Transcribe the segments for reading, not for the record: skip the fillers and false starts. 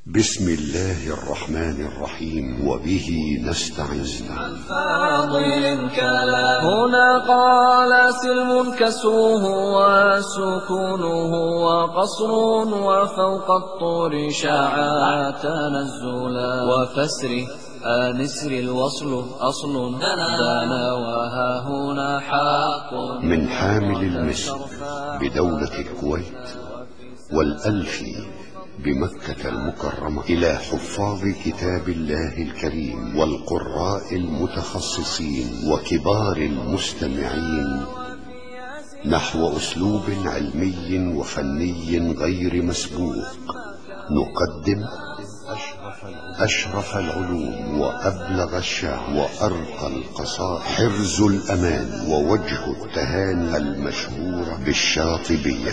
بسم الله الرحمن الرحيم وبه نستعين. فاضل كلام هنا قال سلم كسره وسكونه وقصر وفوق الطور شاع تنزلا وفسره نسر الوصل أصل دنا وها هنا حق من حامل المسك بدولة الكويت والألفي بمكة المكرمة إلى حفاظ كتاب الله الكريم والقراء المتخصصين وكبار المستمعين نحو أسلوب علمي وفني غير مسبوق نقدم أشرف العلوم وأبلغ الشعر وأرقى القصائد حرز الأمان ووجه التهاني المشهورة بالشاطبية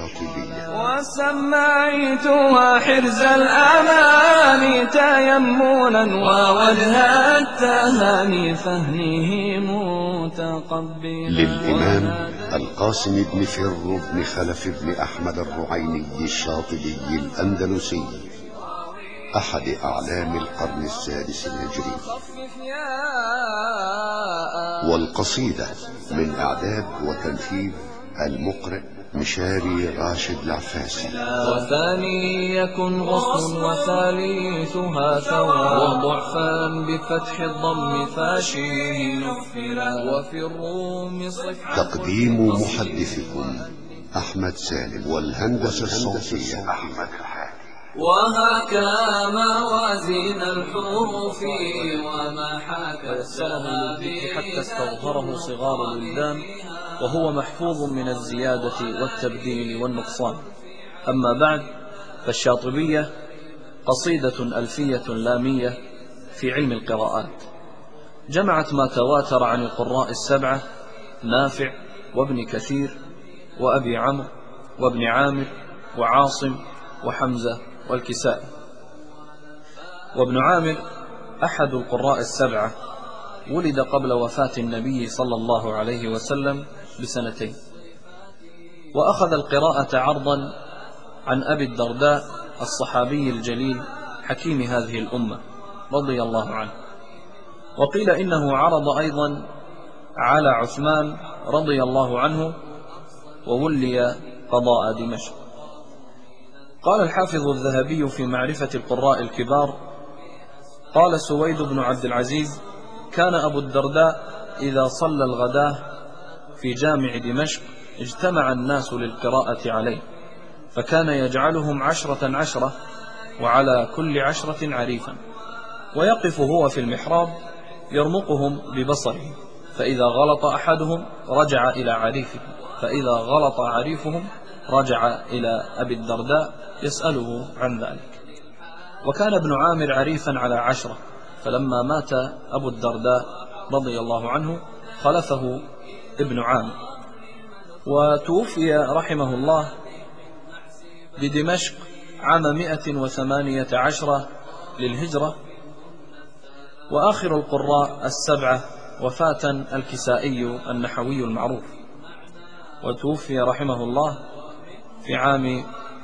وسميتها حرز الأمان تيمنا ووجه التهاني فهنه متقبلا. للإمام القاسم بن فر بن خلف بن أحمد الرعيني الشاطبي الأندلسي أحد أعلام القرن السادس الهجري. والقصيدة من إعداد وتنفيذ المقرئ مشاري راشد العفاسي. وثاني يكن غصن وثالثها ثوى وضعفا بفتح الضم فاشيه نفلا وفي الروم صفحة. تقديم محدثكم أحمد سالم والهندسة الصوتية أحمد الحادي. وهكا موازين الحروف وما حكى السهل حتى استظهره صغار الولدان وهو محفوظ من الزيادة والتبديل والنقصان. أما بعد، فالشاطبية قصيدة ألفية لامية في علم القراءات، جمعت ما تواتر عن القراء السبعة نافع وابن كثير وأبي عمرو وابن عامر وعاصم وحمزة والكسائي. وابن عامر أحد القراء السبعة، ولد قبل وفاة النبي صلى الله عليه وسلم بسنتين، وأخذ القراءة عرضا عن أبي الدرداء الصحابي الجليل حكيم هذه الأمة رضي الله عنه. وقيل إنه عرض أيضا على عثمان رضي الله عنه وولي قضاء دمشق. قال الحافظ الذهبي في معرفة القراء الكبار: قال سويد بن عبد العزيز: كان أبو الدرداء إذا صلى الغداة في جامع دمشق اجتمع الناس للقراءة عليه، فكان يجعلهم 10 وعلى كل 10 عريفا، ويقف هو في المحراب يرمقهم ببصره، فإذا غلط أحدهم رجع إلى عريفه، فإذا غلط عريفهم رجع إلى أبي الدرداء يسأله عن ذلك. وكان ابن عامر عريفا على 10، فلما مات أبو الدرداء رضي الله عنه خلفه ابن عامر، وتوفي رحمه الله بدمشق عام 118 للهجرة. وآخر القراء السبعة وفاة الكسائي النحوي المعروف، وتوفي رحمه الله في عام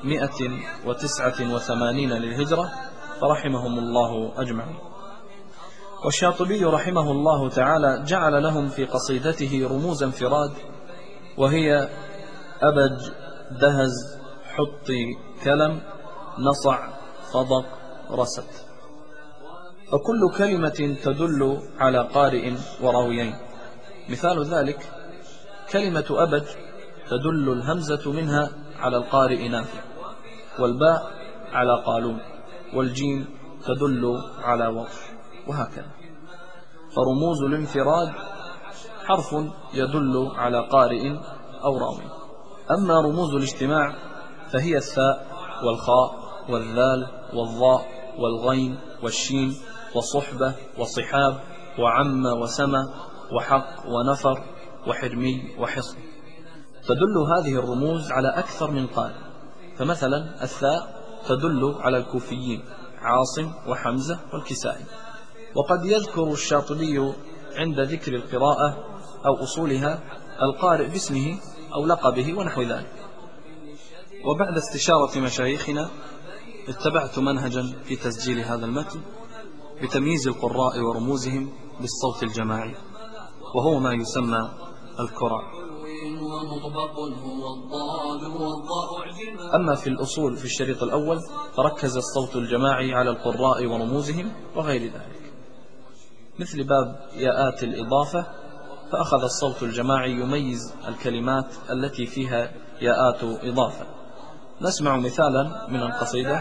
189 للهجرة، فرحمهم الله أجمعين. والشاطبي رحمه الله تعالى جعل لهم في قصيدته رموز انفراد، وهي أبج دهز حطي كلم نصع فضق رست، فكل كلمة تدل على قارئ وراويين. مثال ذلك كلمة أبج تدل الهمزة منها على القارئ نافع، والباء على قالون، والجيم تدل على ورش، وهكذا. فرموز الانفراد حرف يدل على قارئ أو راوي. أما رموز الاجتماع فهي الثاء والخاء والذال والضاء والغين والشين وصحبة وصحاب وعم وسمى وحق ونفر وحرمي وحصن. تدل هذه الرموز على أكثر من قارئ، فمثلا الثاء تدل على الكوفيين عاصم وحمزة والكسائي. وقد يذكر الشاطبي عند ذكر القراءة أو أصولها القارئ باسمه أو لقبه ونحو ذلك. وبعد استشارة مشايخنا اتبعت منهجا في تسجيل هذا المتن بتمييز القراء ورموزهم بالصوت الجماعي، وهو ما يسمى الكرة. أما في الأصول في الشريط الأول فركز الصوت الجماعي على القراء ورموزهم وغير ذلك، مثل باب ياءات الإضافة، فأخذ الصوت الجماعي يميز الكلمات التي فيها ياءات إضافة. نسمع مثالا من القصيدة: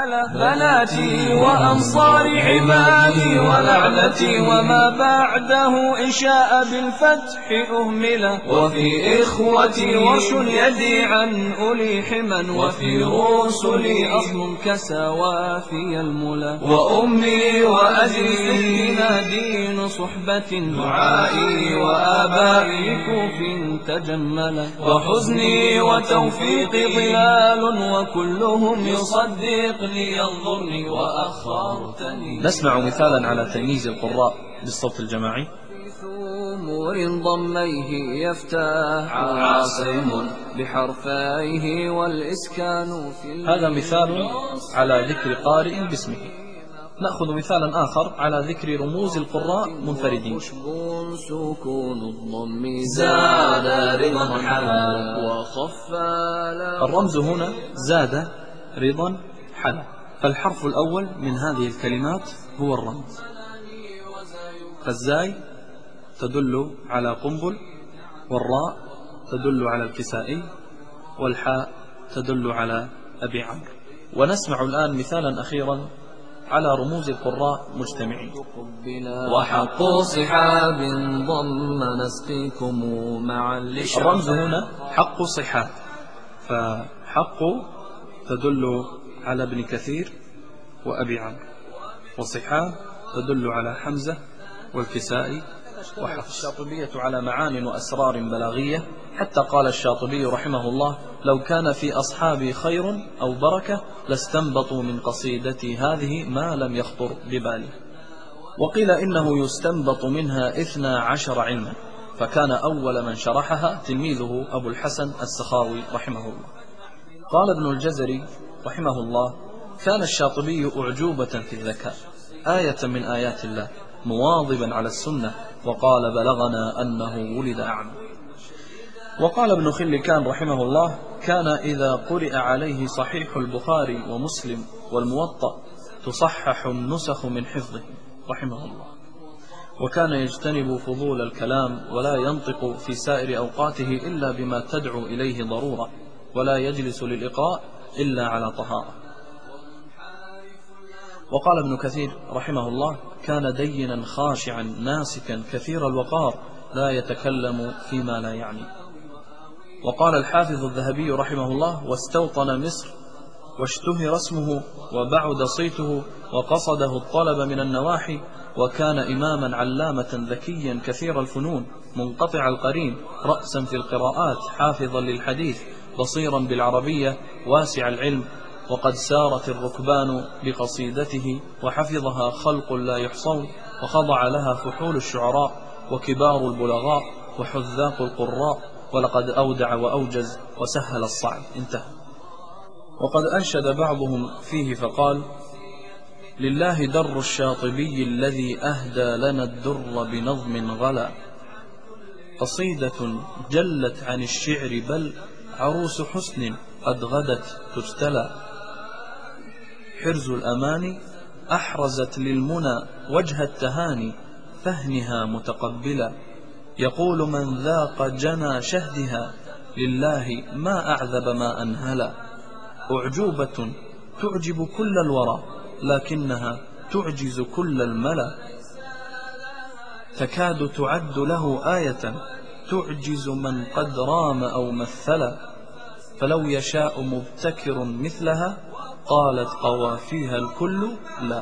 بناتي وأنصار عبادي ولعنتي وما بعده إن شاء بالفتح أهملا، وفي إخوتي ورش يدي عن أولي حما، وفي رسلي أصل كسوافي الملا، وأمي وأجلي دين صحبة دعائي وآبائي كوف تجملا، وحزني وتوفيقي ظلال وكلهم يصدقني ينظرني وأخرتني. نسمع مثالا على تمييز القراء بالصوت الجماعي: ثمور ضميه يفتح عاصم بحرفيه والإسكان في هذا مثال على ذكر قارئ باسمه. نأخذ مثالا آخر على ذكر رموز القراء منفردين: سكون الضم زاد رضا حلا وخفى. الرمز هنا زاد رضا حلا، فالحرف الأول من هذه الكلمات هو الرمز، فالزاي تدل على قنبل، والراء تدل على الكسائي، والحاء تدل على أبي عمرو. ونسمع الآن مثالا أخيرا على رموز القراء مجتمعين: وحق صحاب ضم نسقيكم معا لشعب. الرمز هنا حق صحاب، فحق تدل على ابن كثير وأبي عمرو، وصحاب تدل على حمزة والكسائي وحفص. الشاطبية على معان وأسرار بلاغية، حتى قال الشاطبي رحمه الله: لو كان في أصحابي خير أو بركة لاستنبطوا من قصيدتي هذه ما لم يخطر ببالي. وقيل إنه يستنبط منها 12 علما، فكان أول من شرحها تلميذه أبو الحسن السخاوي رحمه الله. قال ابن الجزري رحمه الله: كان الشاطبي أعجوبة في الذكاء، آية من آيات الله، مواظبا على السنة، وقال: بلغنا أنه ولد أعمى. وقال ابن خلكان رحمه الله: كان إذا قرئ عليه صحيح البخاري ومسلم والموطأ تصحح النسخ من حفظه رحمه الله. وكان يجتنب فضول الكلام، ولا ينطق في سائر أوقاته إلا بما تدعو إليه ضرورة، ولا يجلس للإقراء إلا على طهارة. وقال ابن كثير رحمه الله: كان دينا خاشعا ناسكا كثير الوقار، لا يتكلم فيما لا يعني. وقال الحافظ الذهبي رحمه الله: واستوطن مصر واشتهر اسمه وبعد صيته وقصده الطلب من النواحي، وكان إماما علامة ذكيا كثير الفنون منقطع القرين، رأسا في القراءات حافظا للحديث بصيرا بالعربية واسع العلم. وقد سارت الركبان بقصيدته وحفظها خلق لا يحصون، وخضع لها فحول الشعراء وكبار البلغاء وحذاق القراء، ولقد أودع وأوجز وسهل الصعب. انتهى. وقد أنشد بعضهم فيه فقال: لله در الشاطبي الذي أهدى لنا الدر بنظم غلا، قصيدة جلت عن الشعر بل عروس حسن قد غدت تجتلى، حرز الأماني أحرزت للمنى وجه التهاني، فهنها متقبلا، يقول من ذاق جنى شهدها لله ما أعذب ما أنهلا، أعجوبة تعجب كل الورى لكنها تعجز كل الملا، تكاد تعد له آية تعجز من قد رام أو مثلا، فلو يشاء مبتكر مثلها قالت قوافيها الكل لا.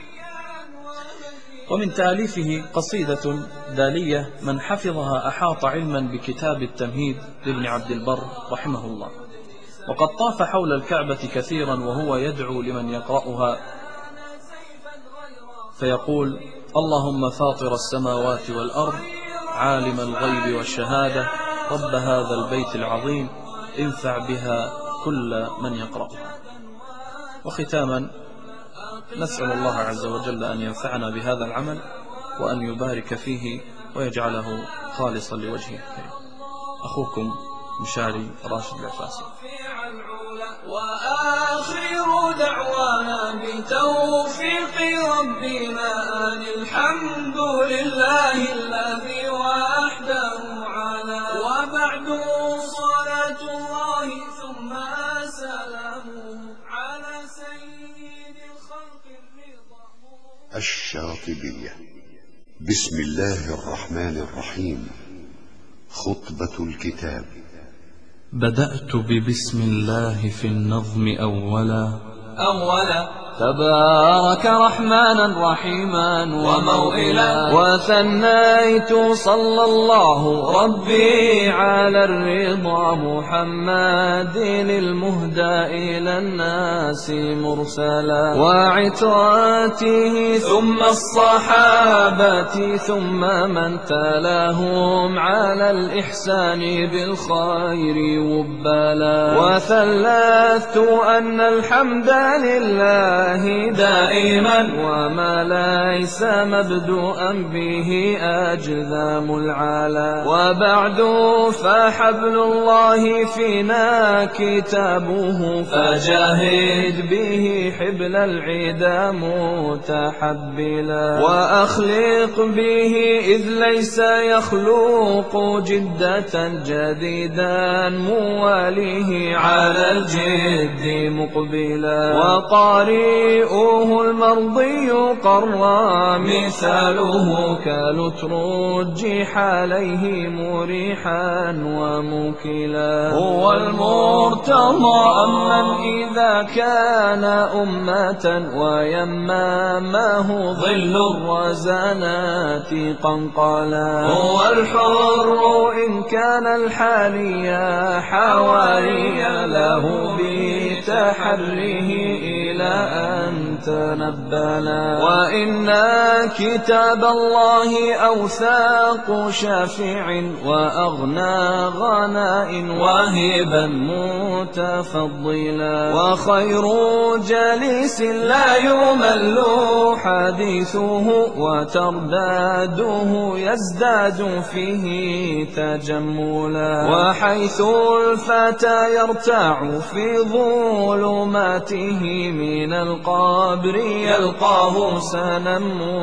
ومن تأليفه قصيدة دالية من حفظها أحاط علما بكتاب التمهيد لابن عبد البر رحمه الله. وقد طاف حول الكعبة كثيرا وهو يدعو لمن يقرأها فيقول: اللهم فاطر السماوات والأرض عالم الغيب والشهادة رب هذا البيت العظيم انفع بها كل من يقرأها. وختاما نسأل الله عز وجل أن ينفعنا بهذا العمل وأن يبارك فيه ويجعله خالصا لوجهه الكريم. أخوكم مشاري راشد العفاسي. وآخر دعوانا بتوفيق ربنا أن الحمد لله الذي وحده علا. وبعد صلاة الله ثم سلامه على سيد الخلق الرضا. الشاطبية. بسم الله الرحمن الرحيم. خطبة الكتاب. بدأت ببسم الله في النظم أولا تبارك رحمانا رحيما وموئلا. وثنيت صلى الله ربي على الرضا محمد المهدى إلى الناس مرسلا. وعتراته ثم الصحابة ثم من تلاهم على الإحسان بالخير وبلا. وثلثت أن الحمد لله دائما وما ليس مبدوءا به أجذام العلا. وبعد فحبل الله فينا كتابه فجاهد به حبل العدا متحبلا. وأخلق به إذ ليس يخلق جدة جديدا مواليه على الجد مقبلا. وقارئه المرضي قرى مثاله كالترجح عليه مريحا وموكلا. هو المرتضى أمن إذا كان أمة ويمامه ظل الرزانات قنقلا. هو الحر إن كان الحاليا حواريا له بتحريه إلى أن تنبلا. وإن كتاب الله أوثاق شافع وأغنى غناء واهبا متفضلا. وخير جليس لا يمل حديثه وترداده يزداد فيه تجملا. وحيث الفتى يرتاع في ظلماته من القبر يلقاه سنا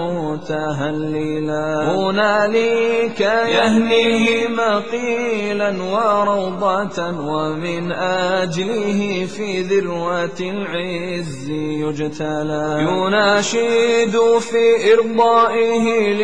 متهللا. هنالك يهنيه مقيلا وروضة ومن أجله في ذروة العز يجتلى. يناشد في إرضائه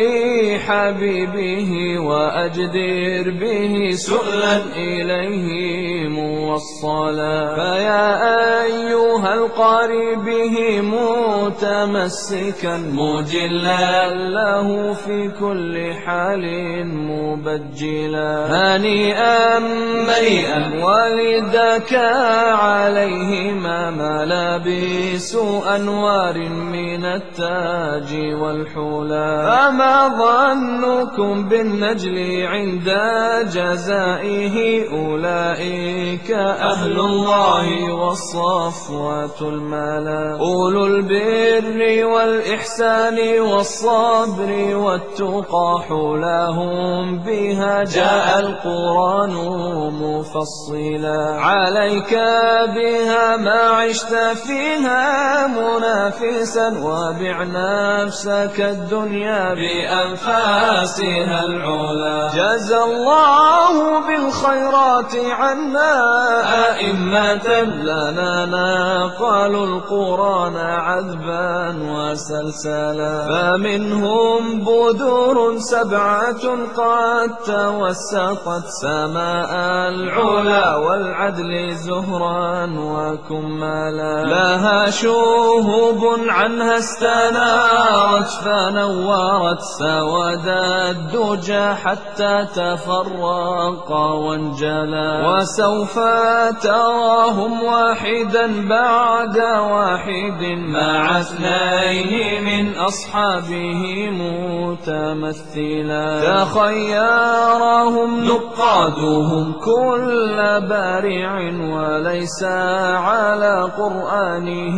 لحبيبه وأجدر به سؤلا إليه موصلا. فيا أيها القارئ به متمسكا مجلا له في كل حال مبجلا. هنيئا مريئا ولدك عليهما ملابس أنوار من التاج والحلا. فما ظنكم بالنجل عند جزائه أولئك أهل الله والصفوة الملا. أولو البر والإحسان والصبر والتقى حولهم بها جاء القرآن مفصلا. عليك بها ما عشت فيها منافسا وبع نفسك الدنيا بأنفاسها العلا. جزى الله بالخيرات عنا أئمة لنا نقلوا القرآن عذبا وسلسلا. فمنهم بدور سبعة قد توسطت سماء العلا والعدل زهرا وكملا. لها شهب عنها استنارت فنورت سواد الدجى حتى تفرق وانجلا. وسوف تراهم واحدا بعد واحد مع اثنين من أصحابه متمثلا تخيرهم نقادهم كل بارع وليس على قرآنه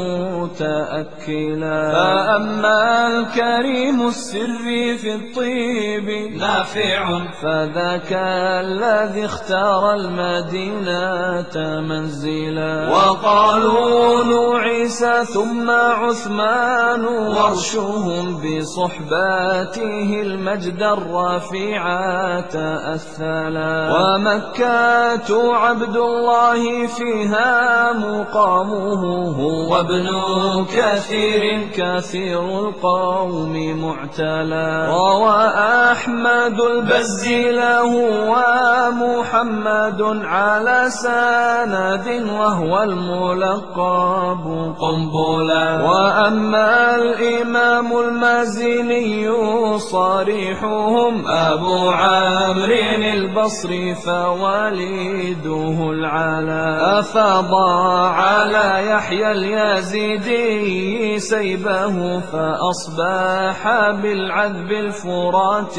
متأكلا فأما الكريم السر في الطيب نافع فذاك الذي اختار المدينة منزلا وقالوا عيسى ثم عثمان ورشهم بصحباته المجد الرفيع تأثلا ومكة عبد الله فيها مقامه هو ابن كثير القوم معتلا روى أحمد البزي له ومحمد على سند وهو الملقب قنبلا وأما الإمام المازني صريحهم أبو عمرو البصري فوالده العلا أفاض على يحيى اليزيدي سيبه فأصبح بالعذب الفرات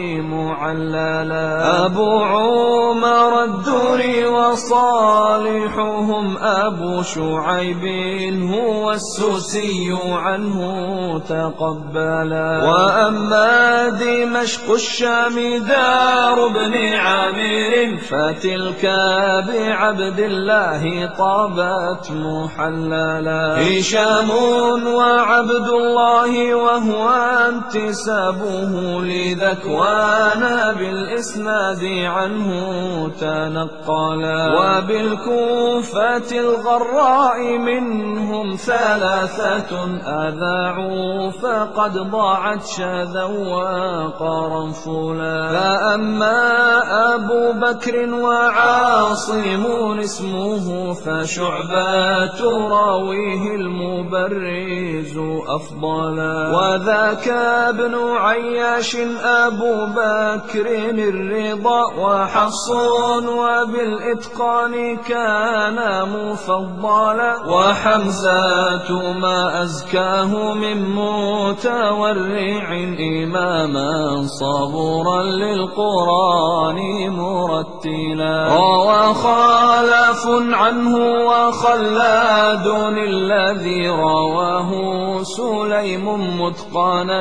معللا أبو عمر الدوري وصالحهم أبو شعيب هو السوسي عنه تقبلا وأما دمشق الشام دار ابن عامر فتلك بعبد الله طابت محللا هشام وعبد الله وهو انتسابه لذكوان بالإسناد عنه تنقلا وبالكوفة الغراء منهم ثلاثة أذاعوا فقد ضاعت شذا وقرنفلا فأما أبو بكر وعاصم اسمه فشعبة راويه المبرز أفضلا وذاك ابن عياش أبو بكر الرضا وحفص وبالإتقان كان مفضلا وحمزة ما أزكاه من متورع إماما صبورا للقرآن مرتلا روى خالف عنه وخلاد الذي رواه سليم متقنا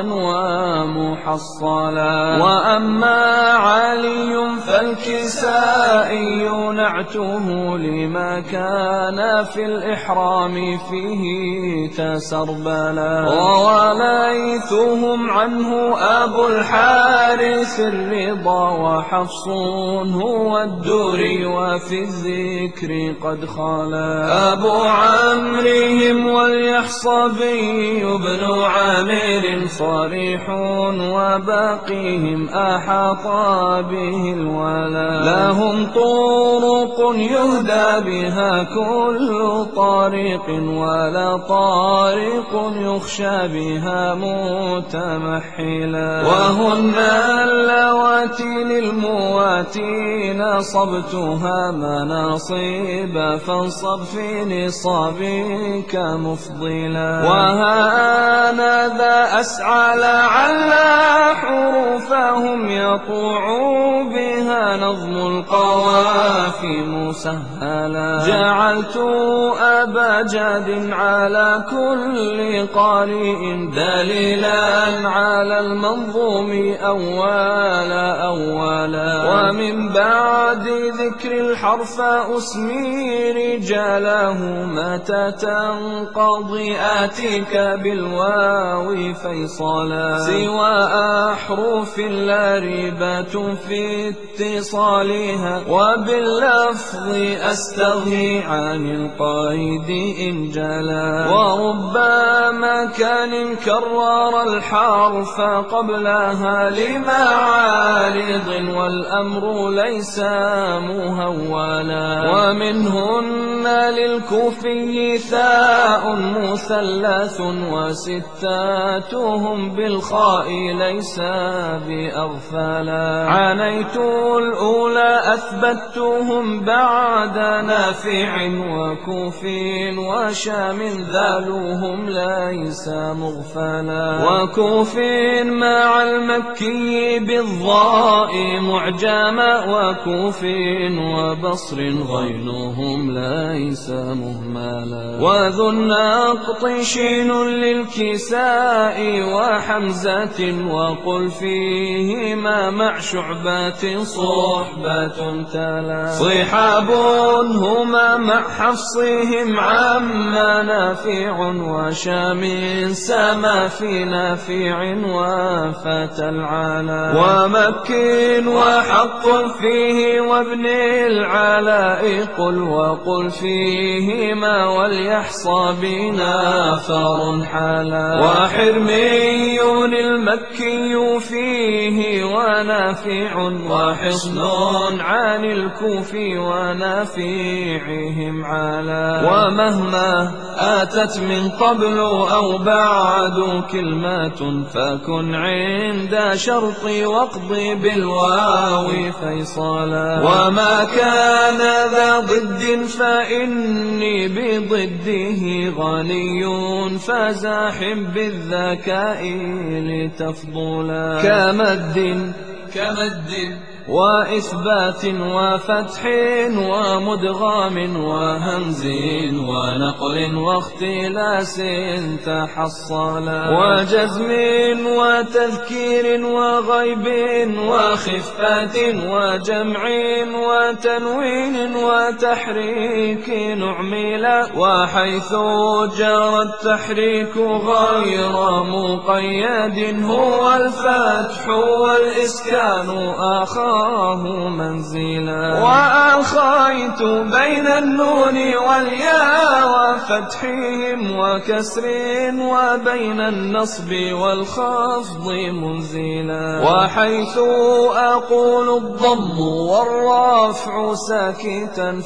ومحصلا وأما علي فالكسائي نعته لما كان في الإحرام فيه تسربلا ووليثهم عنه أبو الحارث الرضا وحفص هو الدوري وفي الذكر قد خلا أبو عمرهم واليحصبي بن عامر صريح وباقيهم أحاط به الولا لهم طرق يهدى بها كل طريق ولا طارق يخشى بها متمحلا وهن اللواتي للمواتي نصبتها مناصب فانصب في نصابك مفضلا وها أنا ذا أسعى لعل حروفهم يطوع بها نظم القوافي مسهلا جعلت أبا جاد على كل قارئ دليلا على المنظوم أولا ومن بعد ذكر الحرف أسمي رجاله متى تنقضي آتيك بالواو فيصلا سوى أحرف لا ريبة في اتصالها وباللفظ أستغني عن القيد إن جلا وربما مكان كرر الحرف قبلها لمعارض والأمر ليس مهولا ومنهن للكوفي ثاء مثلث وستاتهم بالخاء ليس بأغفلا عنيت الأولى أثبتهم بعد نافع وكوفي وشام ذالوهم ليس مغفلا وكوفي مع المكي بالضاء معجما وكوفي وبصر غينهم ليس مهملا وذو النقط شين للكساء وحمزة وقل فيهما مع شعبات صحبة تلا صحاب هما مع حفصهم عما نافع وشام سما في نافع وفتى العلا ومكين وحق فيه وابن العلاء قل وقل فيهما وليحصى بنا ثار حلا وحرمي المكي فيه ونافع وحصن عن الكوفي ونافعهم علا ومهما آتت من قبل أو بعد كلمة فكن عند شرطي واقضي بالواو فيصلا وما كان ذا ضد فإني بضده غني فزاحم بالذكاء لتفضلا كمد وإثبات وفتح ومدغام وهمز ونقل واختلاس تحصلا وجزم وتذكير وغيب وخفة وجمع وتنوين وتحريك نعملا وحيث جرى التحريك غير مقيد هو الفتح والإسكان آخاه منزلا وأخيت بين النون والياء وفتحهم وكسر وبين النصب والخفض منزلا وحيث أقول الضم والرفع ساكتا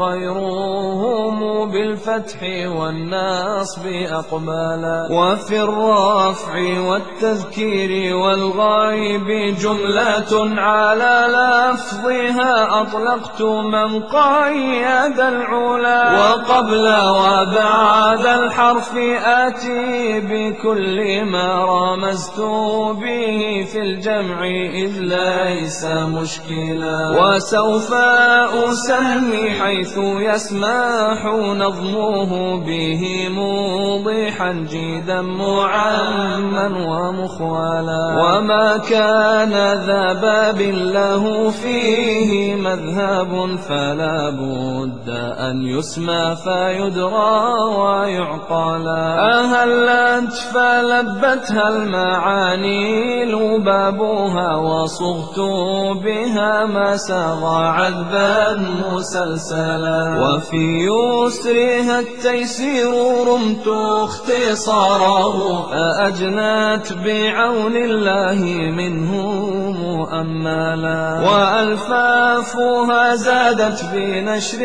فغيرهم بالفتح والنصب أقبلا وفي الرفع والتذكير والغيب جملة على لفظها أطلقت من قيد العلا وقبل وبعد الحرف آتي بكل ما رمزت به في الجمع إذ ليس مشكلا وسوف أسمي حيث يسمح نظمه به موضحا جيدا معما ومخولا وما كان ذا باب له فيه مذهب فلا بد أن يسمى فيدرى ويعقلا أهلت فلبتها المعاني لبابها وصغت بها ما سغى عذبا مسلسلا وفي يسرها التيسير رمت اختصاره فأجنت بعون الله منه مؤملا وألفافها زادت بنشر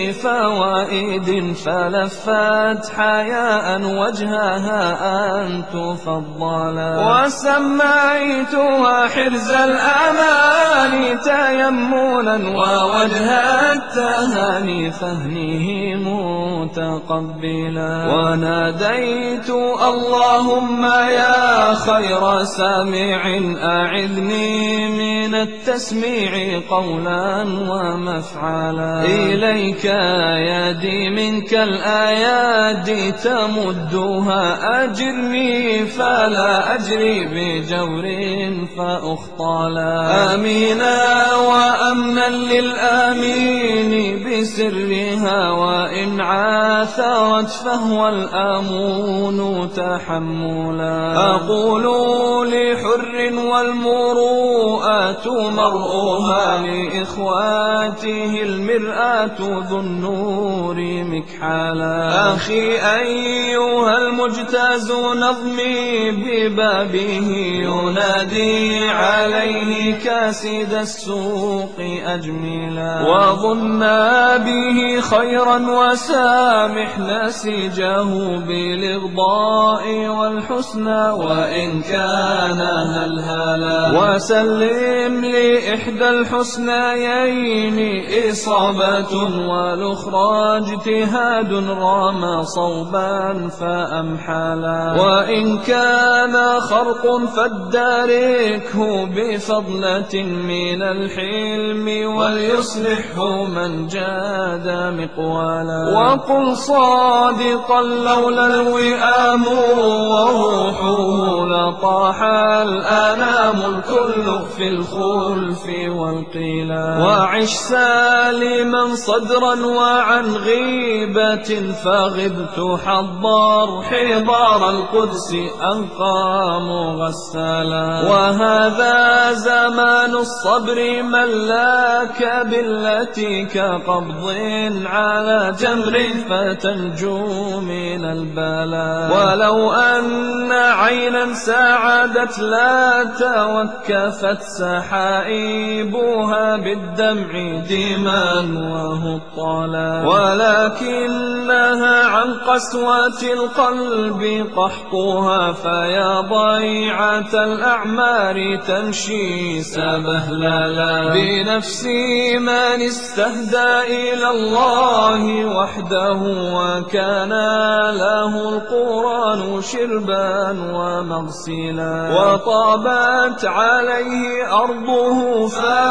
فوائد فلفت حياء وجهها أن تفضلا وسميتها حرز الأمان تيمنا ووجه التهاني فهنه متقبلا وناديت اللهم يا خير سامع أعذني من التسميع قولا ومفعلا إليك يدي منك الآيات تمدها أجرني فلا أجري بجور فأخطالا آمينا وأمنا للآمين بسرها وإن عاثرت فهو الآمون تحملا أقول لحر والمروءات مرؤوها لإخواته المرآة ذو النور مكحالا أخي أيها المجتمع إيجاز نظمي ببابه ينادي عليه كاسد السوق أجملا، وظنا به خيرا وسامح نسيجه بالإغضاء والحسنى وإن كان هلهلا، وسلم لإحدى الحسنيين إصابة والأخرى اجتهاد رام صوبا فأمحلا، وإن كان خرق فاداركه بفضلة من الحلم وليصلحه من جاد مقوالا، وقل صادقا لولا الوئام وروحه لطاح الأنام الكل في الخلف والقيلا، وعش سالما صدرا وعن غيبة فغبت حضار القدس أنقى مغسلا، وهذا زمان الصبر من لاك بالتي كقبض على جمر فتنجو من البلاء، ولو أن عينا ساعدت لا توكفت سحائبها بالدمع دما وهطالا، ولكنها عن قسوة القلب قحطها فيا ضيعة الأعمار تمشي سبهللا، بنفسي من استهدى إلى الله وحده وكان له القرآن شربا ومغسلا، وطابت عليه أرضه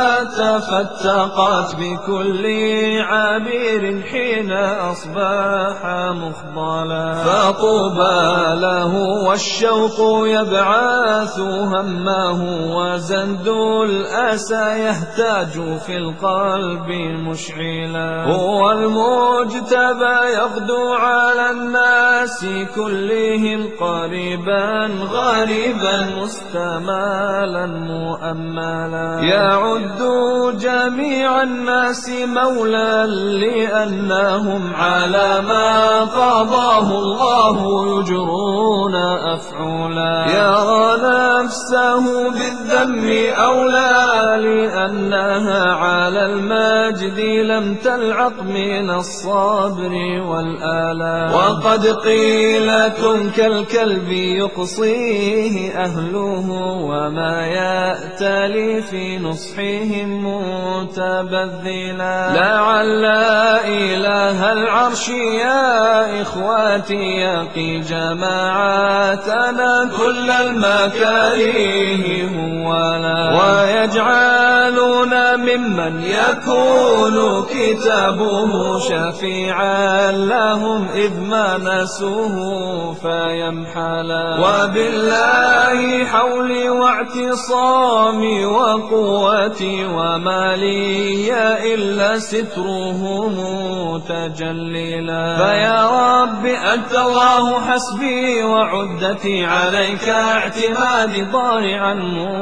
فتفتقت بكل عابر حين أصبح مخضلا، فطوبى له والشوق يبعث همه وزند الأسى يهتاج في القلب مشعلا، هو المجتبى يغدو على الناس كلهم قريبا غريبا مستمالا مؤملا، يعد جميع الناس مولا لأنهم على ما قضاه الله يجرون أفعولا، يرى نفسه بالذم أولى لأنها على المجد لم تلعق من الصبر والآلاء، وقد قيل كن كالكلب يقصيه أهله وما يأتلي في نصحهم متبذلا، لعل إله العرش يا إخواتي يقي جماعاتنا كل المكاره هولا، ويجعلنا ممن يكون كتابه شفيعا لهم إذ ما نسوه فيمحلا، وبالله حولي واعتصامي وقوتي وما لي إلا ستره متجللا، فيا رب أنت الله حسبي وعدتي عليك اعتمادي ضارعا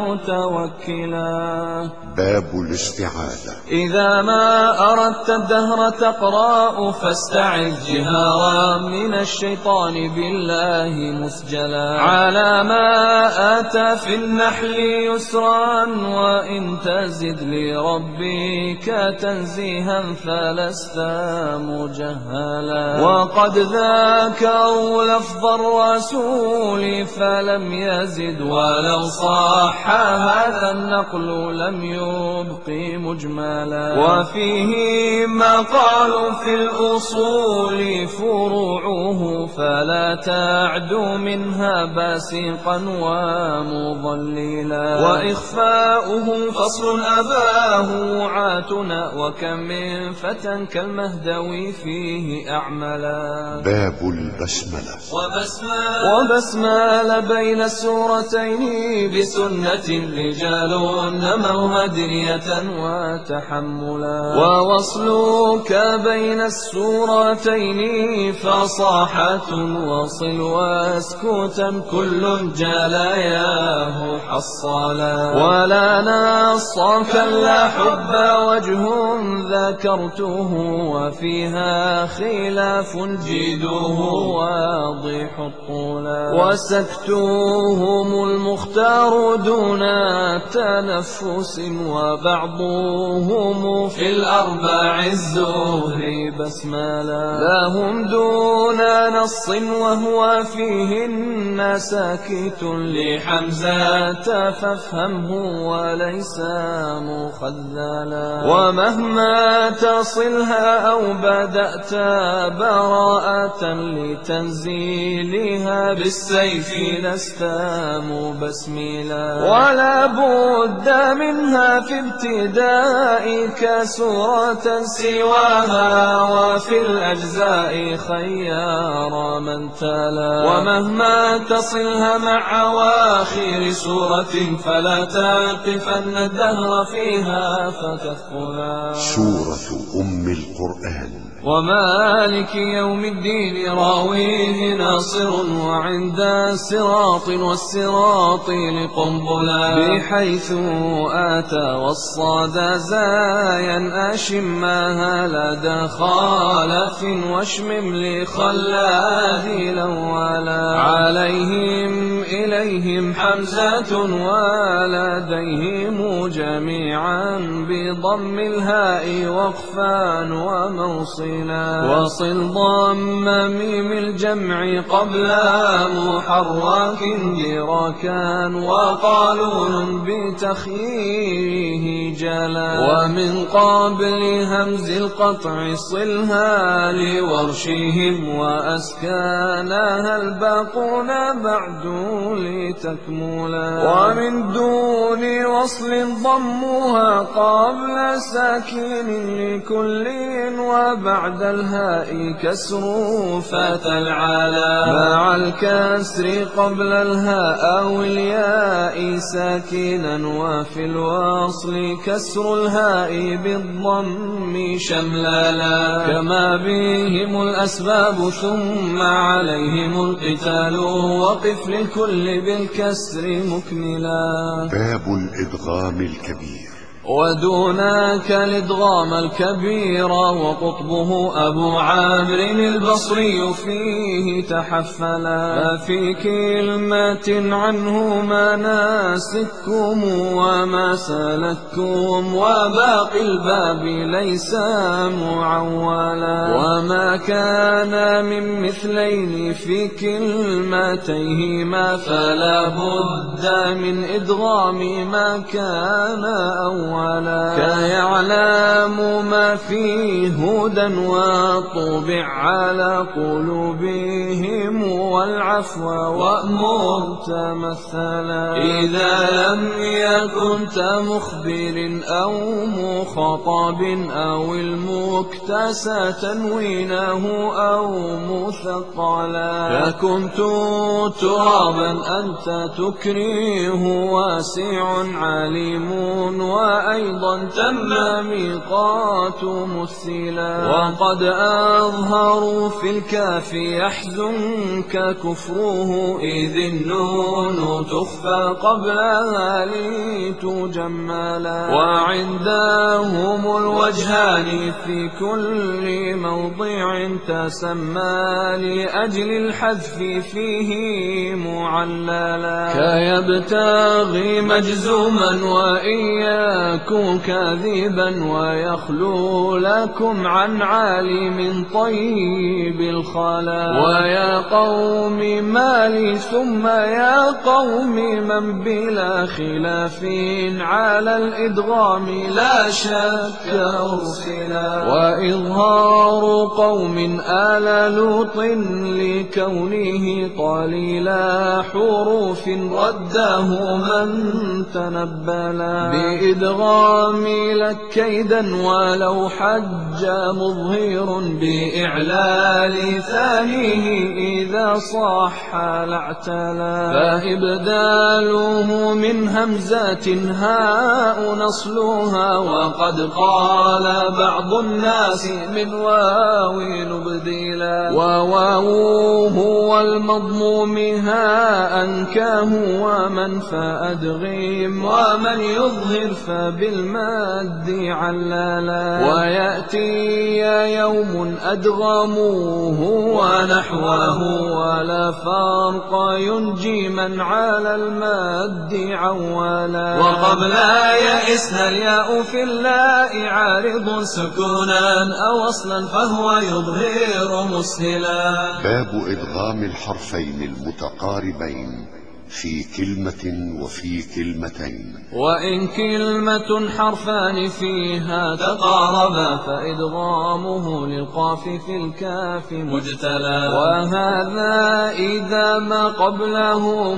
متوكلا. باب الاستعاذة. إذا ما أردت الدهر تقرأ فاستعذ جهارا من الشيطان بالله مسجلا، على ما آتى في النحل يسرا وإن تزد لربك تنزيها فلست مجهلا، وقد ذاكروا لفظ الرسول فلم يزد ولو صح هذا النقل لم يبق مجملا، وفيه مقال في الأصول فروعه فلا تعد منها باسقا ومضللا، وإخفاؤه فصل أباه عاتنا وكم من فتى كالمهدوي فيه أعملا. باب البسملة. وبسمال بين السورتين بسنة رجال نموا هدية وتحملا ووصلك بين السورتين فصاحة وصل واسكتا كل جلاياه حصلا ولا نصاك لا حب وجه ذكرته وفيها خلاف جيده واضح الطولا وسكتهم المختار دون تنفس وبعضهم في الأربع الزهر بسملا لهم دون نص وهو فيهن ساكت لحمزة فافهمه وليس مخذلا ومهما تصلها أو بدأت براءة لتنزيلها بالسيف لست مبسملا ولا بد منها في ابتدائك سورة سواها وفي الأجزاء خيار من تلا ومهما تصلها مع أواخر سورة فلا تقفن الدهر فيها فتثقلا سورة أم القرآن ومالك يوم الدين راويه ناصر وعند الصراط والصراط لقنبلا بحيث آتى والصاد زايا أشماها لدى خالف واشمم لخلاه الأولا عليهم إليهم حمزة ولديهم جميعا بضم الهاء وقفا وموصلا وصل ضم ميم الجمع قبل محرك دراكا وقالون بتخييه جلا ومن قبل همز القطع صلها لورشهم وأسكانها الباقون بعد لتكملا ومن دون وصل ضمها قبل ساكن لكل وبعد الهاء كسر فتى العلا مع الكسر قبل الهاء أو الياء ساكنا وفي الوصل كسر الهاء بالضم شملالا كما بهم الأسباب ثم عليهم القتال وقف للكل بالكسر مكملا باب الإدغام الكبير ودونك الادغام الكبير وقطبه أبو عامر البصري فيه تحفلا ففي كلمة عنه مناسككم وما سلككم وباقي الباب ليس معولا وما كان من مثلين في كلمتيهما فلا بد من إدغام ما كان أولا كيعلم ما فيه هدى وطبع على قلوبهم والعفو وأمر تمثلا إذا لم يكن تمخبر أو مخاطب أو المكتسى تنوينه أو مثقلا فكنت ترابا أنت تكريه واسع عليم وأيضا تم ميقات مثلا وقد أظهروا في الكاف يحزنك كفره إذ النون تخفى قبلها لتجملا وعندهم الوجهان في كل موضع تسمى لأجل الحذف فيه معللا كيبتغي مجزوما وإياكم كاذبا ويخلو لكم عن عالم طيب الخلا ويا قوم مالي ثم يا قوم من بلا خلاف على الإدغام لا شك أرسلا وإظهار قوم آل لوط لكونه قليلا حروف رده من تنبلا بإدغام الإدغام لك كيدا ولو حج مظهر بإعلال ثانيه إذا صح لاعتلى فإبداله من همزات هاء نصلها وقد قال بعض الناس من واو نبدلا وواوه والمضموم هاء كاه ومن فأدغم ومن يظهر فبالمد علالا ويأتي يوم أدغموه ونحوه ولا فرق ينجي من على المد عوالا وقبل يئسنا الياء في اللاء عارض سكونا أو أصلا فهو يظهر مسهلا. باب إدغام الحرفين المتقاربين في كلمة وفي كلمتين. وإن كلمة حرفان فيها تقاربا فإدغامه للقاف في الكاف مجتلى وهذا إذا ما قبله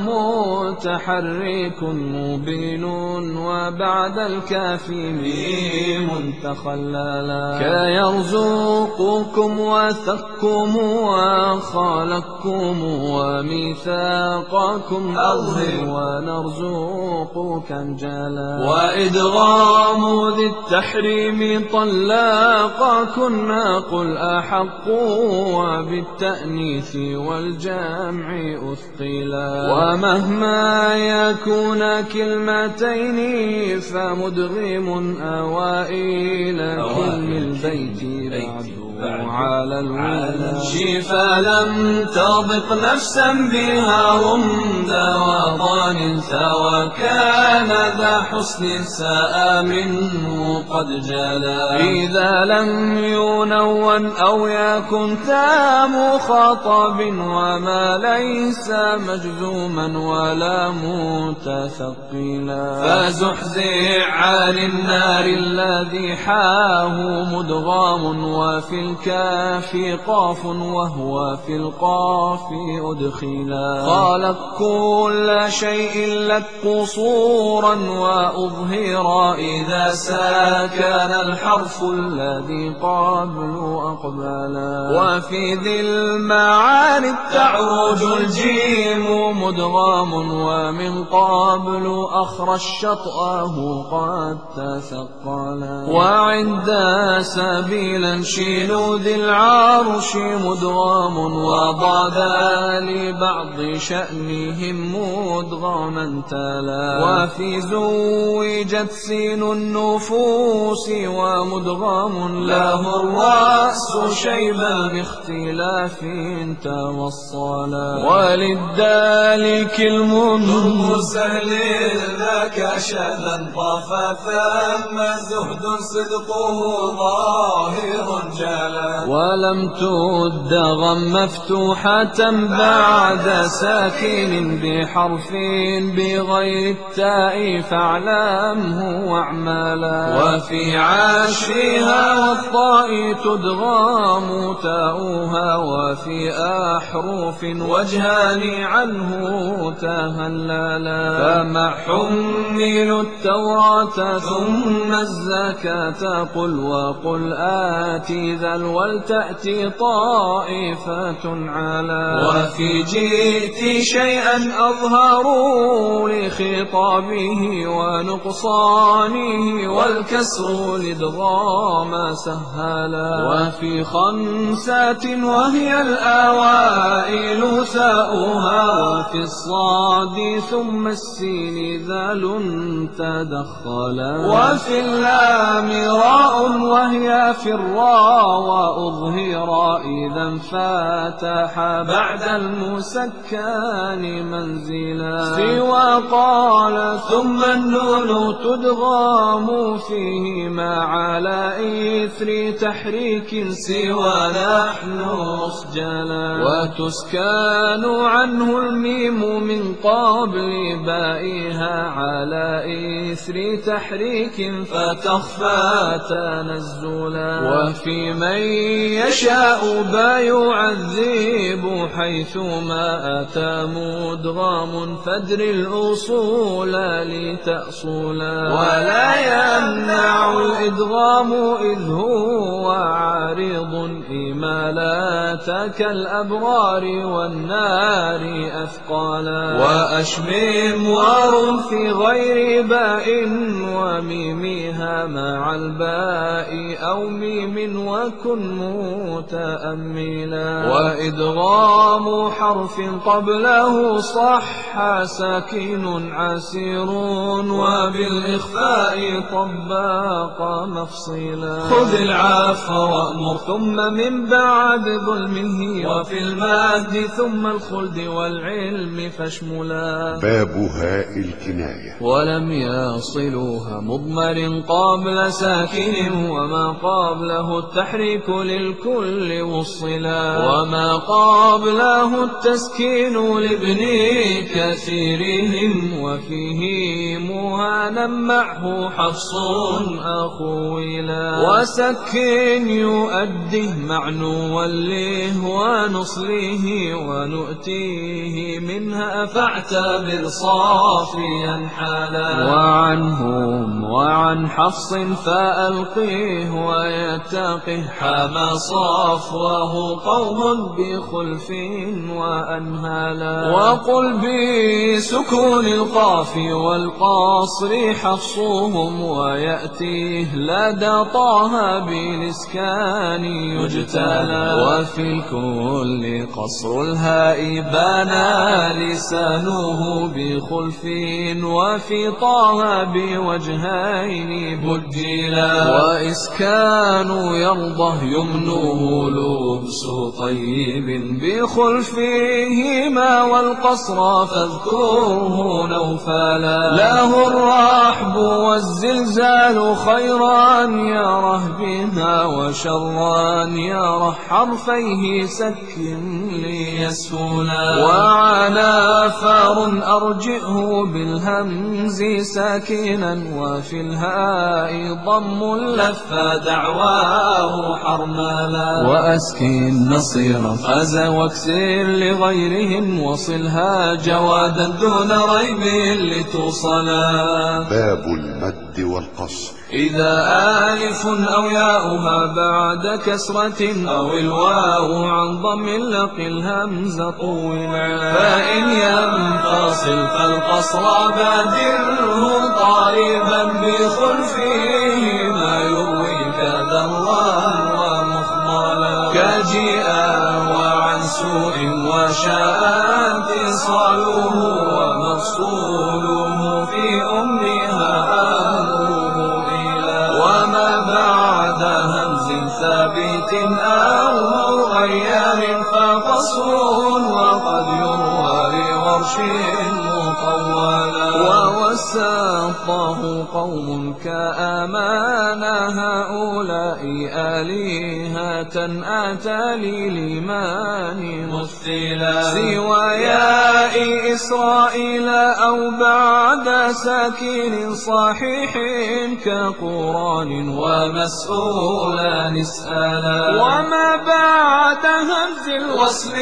متحرك مبين وبعد الكاف ميم تخللا كيرزقكم وثكم وخالقكم وميثاقكم أظهر ونرزقك انجلا وإدغام ذي التحريم طلاقا كنا قل أحق وبالتأنيث والجمع أثقلا ومهما يكون كلمتين فمدغم أوائل كل البيت بعد على الولا فلم تضق نفسا بها رمدا وضان وكان ذا حسن ساء منه قد جلا إذا لم ينون أو يكن تام خطب وما ليس مجزوما ولا متثقلا فزحزع عن النار الذي حاه مدغام وفي الكاف قاف وهو في القاف أدخلا خالق كل شيء لك قصورا وأظهرا إذا ساكن الحرف الذي قبل أقبلا وفي ذي المعاني تعرج الجيم مدغام ومن قبل أخرج شطأه قد تثقلا وعند سبيلا شين ذي العرش مدغام وضاد لبعض شأنهم مدغاما تلا وفي زوجت سين النفوس ومدغام له الرأس شيبا باختلاف توصلا وللدال كلم سهل ذاك شذا طاف ثم زهد صدقه ظاهر جلا ولم تدغم مفتوحة بعد ساكن بحرف بغير التاء فاعلمه واعملا وفي عاشرها والطاء تدغام تاؤها وفي أحرف وجهان عنه تهللا فما حملوا التوراة ثم الزكاة قل وقل آتي ذا ولتأتي طائفة على وفي جئت شيئا أظهروا لخطابه ونقصانه والكسر لادغام سهلا وفي خمسات وهي الأوائل ثاؤها وفي الصاد ثم السين ذال تدخلا وفي اللام راء وهي في الراء وأظهر إذا انفتح بعد المسكن منزلا سوى قال ثم النون تدغام فيه ما على إثر تحريك سوى نحن أسجلا وتسكان عنه الميم من قبل بائها على إثر تحريك فتخفى تنزلا وفي من يشاء با يعذب حيثما أتى مدغام القدر الأصول لتأصولا. ولا يمنع الإدغام إذ هو عارض إمالات كالأبرار والنار أثقالا. وأشمم وار في غير باء وميمها مع الباء أو ميم وكن متأملا. وإدغام حرف قبله صح ساكن عسير وبالإخفاء طباق مفصلا. خذ العفو وأمر ثم من بعد ظلمه وفي المد ثم الخلد والعلم فاشملا. باب هاء الكناية. ولم يصلوها مضمر قبل ساكن وما قبله التحريك للكل وصلا. وما قبله التسكين لابن كثيرهم وفيه مهانا معه حفص أخولا. وسكن يؤديه مع نوله ونصله ونؤتيه منها فاعتبر صافيا حالا. وعنهم وعن حفص فألقيه ويتقه حما صفوه قوم بخلف وأنهالا. وقل بسكون القاف والقصر حفصهم ويأتيه لدى طه بالإسكان يجتلى. وفي الكل قصر الهاء بنى لسانه بخلف وفي طه بوجهين بدلا. وإسكان يرضه يمنه لبس طيب بخلفهما والقصر فاذكره نوفلا. له الرحب والزلزال خيرا يره بها وشرا يره حرفيه سكن ليسهلا. وعلى فار أرجئه بالهمز ساكنا وفي الهاء ضم لف دعواه حرملا. وأسكن نصيرا فاز واكسر لغيرهم وصلها جوادا دون ريب لتوصلا. باب المد والقصر. إذا آلف أو ياؤها بعد كسرة أو الواو عن ضم لق الهمز طولا. فإن ينفصل فالقصر بادره طالبا بخلفه ما يروي كذرا ومخملا. كجيئا وعن سوء وشاء اتصاله ومفصوله في أمها ثابت أو غير فقصر وقد يروى لغرش مطولا. ووسطه قوم كأمان هؤلاء آلهة آتى للإيمان مثلا. سوى ياء إسرائيل أو بعد ساكن صحيح كقران ومسؤولا نسألا. وما بعد همز الوصل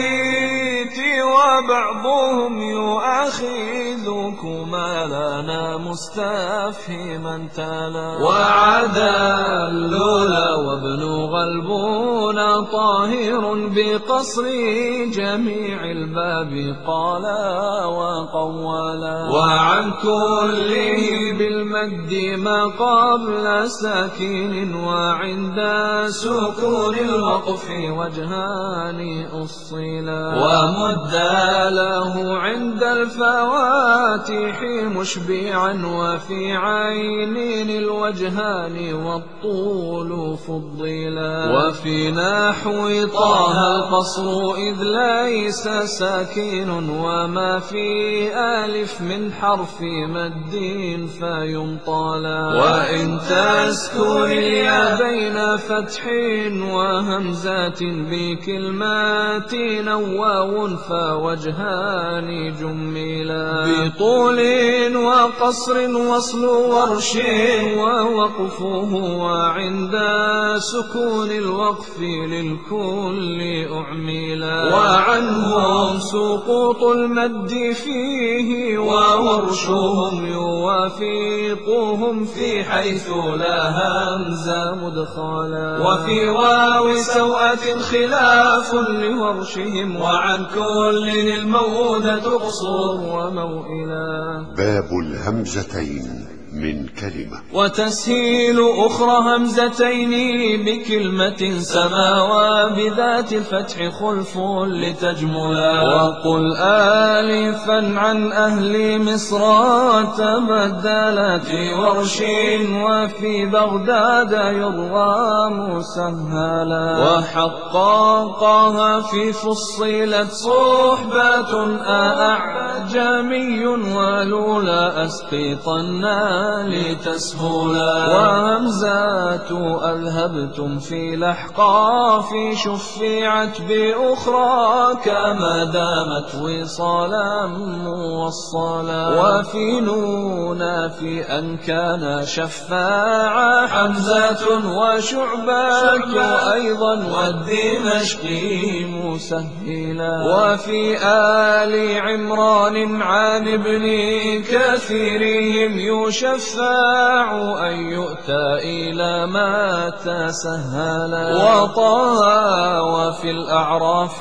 وبعضهم يؤاخذكما لنا مستفهما تلا. وعدا اللولا وابن غلبون طاهر بقصر جميع الباب قالا وقولا. وعن كله بالمد ما قبل ساكن وعند سكون الوقف وجهان أصلا. ومد له عند الفواتح مشبعا وفي عين الوجهان والطول فضلا. وفي نحو طه القصر إذ ليس ساكن وما في آلف من حرف مد فيمطلا. وإن تسكن اليا بين فتح وهمزات بكلمات واو فوجهان جملا. طول وقصر وصل ورش ووقفه وعند سكون الوقف للكل أعملا وعنهم سقوط المد فيه وورشهم يوافقهم في حيث لا همز مدخلا وفي واو سوءة خلاف لورشهم وعن كل المودة قصور وموئلا. باب الهمزتين من كلمة. وتسهيل أخرى همزتين بكلمة سماوى بذات الفتح خلف لتجملا وقل آلفا عن أهل مصر تبدلت في ورش وفي بغداد يروى مسهلا وحققها في فصلت صحبة أعجمي ولولا أسقطنا لتسهلا وهمزات أذهبتم في الأحقاف شفعت بأخرى كما دامت وصالا موصلا وفي نون في أن كان شفاعا حمزة وشعبة أيضا والدمشقي مسهلا وفي آل عمران عن ابن كثيرهم يشفع أن يؤتى إلى ما تسهلا وطه وفي الأعراف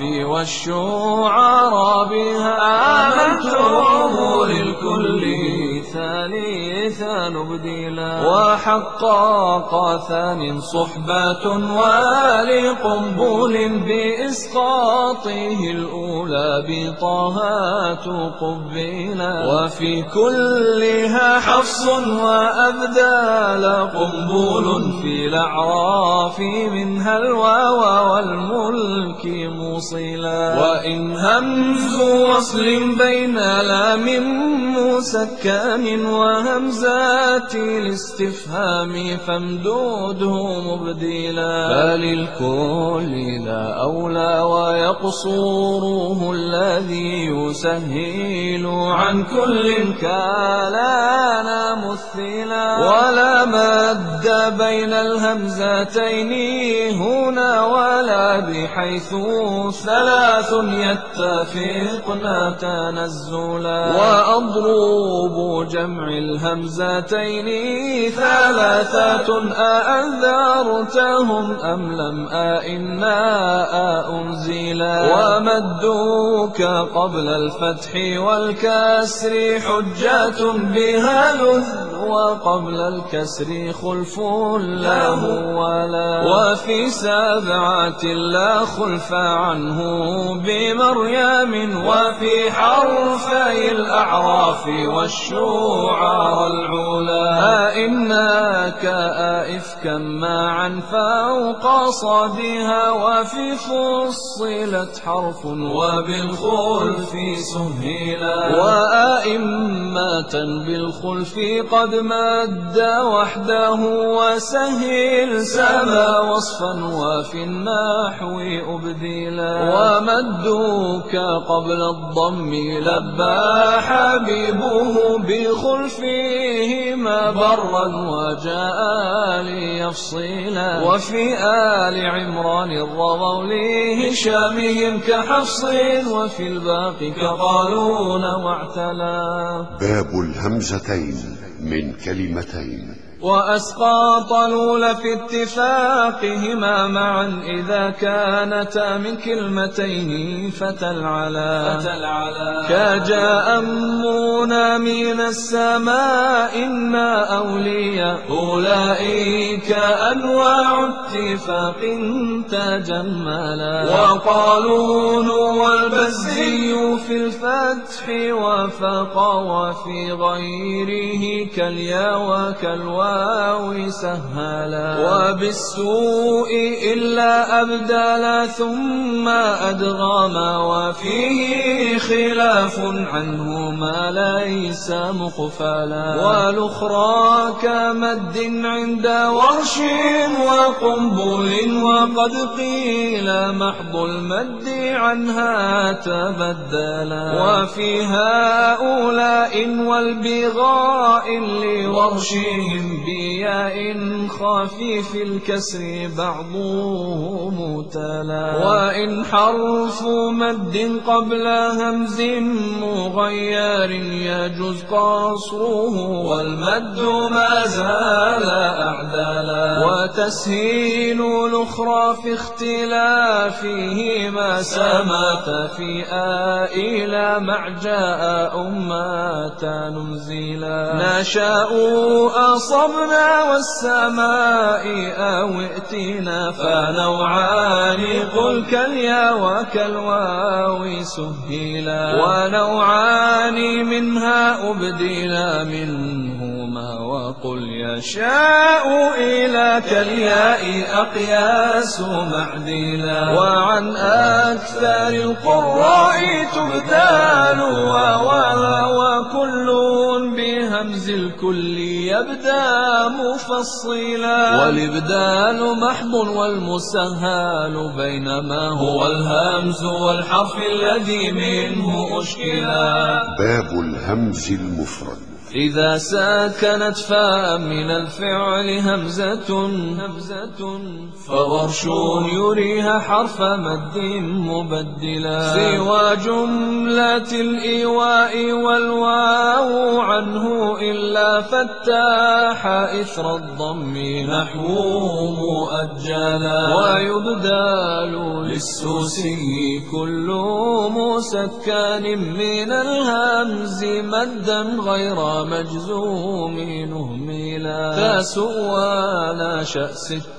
والشعراء بها آمنتم للكل ثالثا نبدلا وحقق ثان صحبة ولقنبول بإسقاطه الأولى بطهات قبلا وفي كلها حفص وأبدال قنبول في الأعراف منها الواو والملك موصلا وإن همز وصل بين لام مسكن وهمزات الاستفهام فامدوده مبدلا فللكل لا أولى ويقصوره الذي يسهل عن كل كالانا مثلا ولا مد بين الهمزتين هنا ولا بحيث ثلاث يتفقن تنزلا وأضرب جمع الهمزتين ثلاثة أأنذرتهم أم لم أئنا أنزلا ومدوك قبل الفتح والكسر حجة بها لذ وقبل الكسر خلف له ولا وفي سبعة لا خلف عنه بمريم وفي حرفي الأعراف والشعراء العلا أئناك أئفكا معا فوق صدها وفي فصلت حرف وبالخلف سهلا وأئمة بالخلف قد مد وحده وسهل سما وصفا وفي النحو أبدلا ومدوك قبل الضم لبى حبيبه بخلفهما برا وجاء ليفصلا وفي آل عمران الرضوا لهشامهم كحفص وفي الباقي كقارون واعتلا. باب الهمزتين من كلمتين. وأسقاط الأولى في اتفاقهما معا إذا كانتا من كلمتين فتل على كجاء أمونا من السماء إنا أولياء أولئك أنواع اتفاق تجملا وقالون والبزي في الفتح وفق وفي غيره كاليا وكالوا الواوي سهلا وبالسوء إلا أبدالا ثم أدغاما وفيه خلاف عنه ما ليس مقفلا والأخرى كمد عند ورش وقنبل وقد قيل محض المد عنها تبدلا وفي هؤلاء والبغاء لورشهم بياء خفيف الكسر بعضهم تلا وإن حرف مد قبل همز مغير يجوز قصره والمد ما زال أعدلا وتسهيل الأخرى في اختلافهما سمات في إلى مع جاء أمة ننزلا نشاء أصبنا والسماء أو ائتنا فنوعان قل كاليا وكالواو سهلا ونوعان منها أبدلا منهما وقل يشاء إلى كالياء أقياس معدلا وعن أكثر القراء تبدال وكل بهمز الكل يبدأ مفصلا والإبدال محض والمسهل بينما هو الهمز والحرف الذي منه أشكلا. باب الهمز المفرد. إذا سكنت فاء من الفعل همزة فورش يريها حرف مد مبدلا سوى جملة الإيواء والواو عنه إلا فتاح إثر الضم نحوه مؤجلا ويبدال للسوسي كل مسكن من الهمز مدا غير مجزوم نهملا تسوى شأ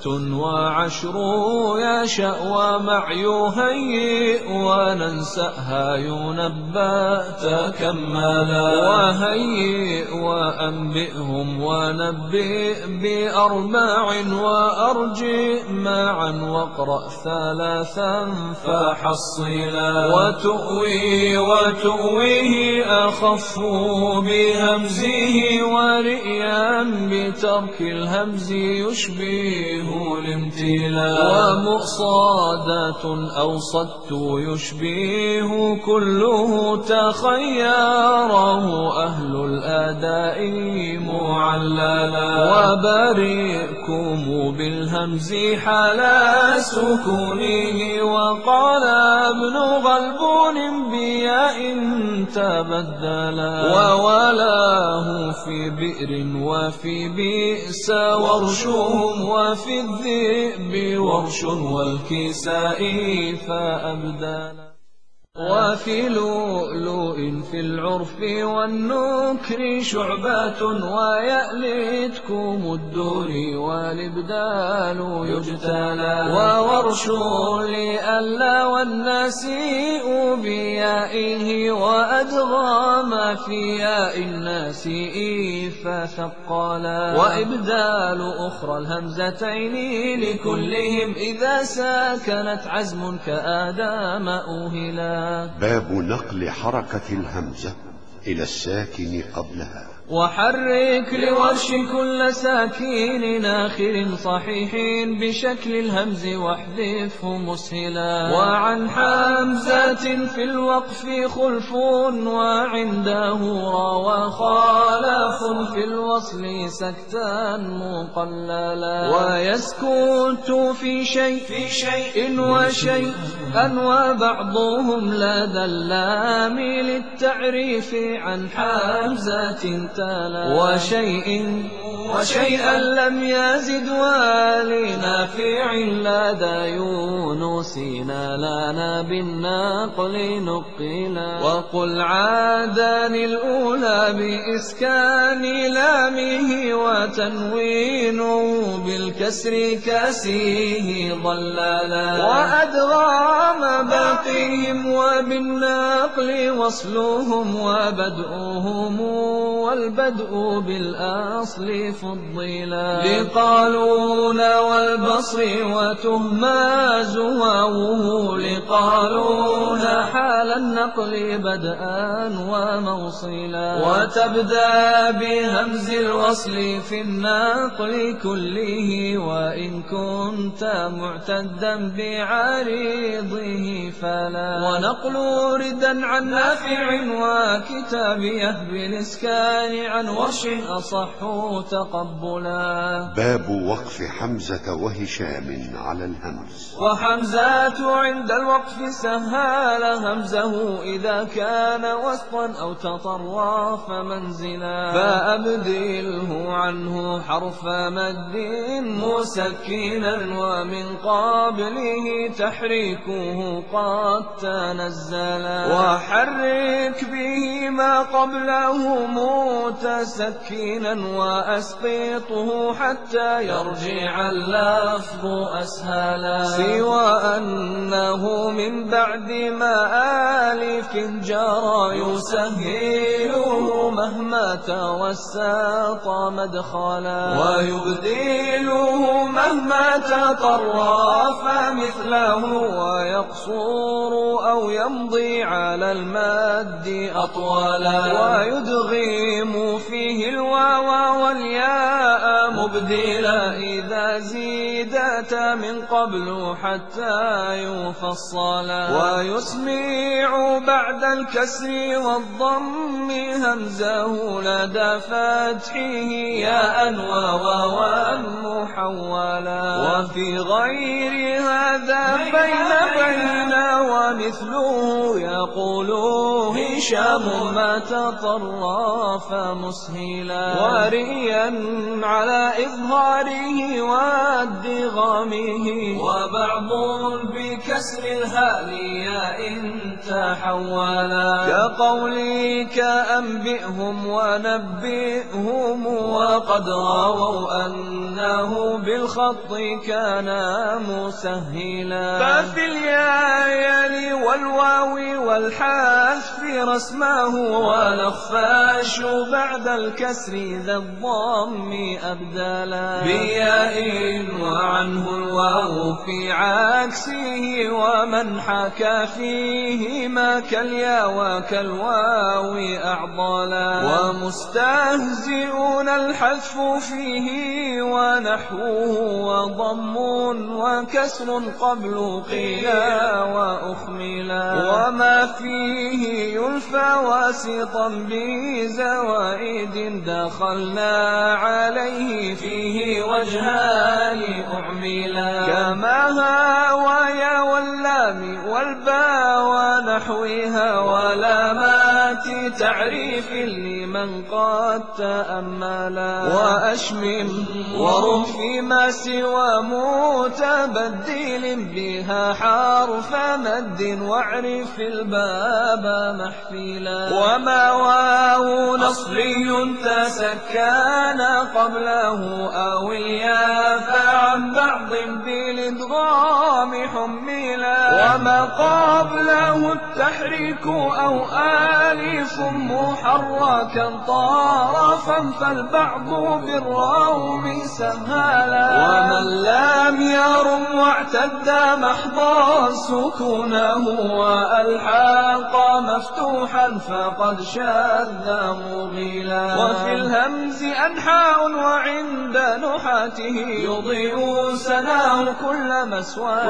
26 يشأ ومع يهيئ وننسأها ينبأ تكملا وهيئ وأنبئهم ونبئ بأربع وأرجئ معا واقرأ 3 فحصلا وتؤويه أخف بهمزه ورئيا بترك الهمز يشبه الامتلاء ومؤصادات أوصدت يشبه كله تخيره أهل الأداء معللا وبرئكم بالهمز حال سكونه وقال ابن غلبون بياء تبدلا وولاه في بئر وفي بئس ورشهم وفي الذئب ورش والكساء فأبدلا وفي لؤلؤ في العرف والنكر شعبات ويألتكم الدور والإبدال يجتلى وورش لألا والنسيء بيائه وأدغام في ياء الناسيء فثقلا وإبدال أخرى الهمزتين لكلهم إذا ساكنت عزم كآدام أوهلا. باب نقل حركة الهمزة إلى الساكن قبلها. وحرك لورش كل ساكن آخر صحيح بشكل الهمز واحذفه مسهلا وعن حمزة في الوقف خلف وعنده روى خالف في الوصل سكتا مقللا ويسكت في شيء وشيء وبعضهم لدى اللام للتعريف عن حمزة وشيئا لم يزد ولنافع لدى يونسنا لنا بالنقل نقلا وقل عادان الأولى بإسكان لامه وتنوينه بالكسر كاسيه ضلالا وأدغام باقيهم وبالنقل وصلهم وبدؤهم والبدء بالأصل فضلا. لقالون والبصر وتهماز واوه، لقالون حال النقل بدءا وموصلا. وتبدأ بهمز الوصل في النقل كله، وإن كنت معتدا بعريضه فلا. ونقل ردا عن نافع وكتابيه بالإسكان عن وش أصح تقبلا. باب وقف حمزة وهشام على الهمز. وحمزة عند الوقف سهل همزه إذا كان وسطا أو تطرف منزلا، فأبدله عنه حرف مد مسكنا، ومن قبله تحريكه قد تنزلا. وحرك به ما قبله متسكنا، وأسقطه حتى يرجع اللفظ أسهلا. سوى أنه من بعد ما آلف جرى يسهله مهما توسط مدخلا، ويبدله مهما تطرف مثله، ويقصر أو يمضي على المد أطولا. ويدغم فيه الواو والياء مبدلا إذا زيدتا من قبل حتى يفصلا. ويسمع بعد الكسر والضم همزه لدى فتحه ياء وواوا محولا. وفي غير هذا بين ومثله يقول هشام ما تطرف مسهلا. وريا على إظهاره وادغامه، وبعض بكسر الهاء إن تحولا. كقولك أنبئهم ونبئهم، وقد رووا أنه بالخط كان مسهلا. ففي الياء والواو والحذف رسمه، والخفاش بعد الكسر ذا الضم أبدلا. بياء وعنه الواو في عكسه، ومن حكى فيهما كاليا وكالواو أعضلا. ومستهزئون الحذف فيه ونحوه، وضم وكسر قبل قيلا وأخملا. وما فيه يلفى واسطا بزوائد دخلنا عليه فيه وجهان أعملا. كما هاويا واللام والباء ونحوها، ولامات تعريف لمن قد تأملا. وأشمم ورم فيما سوى متبدل بها حرف مد، واعرف الباب محفلا. وما واو نصري تسكن قبله أو الياء فعن بعض بالإدغام حملا. وما قبله التحريك أو آلف محركا طرفا، فالبعض بالروم سهلا. ومن لم يرم واعتد محضا سكونه، وألحق مفتوحا فقد شذ مغيلا. وفي الهمز أنحاء وعند نحاته يضيء سناه كل مسوى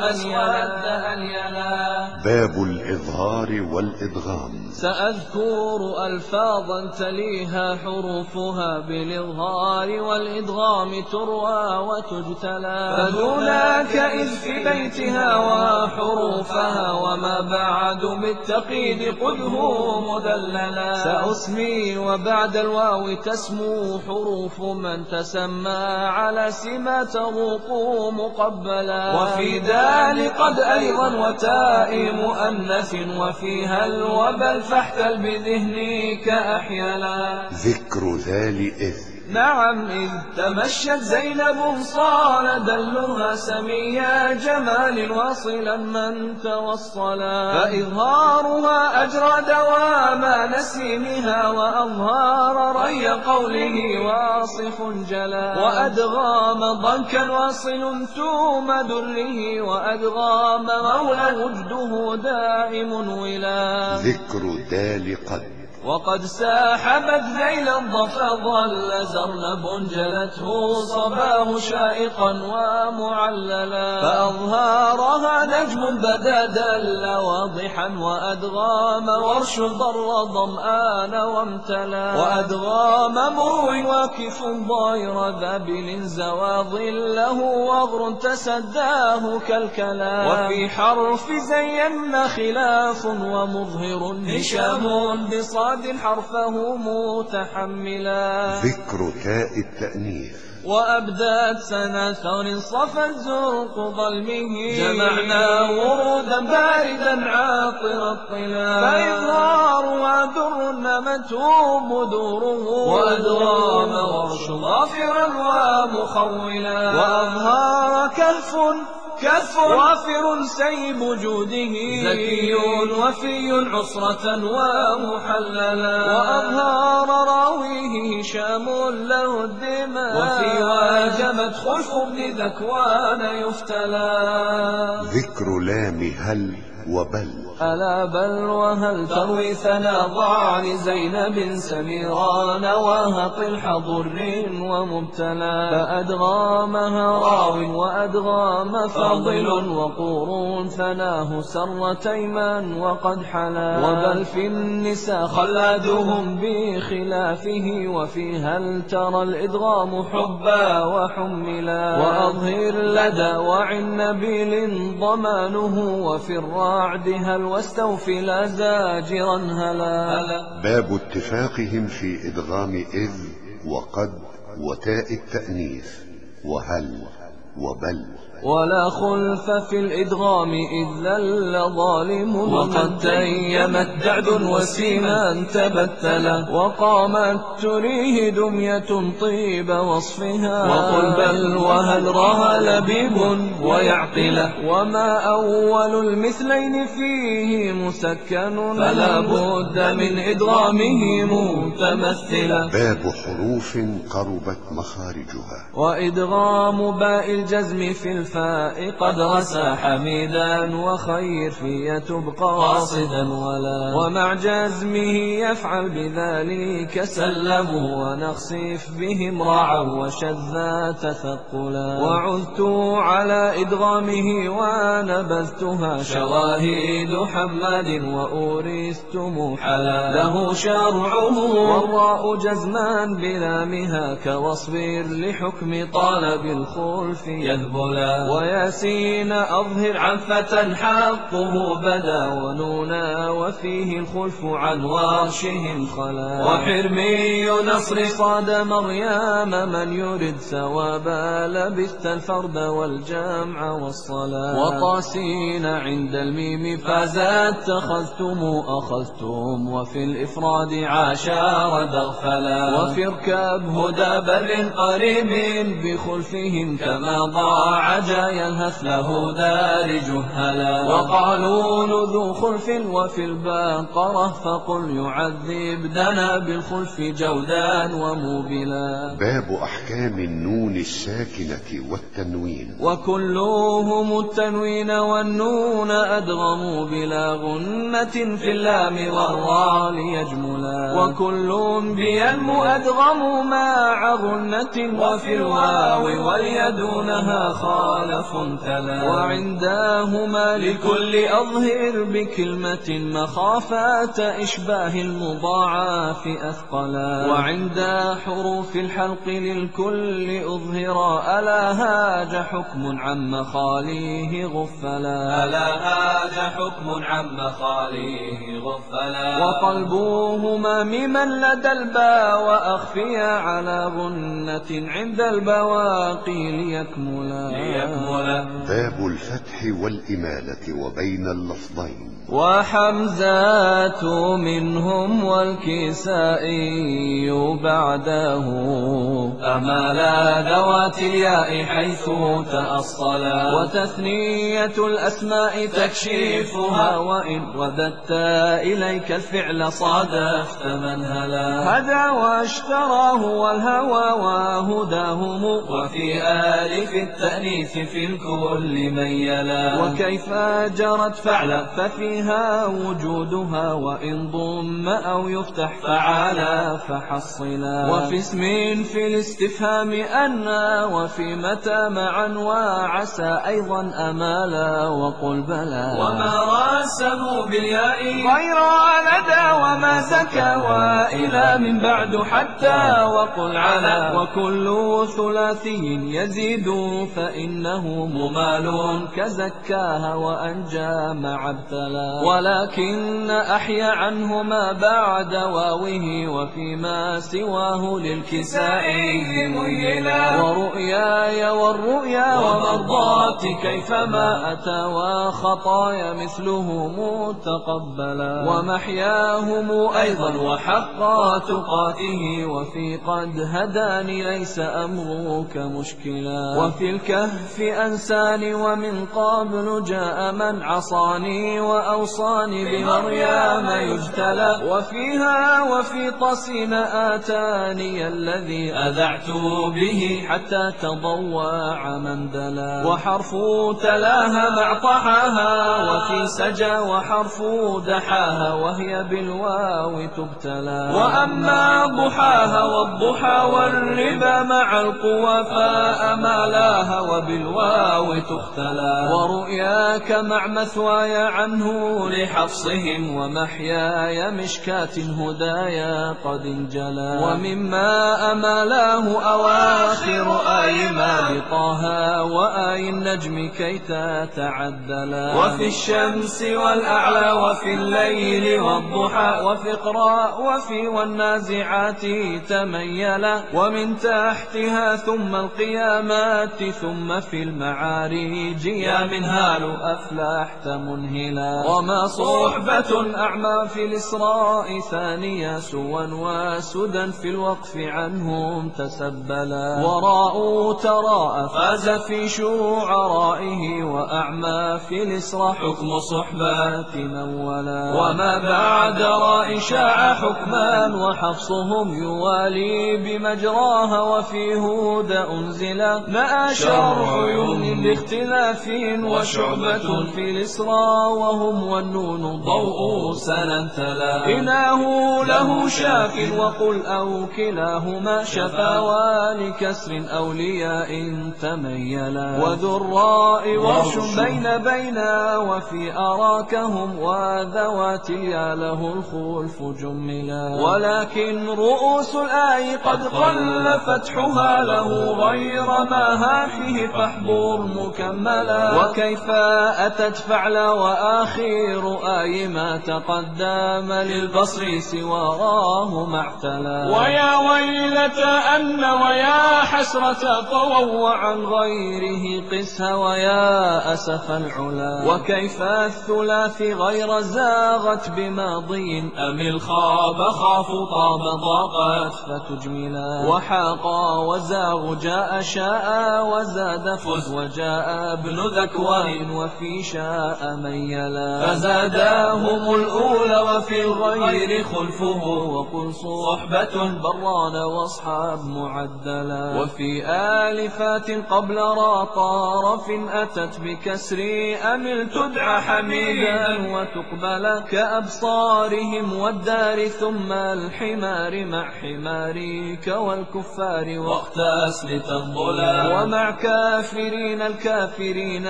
أليلا. باب الإظهار والإدغام. سأذكر ألفاظا تليها حروفها بالإظهار والإدغام تروى وتجتلى، فدونك إذ في بيتها وحروفها، وما بعد بالتقييد قده مدللا. سأسمي وبعد الواو تسمو حروف من تسمى على سما تروق مقبلا. وفي دال قد أيضا وتاء مؤنث، وفيها الوبل فاحتل بذهنك أحيلا. ذكر ذال إذ نعم إذ تمشت زينب صال دلها سميا جمال واصلا من توصلا، فإظهارها أجرى دوام نسيمها وأظهار ري قوله واصف جلا، وأدغام ضنكا واصل توم دره، وأدغام مولى وجده دائم ولا. ذكر دال قد وقد ساحبت ذيلا ظل زرنب جلته صباه شائقا ومعللا، فأظهارها نجم بدا دل واضحا، وأدغام ورش ضر ظمآن وامتلا، وأدغام مرو واكف ضير ذابل زوى ظله وغر تسداه كالكلا، وفي حرف زين خلاف ومظهر هشام بصاد حرفه متحملا. ذكر تاء التأنيث وأبدات سنة ثور صفت زرق ظلمه، جمعنا ورودا باردا عاطر الطلا، فإظهارها در نمته دوره، وأدغام ورش ظافرا ومخولا، وأظهار كهف وافر سيب جوده، ذكي وفي عصرة ومحللا، وأظهار راويه هشام له الدماء، وفي واجبت خلف بن ذكوان يفتلا. ذكر لام هل وبل ألا بل وهل تروي ثنا ضعن زينب سميران وهطل حضر ومبتلى، فأدغامها راو وأدغام فاضل، وقور ثناه سر تيمان وقد حلا، وبل في النساء خلادهم بخلافه، وفي هل ترى الإدغام حبا وحملا، وأظهر لدى وعن نبيل ضمانه، وفي الرعد هل واستوفي لا زاجرا هلا. باب اتفاقهم في إدغام إذ وقد وتاء التأنيث وهل وبل. ولا خلف في الإدغام إذ ذل ظالم، وقد تيمت دعد وسيمان تبتلا، وقامت تريه دمية طيب وصفها، وقل بل وهل رها لبيب ويعقله، وما أول المثلين فيه مسكن، فلا بد من إدغامه متمثلا. باب حروف قربت مخارجها وإدغام باء الجزم في الفاء قد رسى حميدا، وخير في تبقى قاصدا ولا، ومع جزمه يفعل بذلك سلموا، ونخسف بهم رعوا وشذا تثقلا، وعذت على إدغامه ونبذتها شواهد حماد، وأورثت محلا له شرعه، والراء جزما بلامها كواصبر لحكم طالب الخلف يذبلا، وياسين أظهر عن فتى حقه بدا، ونونا وفيه الخلف عن وارشهم خلا، وحرمي نصر صاد مريم من يرد ثوابا، لبثت الفرد والجمع والصلاة، وطاسين عند الميم فازت أخذتم، وفي الإفراد عاشر دغفلا، وفي اركاب هدى بر قريب بخلفهم، كما ضاع يلهث له دار جهلا، وقالوا ذو خلف وفي البقرة، فقل يعذب دنا بالخلف جودا وموبلا. باب أحكام النون الساكنة والتنوين. وكلهم التنوين والنون أدغموا بلا غنة في اللام والراء ليجملا، وكلهم بينمو أدغموا مع غنة، وفي الواو واليدونها خالف تلا، وعندهما لكل أظهر بكلمة مخافة إشباه المضاعف أثقلا، وعند حروف الحلق للكل أظهرا، ألا هاج حكم عن مخاليه غفلا، وقلبوهما ممن لدى الباء، وأخفيا على غنة عند البواقي ليكملا، يكملا. باب الفتح والإمالة وبين اللفظين. وحمزات منهم والكسائي بعده أمالا ذوات الياء حيث تأصلا. وتثنية الأسماء تكشيفها وإن رددت إليك الفعل صادفت منهلا. هدى واشتراه والهوى وهداهم وفي آلف التأنيث في الكل ميلا. وكيف جرت فعل ففيها وجودها وإن ضم أو يفتح فعلا فحصلا. وفي اسم في الاستفهام أنا وفي متى معا وعسى أيضا أمالا. وقل بلى وما راسه بالياء غير لدى وما زكى وإلى من بعد حتى. وقل على وكل ثلاثي يزيد فإنه ممال كزكاها وأنجى مع ابتلى. ولكن أحيا عنه ما بعد واوه وفيما سواه للكسائي ميلا. ورؤياي والرؤيا ومرضات كيفما أتى وخطايا مثله متقبلا. ومحياهم أيضا وحق تقاته وفي قد هداني ليس أمرك مشكلا. وفي الكهف أنساني ومن قبل جاء من عصاني وأوصاني بمريم يجتلى. وفيها وفي طسين آتاني الذي أذعت به حتى تضوع من دلا. وحرف تلاها مع طحاها وفي سجى وحرف دحاها وهي بالواو تبتلى. وأما ضحاها والضحى والربا مع القوى فأمالاها وبالواو تختلى. ورؤياك مع مثواي عنه لحفصهم ومحياي مشكاة هدايا قد انجلى. ومما أمالاه أواخر آي ما بطاها وآي النجم كي تتعدلا. وفي الشمس والأعلى وفي الليل والضحى وفي اقرأ وفي والنازعات تميلا. ومن تحتها ثم القيامات ثم في المعارج يا منهال أفلحت منهلا. وما صحبة أعمى في الإسراء ثانية سوا وسدا في الوقف عنهم تسبلا. وراء تراء فاز في شعرائه وأعمى في الإسراء حكم صحبة مولا. وما بعد راء شاع حكما وحفصهم يوالي بمجراها وفي هدى أنزلا. ما شرع عيون باختلاف وشعبة في الإسراء وهم والنون ضوء سننتلا. إناه له شاف وقل أو كلاهما شفا ولكسر أولياء تميلا. وذو الراء ورش بين وفي أراكهم وذوات يا له الخلف جملا. ولكن رؤوس الآي قد قل فتحها له غير ما ها فيه فاحبر مكملا. وكيف أتت فعل وآخر آي ما تقدم للبصر سواه معتلا. ويا ويلة أن ويا حسرة طووا عن غيره قسها ويا أسف العلا. وكيف الثلاث غير زاغت بماضي أم الخاب خاف طاب ضاقت فتجملا. وحاقا وزاغ جاء شاء وزاد فز وجاء ابن ذكوان وفي شاء ميلا. فزاداهم الأولى وفي الغير خلفه وقل صحبة بران واصحاب معدلا. وفي آلفات قبل را طارف أتت بكسر أمل تدعى حميدا وتقبل كأبصارهم والدار ثم الحمار مع حمارك والكفار واختاس لتنضلا. ومع كافرين الكافرين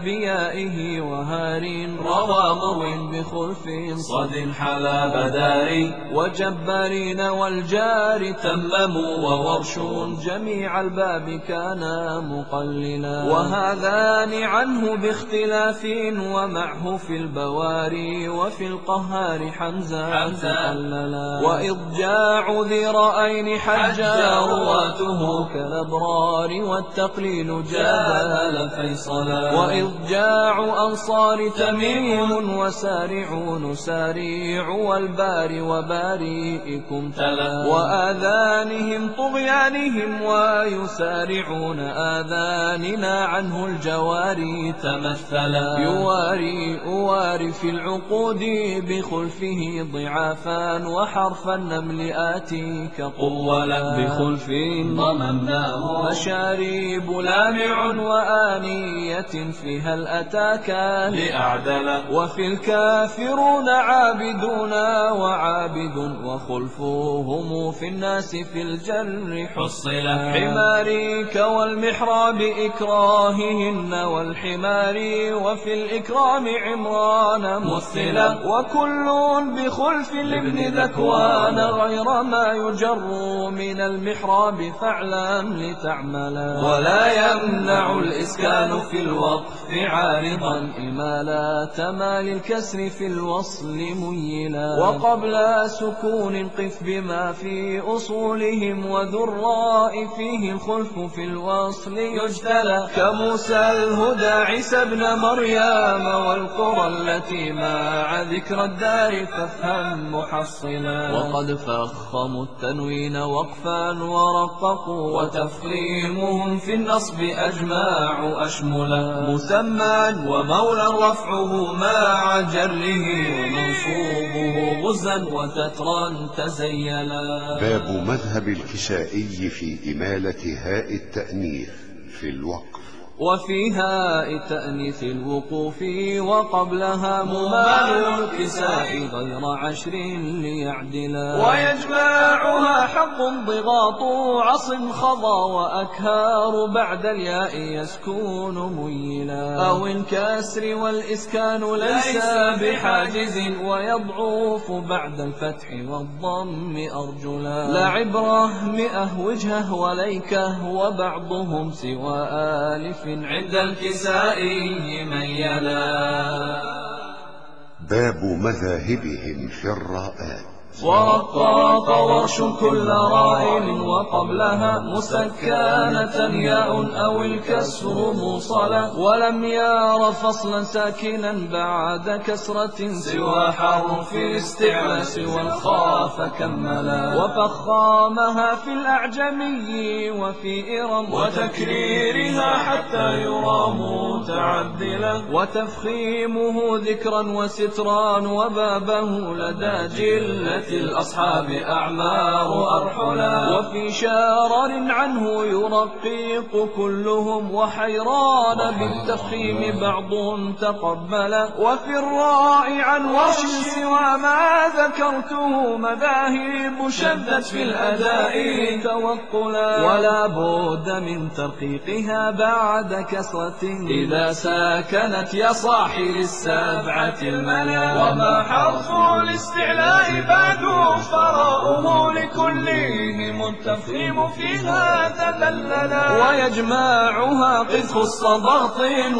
بيائه وهارين روى مرو بخلف صد حلا بداري. وجبارين والجار تمموا وورش جميع الباب كان مقللا. وهذان عنه باختلاف ومعه في البواري وفي القهار حمزة تقللا. وإضجاع ذي رأين حجا رواته كالأبرار والتقليل جاء شذال فيصلا. وإضجاع أنصار تميم وسارعوا نساريع والبار وبارئكم تلا. وآذانهم طغيانهم ويسارعون آذاننا عنه الجواري تمثلا. أواري في العقود بخلفه ضعافا وحرف النمل آتيك قولا. بخلف ضممناه مشاريب لامع وآنية فيها الأتاك لأعدلا. وفي الكافرون عابدون وعابد وخلفهم في الناس في الجر حصلا. حماريك والمحراب إكراههن والحمار وفي الإكرام عمران مثلا. وكل بخلف لابن ذكوان غير ما يجر من المحراب فاعلم لتعملا. ولا يمنع الإسكان في الوقف عارضا إمالة ما للكسر في الوصل ميلا. وقبل سكون قف بما في أصولهم وذراء فيه الخلف في الوصل يجتلى. كموسى الهدى عيسى ابن مريم والقرى التي مع ذكر الدار فافهم محصلا. وقد فخموا التنوين وقفا ورققوا وتفخيمهم في النصب أجماع أشملا. مسمى ومولى رفعه مع جره ومنصوبه غزا وتترا تزيلا. باب مذهب الكسائي في إمالة هاء التأنيث في الوقف. وفي هاء تأنيث الوقوف وقبلها ممال الكساء غير 10 ليعدلا. ويجمعها حق ضغاط عص خضى وأكهار بعد الياء يسكون ميلا. أو انكسر والإسكان ليس بحاجز ويضعف بعد الفتح والضم أرجلا. لا عبرة 100 وجهه وليكه وبعضهم سوى آلف عند الكسائي ميلا. باب مذاهبهم في الراءات. ورقاق ورش كل راء وقبلها مسكنة ياء أو الكسر موصلا. ولم ير فصلا ساكنا بعد كسرة سوى حرف الاستعلاء سوى الخاء فكملا. وفخامها في الأعجمي وفي إرم وتكريرها حتى يرى متعدلا. وتفخيمه ذكرا وسترا وبابه لدى جلة الأصحاب أعمار أرحلا. وفي شارر عنه يرقيق كلهم وحيران بالتفخيم بعض تقبلا. وفي الراء عن ورش سوى ما ذكرته مذاهب شدت في الأداء توقلا. ولا بد من ترقيقها بعد كسرة إذا ساكنت يا صاحي للسبعة الملا. وما حرف الاستعلاء بعد فراؤه لكلهم التفخيم فيها تدللا. ويجمعها قد خص ضغط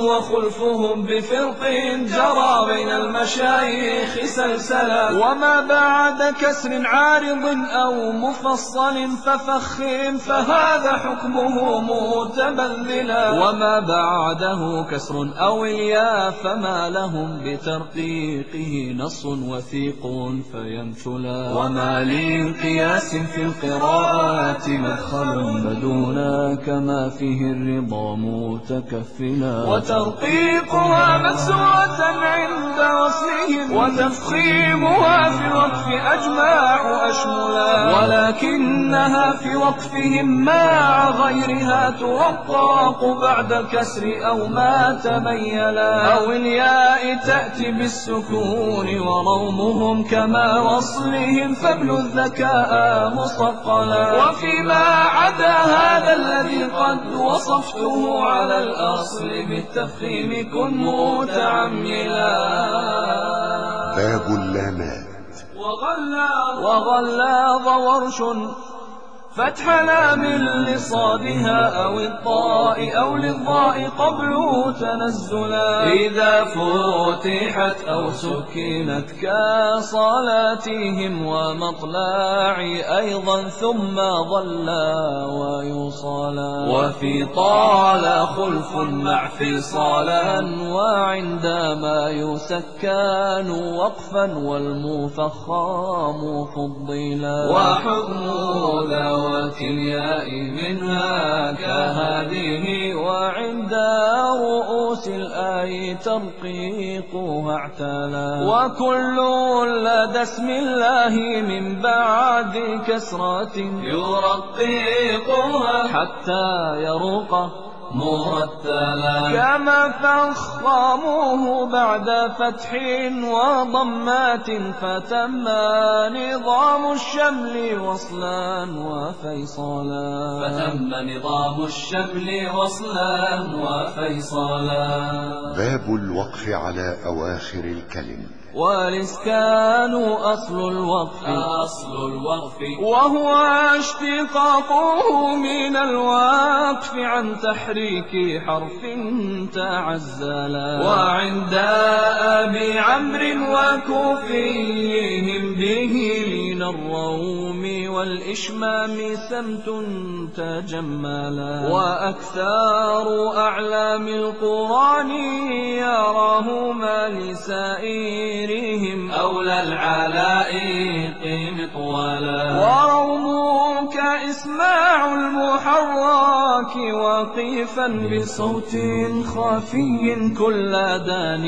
وخلفهم بفرق جرى بين المشايخ سلسلا. وما بعد كسر عارض أو مفصل ففخم فهذا حكمه متبذلا. وما بعده كسر أو الياء فما لهم بترقيقه نص وثيق فيمثلا. وما لقياس في القراءات مدخل بدونا كما فيه الرضا متكفلا. وترقيقها مكسورة عند وصلهم وتفخيمها في الوقف أجماع أشملا. ولكنها في وقفهم مع غيرها ترقق بعد الكسر أو ما تميلا. أو الياء تأتي بالسكون ورومهم كما وصلهم فابن الذكاء مصقلا. وفيما عدا هذا الذي قد وصفته على الأصل بالتفخيم كن متعملا. باب اللامات. وغلاظ ورش فتح لام لصادها أو الطاء أو للضاء قبل تنزلا إذا فتحت أو سكنت كصلاتهم ومطلع أيضا ثم ظلا ويصلا وفي طال خلف مع فصالا وعندما يسكن وقفا والمفخم فضلا وحكم ذوات الياء منها كهذه وعند رؤوس الآي ترقيقها اعتلا وكل لدى اسم الله من بعد كسرة يرقيقها حتى يروق مرتلا كما فخموه بعد فتح وضمات فتم نظام الشمل وصلا وفيصلا باب الوقف على أواخر الكلم. والإسكان أصل الوقف وهو اشتقاقه من الوقف عن تحريك حرف تعزلا وعند أبي عمرو وكوفيهم به من الروم والإشمام سمت تجملا وأكثر أعلام القرآن يراهما لسائرهم أولى العلائق مطولا ورومك إسماع المحرك وقيفا بصوت خفي كل دان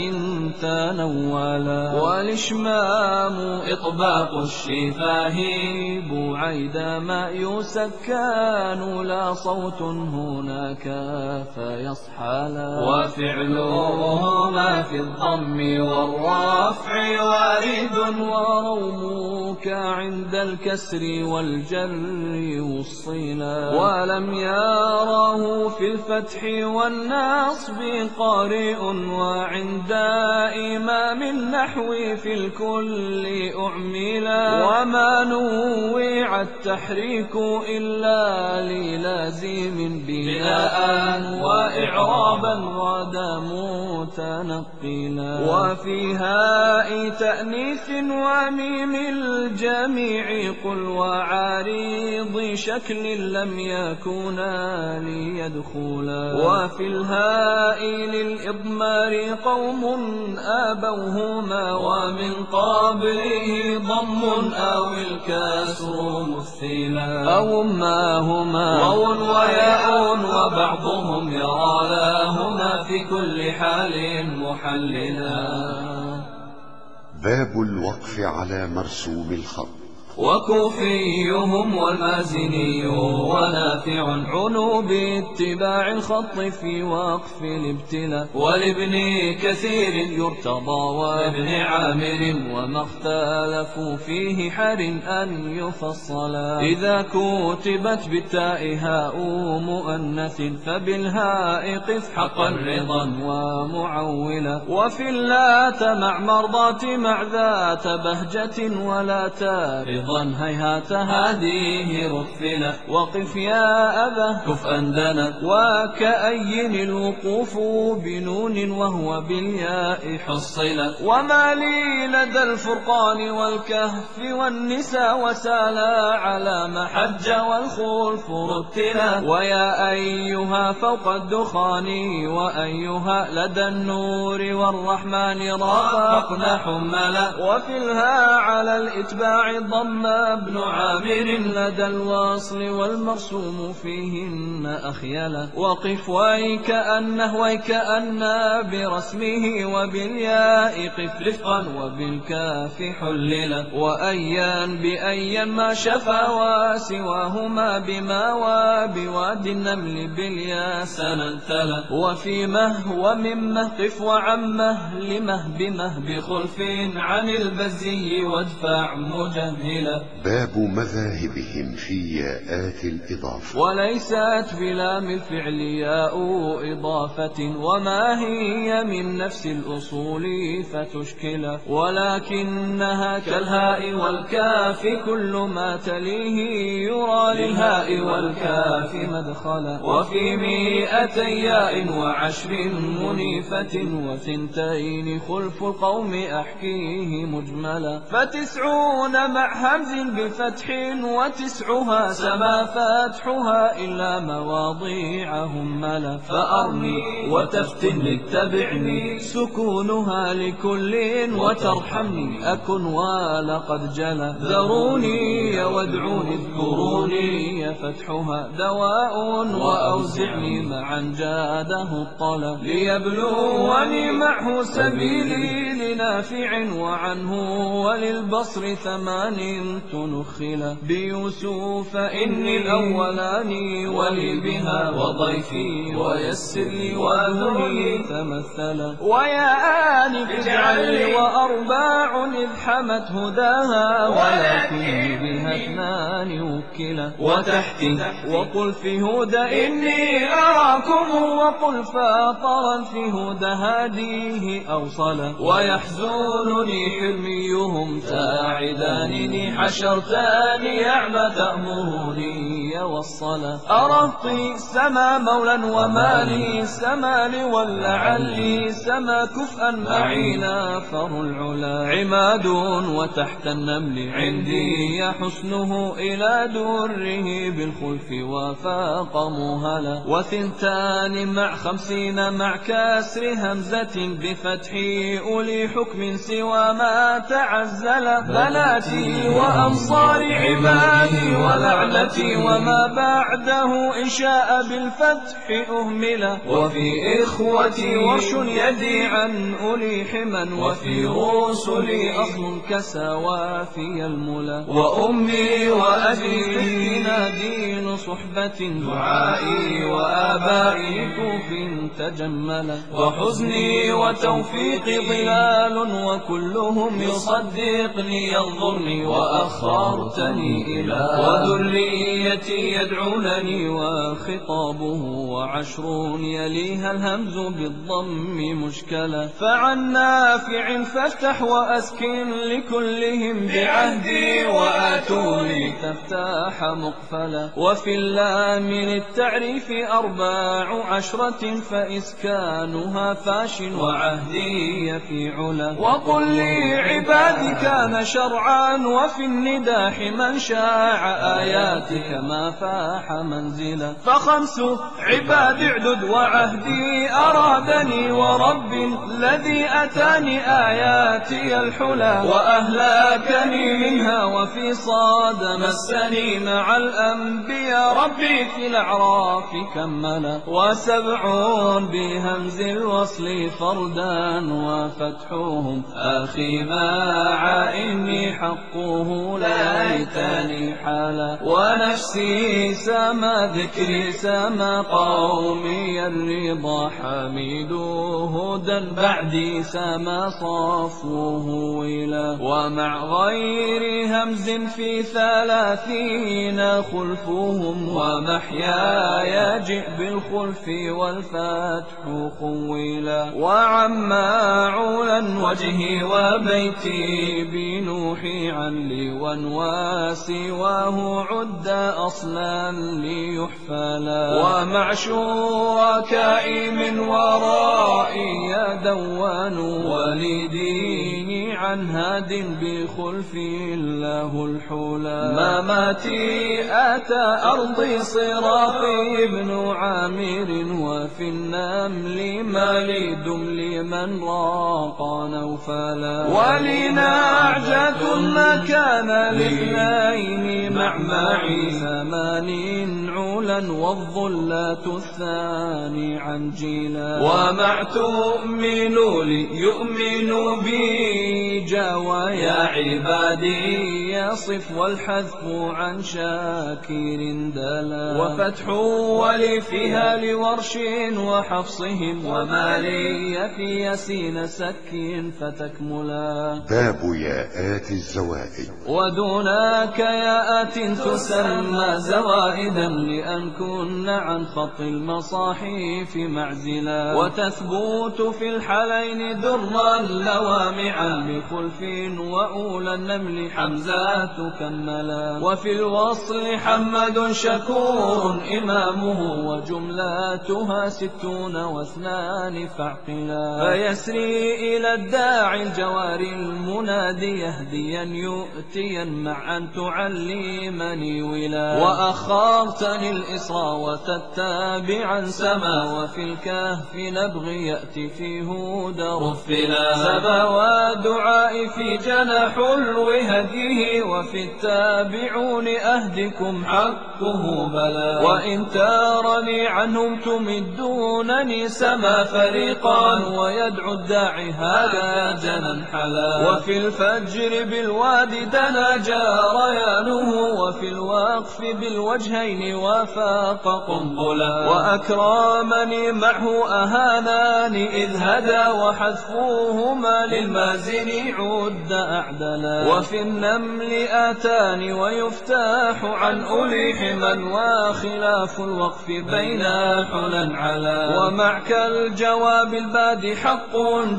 تنولا والإشمام إطباق الشفاه بعيد ما يسكن لا صوت هناك فيصحلا وفعلهما في الضم والرفع وارد ورومك عند الكسر والجر والصلا ولم يراه في الفتح والنصب قارئ وعند إمام النحو في الكل أعملا وما نوع التحريك إلا للازم بناء وإعرابا غدا متنقلا وفي هاء تأنيث وميم الجميع قل وعارض شكل لم يكونا ليدخلا وفي الهاء للإضمار قوم آبوهما ومن قبله ضم أو الكسر مثلا أو ما هما واو وياء وبعضهم يرى لهما في كل حال محللا. باب الوقف على مرسوم الخط. وكوفيهم والمازني ونافع عنوا باتباع الخط في وقف الابتلاء ولابن كثير يرتضى وابن عامر وما اختلفوا فيه حر أن يفصلا إذا كتبت بالتاء هاء مؤنث فبالهاء قف حقا رضا ومعولا وفي اللات مع مرضات مع ذات بهجة ولا تارض هيهات هذه رفلة وقف يا أبا كف أندنا وكأين الوقوف بنون وهو بالياء حصلا وما لي لدى الفرقان والكهف والنساء وسالا على محج والخلف رتلا ويا أيها فوق الدخان وأيها لدى النور والرحمن رافقنا حملا وفي الها على الإتباع ضم ابن عامر لدى الوصل والمرسوم فيهن أخيلا وقف ويكأن برسمه وبالياء قف رفقا وبالكاف حللا وأيا بأيا ما شفا وسواهما بما وبواد النمل بالياء سننتلا وفي مه وممه قف وعمه لمه بمه بخلف عن البزي وادفع مجملا أهملا. باب مذاهبهم في ياءات الإضافة. وليست بلام الفعل ياء إضافة، وما هي من نفس الأصول فتشكلا، ولكنها كالهاء والكاف كل ما تليه يرى للهاء والكاف مدخلا. وفي 200 ياء و10 منيفة وثنتين خلف القوم أحكيه مجملا. ف90 مع همز بفتح و9 سما فتحها إلا مواضيعهم ملا. فأرني وتفتن للتبعني سكونها لكل وترحمني أكن ولقد جلا. ذروني وادعوني اذكروني فتحها دواء وأوزعني معا جاده الطلب. ليبلوني معه سبيلي لنافع وعنه وللبصر 8 تنخلا. بيوسف إني الأولان ولي بها وضيفي ويسر لي وأذني تمثلا. ويا آنف اجعل لي وأرباع إذ حمت هداها ولكن بها 2 وكلا. وتحتي وقل في هدى إني أراكم وقل فاطرا في هدى هاديه أوصلا. ويحزنني حلميهم ساعدانني حشرتاني أعمى تأمرني والصلاة. أرهطي سما مولا ومالي سمالي ولعلي سما كفءا معينا فر العلا. عماد وتحت النمل عندي حسنه إلى دره بالخلف وفاق مهلا. و2 مع 50 مع كسر همزة بفتح أولي حكم سوى ما تعزل. بناتي وأنصار عبادي ولعنتي وما بعده إن شاء بالفتح أهملا. وفي إخوتي ورش يدي عن أولي حما وفي رسلي أصل كسوافي الملا. وأمي وأبي فينا دين صحبة دعائي وآبائي كوف تجملا. وحزني وتوفيقي ظلال وكلهم يصدقني ينظرني وأخرتني إلى وذريتي يدعونني. وخطابه و10 يليها الهمز بالضم مشكلا. فعن نافع فافتح وأسكن لكلهم بعهدي وآتوني تفتح مقفلا. وفي اللام للتعريف 14 فإسكانها فاش وعهدي في علا. وقل لي عبادي كان شرعا وفي النداح من شاع آياتك ما فاح منزلا. ف5 عباد اعدد وعهدي أرادني ورب الذي أتاني آياتي الحلا. وأهلاكني منها وفي صاد مسني مع الأنبياء ربي في الأعراف كملا. و7 بهمز الوصل فردا وفتحهم أخي مع إني حقه لا ليتني حالا. ونفسي سما ذكري سما قومي الرضا حميدو هدى بعدي سما صفوه ولا. ومع غير همز في 30 خلفهم ومحياي جئ بالخلف والفتح خولا. وعما عولا وجهي وبيتي بنوحي عن لون وسواه عد أصلا ليحفلا. ومع شركائي من ورائي يدوان ولديني عن هاد بخلف الله الحلا. مماتي أتى أرضي صراطي ابن عامر وفي النمل مالي دملي من راق نوفلا. ولنا عجة ما كان ل2 مع معي ثمان عولا والظلات الثاني عنجيلا. ومع تؤمنوا لي يؤمنوا بي جاوى يا عبادي يصف والحذف عن شاكر دلا. وفتح ولي فيها لورش وحفصهم وما لي في ياسين سك فتكملا. باب ياءات الزوائد. ودونك ياءات تسمى زوائدا لأن كن عن خط المصاحف معزلا. وتثبت في الحالين درا لوامعا بخلف وأولى النمل حمزات كملا. وفي الوصل حمد شكور إمامه وجملاتها 62 فاعقلا. فيسري إلى الداعي الجواري المنادي يهديا يؤتيا مع أن تعلمني ولا. وأخرتني الإسراء وتتابعا سما وفي الكهف نبغي يأتي في هدى رفلا. سبا ودعائي في جناح الوهديه وفي التابعون أهدكم حقه بلا. وإن تارني عنهم تمدونني سما فريقا ويدعو الداعي هذا جنا حلا. وفي الفجر بالوادي دنا جاريانه وفي الوقف بالوجهين وفاق قنبلا. وأكرمني معه أهاناني إذ هدى وحذفوهما للمازن عد أعدلا. وفي النمل آتاني ويفتاح عن أولي حما وخلاف الوقف بين حلا علا. ومعك الجواب البادي حق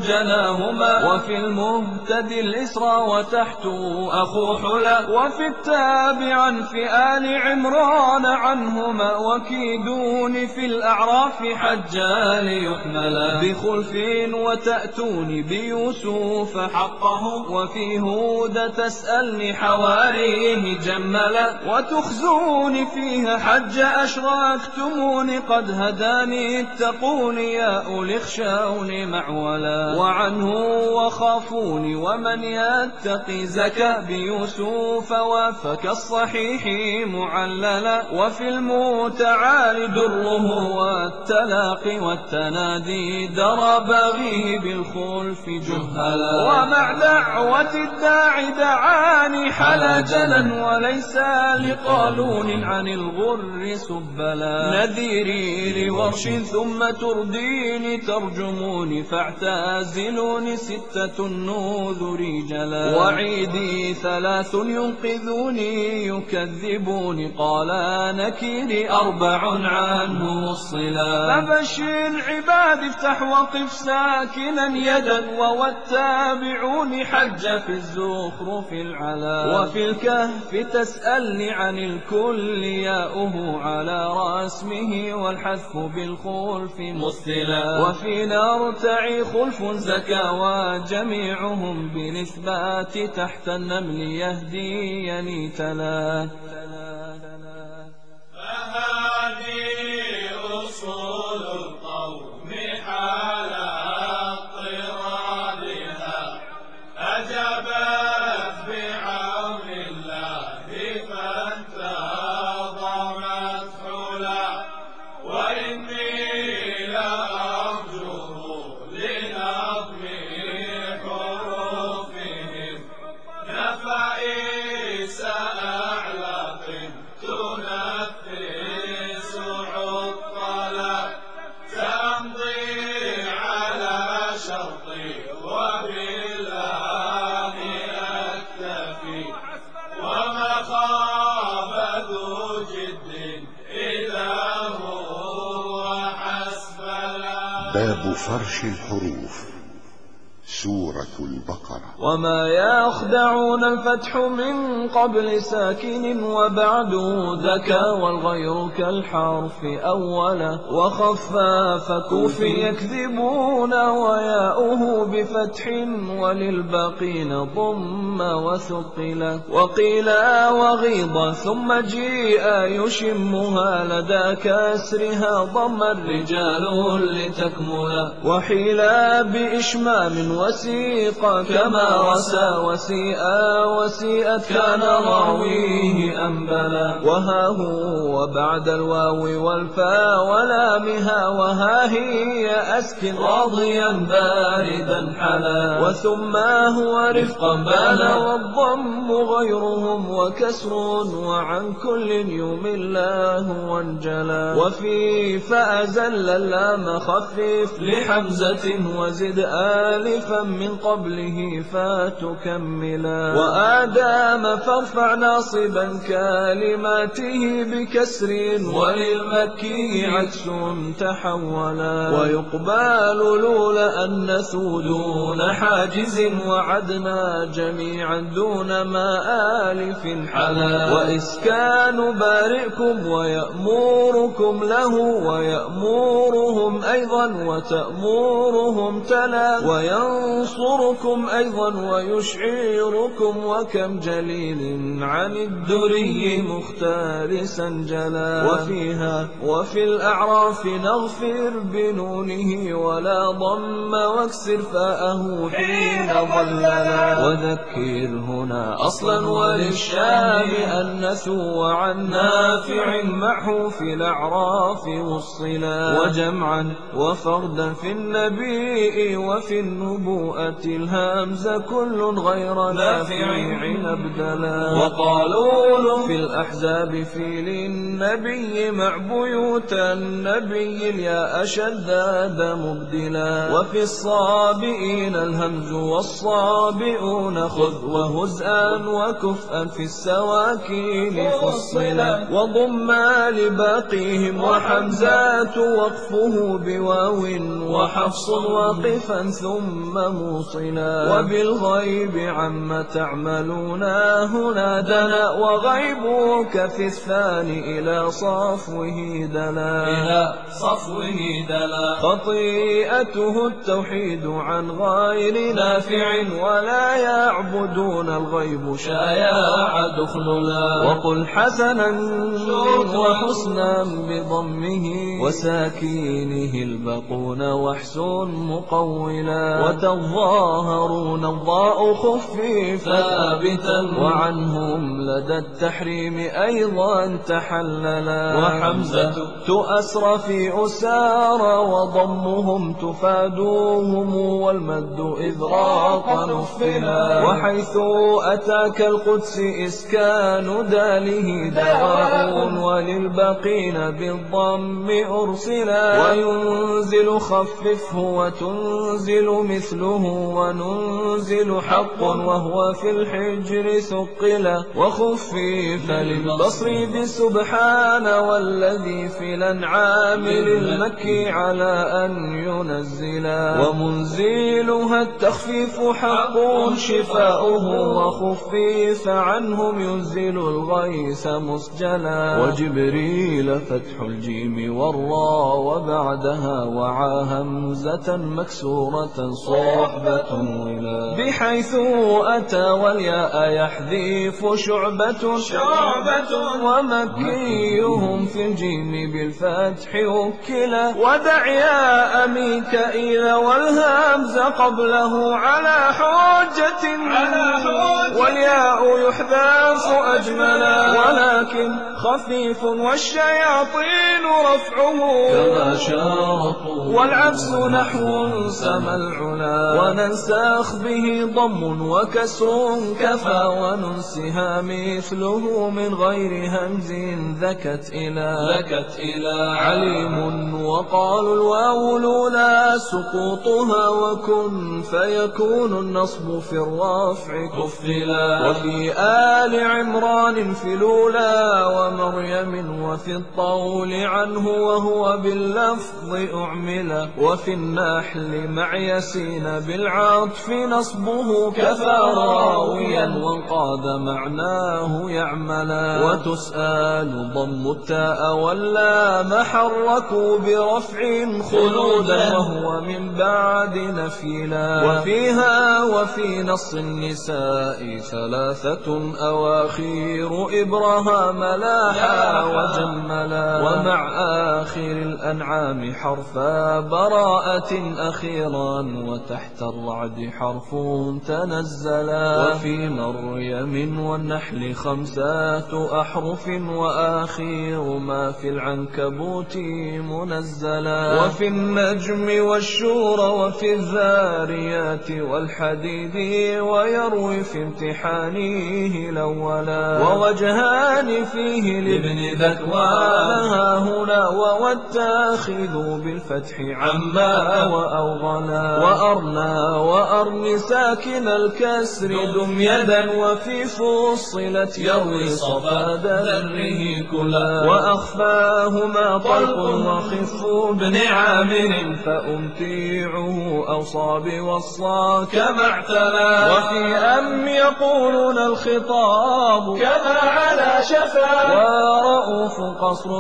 جناهما وفي المهتدي الإسرى وتحت أخو حلا. وفي التابعا في آل عمران عنهما وكيدون في الأعراف حجا ليحملا. بخلف وتأتوني بيوسف حقه وفي هود تسألني حواريه جملا. وتخزوني فيها حج أشراكتموني قد هداني اتقوني يا أولي اخشوني معولا. وعنه وخافوني ومن يتقي زكى بيوسف وافك الصحيح معللا. وفي المتعال دره والتلاقي والتنادي درى باغيه بالخلف جهلا. ومع دعوة الداعي دعاني حلا جلا وليس لقالون عن الغر سبلا. نذيري لورش ثم ترديني ترجموني فاعتازلوني 6 النذر جلا. وعيدي 3 ينقذوني يكذبوني قال نكيري 4 عنه الصلا. فبشر عبادي افتح وقف ساكنا يدا والتابعون حج في الزخرف العلا. وفي الكهف تسألني عن الكل ياؤه على رسمه والحذف بالخلف مثلا. وفي نرتعي خلف زكا وجميعهم بالإثبات تحت النمل يهديني تلا. فهذه أصول القوم حال اضطرادها أجبت بعون الله فانتظمت حلا. وإني لأرجوه لنظم حروفهم نفائس أعلق تنفس عطلا. سأمضي على شرطي وبالله أكتفي وما خاب ذو جد إذا هو حسبلا. باب فرش الحروف. سورة البقرة. وما يخدعون الفتح من قبل ساكن وبعد ذكى والغير كالحرف أولا. وخفاف كوف يكذبون وياؤه بفتح وللباقين ضم وثقلا. وقيل وغيض ثم جيء يشمها لدى كسرها ضم الرجال لتكملا. وحيل بإشمام وسيقا كما رسى وسيئا وسيئت كان راويه أنبلا. وها هو بعد الواو والفاء ولامها وها هي أسكن راضيا باردا حلا. وثم هو رفقا بالا والضم غيرهم وكسر وعن كل يوم الله وانجلا. وفي فأزل اللام خفف لحمزة وزد آلفا من قبله فتكملا. وآدام فارفع ناصبا كلماته بكسر وللمكي عكس تحولا. ويقبال لولا أنث دون حاجز وعدنا جميعا دون ما آلف حلا. وإسكان بارئكم ويأموركم له ويأمورهم أيضا وتأمورهم تلا. وينصركم أيضا ويشعركم وكم جليل عن الدري مختار سنجلا. وفيها وفي الأعراف نغفر بنونه ولا ضم واكسر فاءه حين ضللا. وذكر هنا أصلا وللشام أنثوا وعن نافع معه في الأعراف والصلا. وجمعا وفردا في النبي وفي النبوءة الهمز كل غير نافع أبدلا. وقالوا في الأحزاب في للنبي مع بيوت النبي الياء شداد مبدلا. وفي الصابئين الهمز والصابئون خذ وهزءا وكفءا في السواكين فصلا. وضم لباقيهم وحمزات وقفه بواو وحفص واقفا ثم موصلا. وبالغيب عما تعملون هنا دنا وغيبك في الثاني إلى صفوه دلا. خطيئته التوحيد عن غير نافع ولا يعبدون الغيب شايع دخللا. وقل حسنا وحسنا بضمه وساكينه البقون وحسن مقولا. وتظاهرون الضاء خفي ثابتا وعنهم لدى التحريم أيضا تحللا. وحمزة تؤسر في أسارى وضمهم تفادوهم والمد إذ راق نفلا. وحيث أتاك القدس إسكان داله دواء وللباقين بالضم أرسلا. وينزل خففه وتنزل مثله وننزل حق وهو في الحجر ثقلا. وخفف للبصر بسبحان والذي في الأنعام للمكي على أن ينزلا. ومنزلها التخفيف حق شفاؤه وخفف عنهم ينزل الغيث مسجلا. وجبريل فتح الجيم والراء وبعدها وعا همزة مكسورة صحبة ولا. بحيث أتى والياء يحذف شعبة ومكيهم في الجيم بالفتح وكلا. ودع يا ميكائيل والهمز قبله على حجة والياء يحذف أجملا. ولكن خفيف والشياطين رفعه كما شارطوا والعكس نحو سما العلا. وننسخ به ضم وكسر كفى وننسها مثله من غير همز ذكت إلى عليم. وقالوا الواو لولا سقوطها وكن فيكون النصب في الرفع كفلا. وفي آل عمران في لولا ومريم وفي الطول عنه وهو باللفظ أعملا. وفي النحل مع ياسين بالعطف نصبه كفى راويا وانقاد معناه يعملا. وتسأل ضم التاء واللام حركوا برفع خلودا وهو من بعد نفيلا. وفيها وفي نص النساء ثلاثة أواخير إبراهام لا لاحا وجملا. ومع آخر الأنعام حرفا براءة أخيرا وتحت الرعد حرف تنزلا. وفي مريم والنحل 5 أحرف وآخر ما في العنكبوت منزلا. وفي النجم والشورى وفي الذاريات والحديد ويروي في امتحانه الأولا. ووجهان فيه لابن ذكوان ها هنا والتاخذ بالفتح عما وأوغلا. وأرن ساكن الكسر دم يدا وفي فصلت يروي صفا ذره كلا. وأخفاهما طلق وخف بن عامر فأمتيعه أوصى بوصى كما اعتلى. وفي أم يقولون الخطاب كما على شفا ورؤوف قصر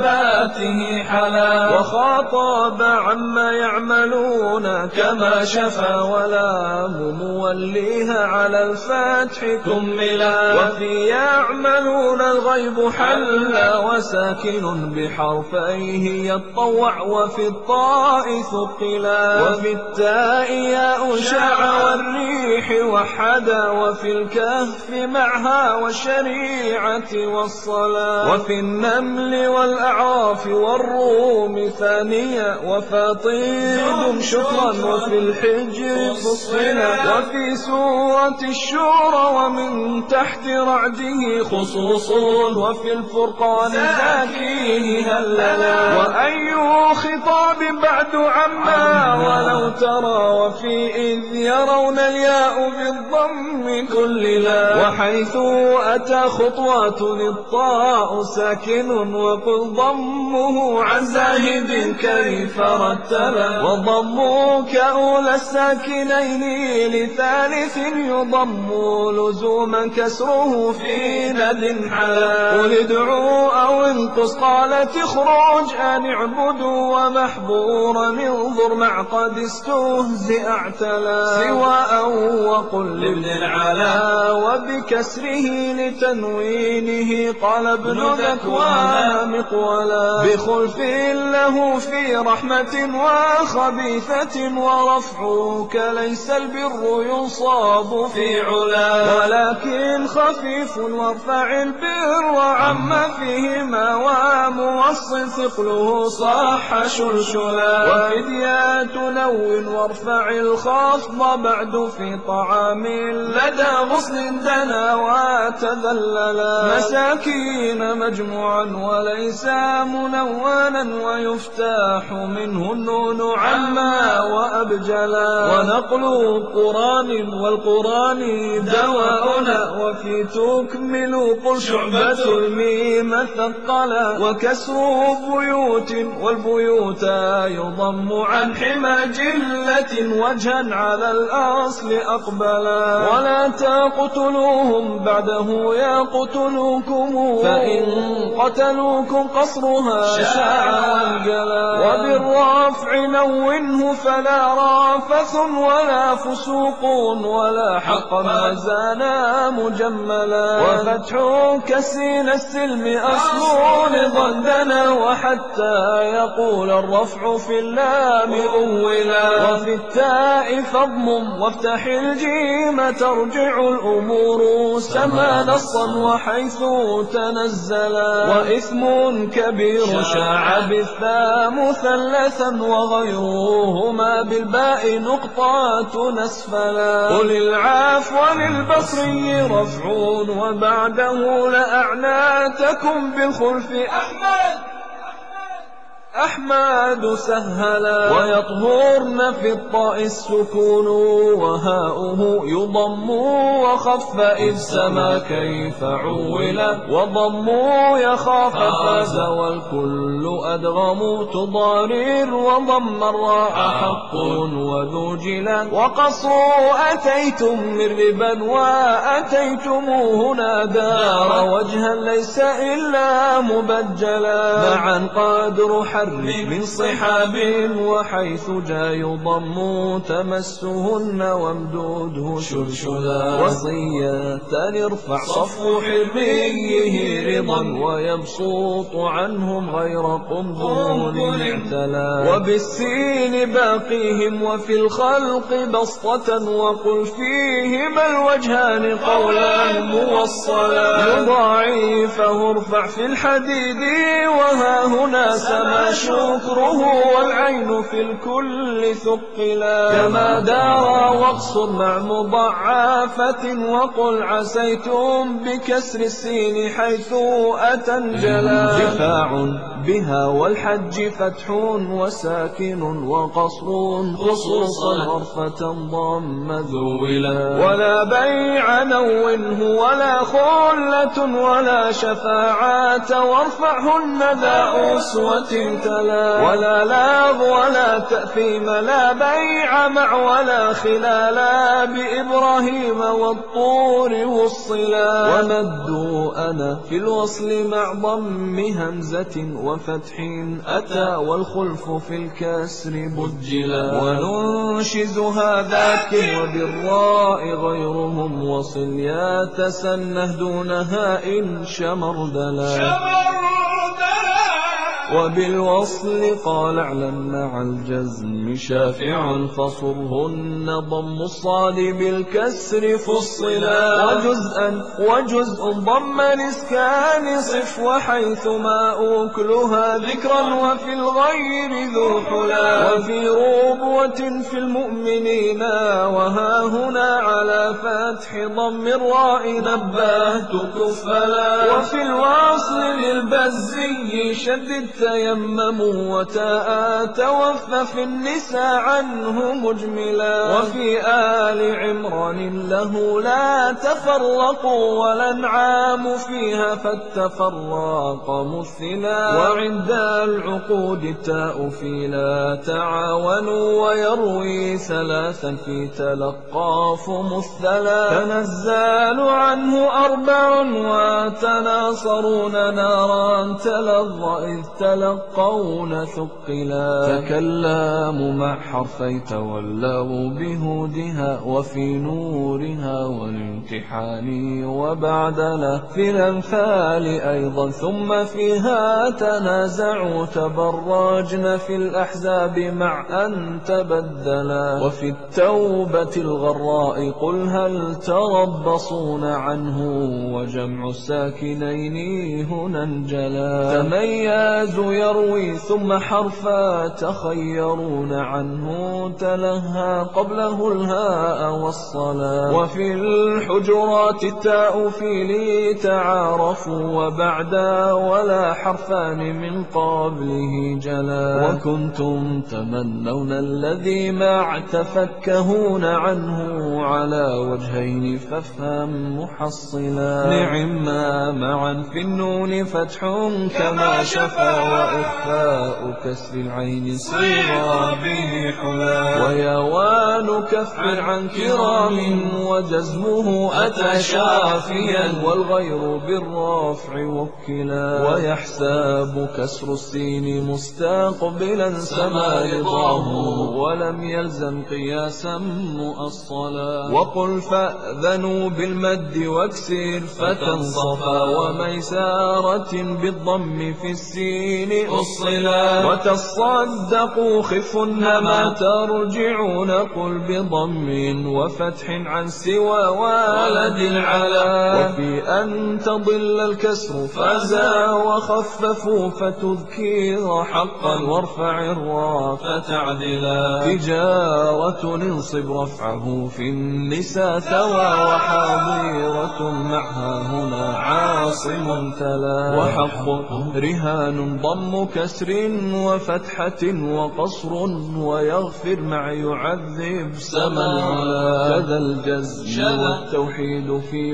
صحباته حلا. وخاطب عما يعملون كما شفا ولام موليها على الفتح كملا. وفي يعملون الغيب حلا وساكن بحرفيه يطوع وفي الطاء ثقلا. وفي التاء ياء شاع والريح وحدا. وفي الكهف معها والشريعة والصلاة. وفي النمل والأعراف والروم ثانية وفاطيد شكرا. وفي الحجر فصلا. وفي سورة الشورى ومن تحت رعده خصوص. وفي الفرقان زاكيه هللا. وأي خطاب بعد عما ولو ترى. وفي إذ يرون الياء بالضم كللا. وحيث أتى خطوات الطاء ساكن وقل ضمه عن زاهد كيف رتلا. وضم كأولى الساكنين لثالث يضم لزوما كسره في ند حلا. قل ادعوا أو انقص قالت اخرج أن اعبدوا ومحبورا انظر مع قد استهزئ اعتلا. سواء وقل لابن العلا وبكسره لتنوينه قال ابن ذكوان مقولا. بخلف له في رحمة وخبيثة ورفعك ليس البر يصاب في علا. ولكن خفيف وارفع البر عما فيهما وموصل ثقله صح شلشلا. وفديات نون وارفع الخفض بعد في طعام لدى غصن دنا وتذللا. مساكين مجموعا وليس منونا ويفتاح منه النون عما وأبجلا. ونقل قرآن والقرآن دواؤنا. وفي تكمل قل شعبة الميم ثقلا. وكسر بيوت والبيوت يضم عن حمى جلة وجها على الأصل أقبلا. ولا تقتلوهم بعده يقتلوكم فإن قتلوكم قصرها شاع والجلا. وبالرفع نونه فلا رافث ولا فسوق ولا حقا زانا مجملا. وفتح كسين السلم أصل لضندنا وحتى يقول الرفع في اللام أولا. وفي التاء فضم وافتح الجيم ترجع الأمور سما نصا وحيث تنزلا. وإثم كبير شاع بالثاء مثلثا وغيرهما بالباء نقطات نسفلا. قل العفو للبصري رفع وبعده لأعناتكم بالخلف أحمد سهلا. ويطهرن في الطاء السكون وهاؤه يضم وخف إذ سما كيف عولا. وضم يخاف فاز والكل أدغم تضارر. وضم الراء حق وذوجلا. وقصر أتيتم من ربا وأتيتم هنا دار وجها ليس إلا مبجلا. معا قدر حرف من صحاب وحيث جاء يضم تمسهن وامدوده شلشلا وصية ارفع صفو حريه رضا ويبسط عنهم غير قنبل اعتلا وبالسين باقيهم وفي الخلق بسطة وقل فيهما الوجهان قولا موصلا يضاعفه ارفع في الحديد وها هنا سما شكره والعين في الكل ثقلا كما دار واقصر مع مضاعفة وقل عسيتم بكسر السين حيث أتى انجلا دفاع بها والحج فتح وساكن وقصر خصوصا غرفة ضم ذولا ولا بيع نونه ولا خلة ولا شفاعة وارفعهن ذا أسوة تلا ولا لاغ ولا تأثيم لا بيع مع ولا خلالا بإبراهيم والطور والصلا ومدوا أنا في الوصل مع ضم همزة وفتح أتى والخلف في الكسر بجلا وننشز هذاك وبالراء غيرهم وصل يتسنه دونها إن شمردلا وبالوصل قال اعلم مع الجزم شافع فصرهن ضم الصاد بالكسر فصلا وجزء ضم الاسكان صف وحيثما أكلها ذكرا وفي الغير ذو حلا وفي ربوة في المؤمنين وها هنا على فتح ضم الراء نبهت كفلا وفي الوصل للبزي شدد تيمموا وتاء توفى في النساء عنه مجملا وفي آل عمران له لا تفرقوا والأنعام فيها فالتفرق مثلا وعند العقود التاء في لا تعاونوا ويروي ثلاثا في تلقاف مثلا تنزال عنه أربع وتناصرون نارا تلظى إذ تلقون ثقلا تكلموا مع حرفي تولوا بهودها وفي نورها والامتحان وبعد له في الأمثال أيضا ثم فيها تنازعوا تبرجن في الأحزاب مع أن تبدلا وفي التوبة الغراء قل هل تربصون عنه وجمع الساكنين هنا انجلا تميز يروي ثم حرفا تخيرون عنه تلهى قبله الهاء والصلا وفي الحجرات التاء في لي تعارفوا وبعدا ولا حرفان من قبله جلا وكنتم تمنون الذي مع تفكهون عنه على وجهين فافهم محصلا نعما معا في النون فتح كما شفا وإخفاء كسر العين صيغا به حلا ويوان كفر عن كرام وجزمه أتى شافيا والغير بالرفع وكلا ويحساب كسر السين مستقبلا سما رضاه ولم يلزم قياسا مؤصلا وقل فأذنوا بالمد واكسر فتنصفا وميسارة بالضم في السين أصلا وتصدقوا خفن ما ترجعون قل بضم وفتح عن سوى والد العلا وفي أن تضل الكسر فزا وخففوا فتذكير حقا وارفع الراء فتعدلا تجارة انصب رفعه في النساء ثوى وحاضرة معها هنا عاصم تلا وحق رهان ضم كسر وفتحة وقصر ويغفر مع يعذب سما العلا كذا الجزم والتوحيد في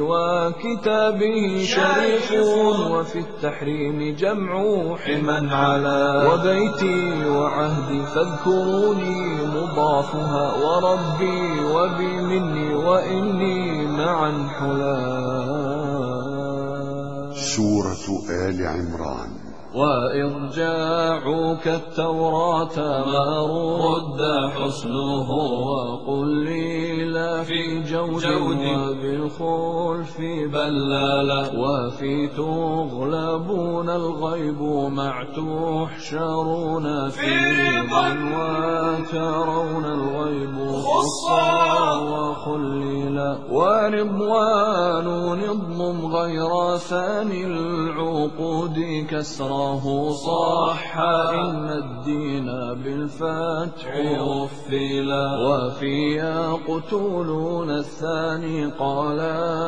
وكتابه شريف وفي التحريم جمع حما على وبيتي وعهدي فاذكروني مضافها وربي وبمني وإني معا حلا سورة آل عمران وإرجاعك التوراة ما رد حسنه وقل لي لا في جود وبالخلف بلالا وفي تغلبون الغيب مع تحشرون في وترون الغيب خصا وخليلا ورضوان نظم غير ثاني العقود كسره صح إن الدين بالفتح أفلا وفي يقتلون الثاني قال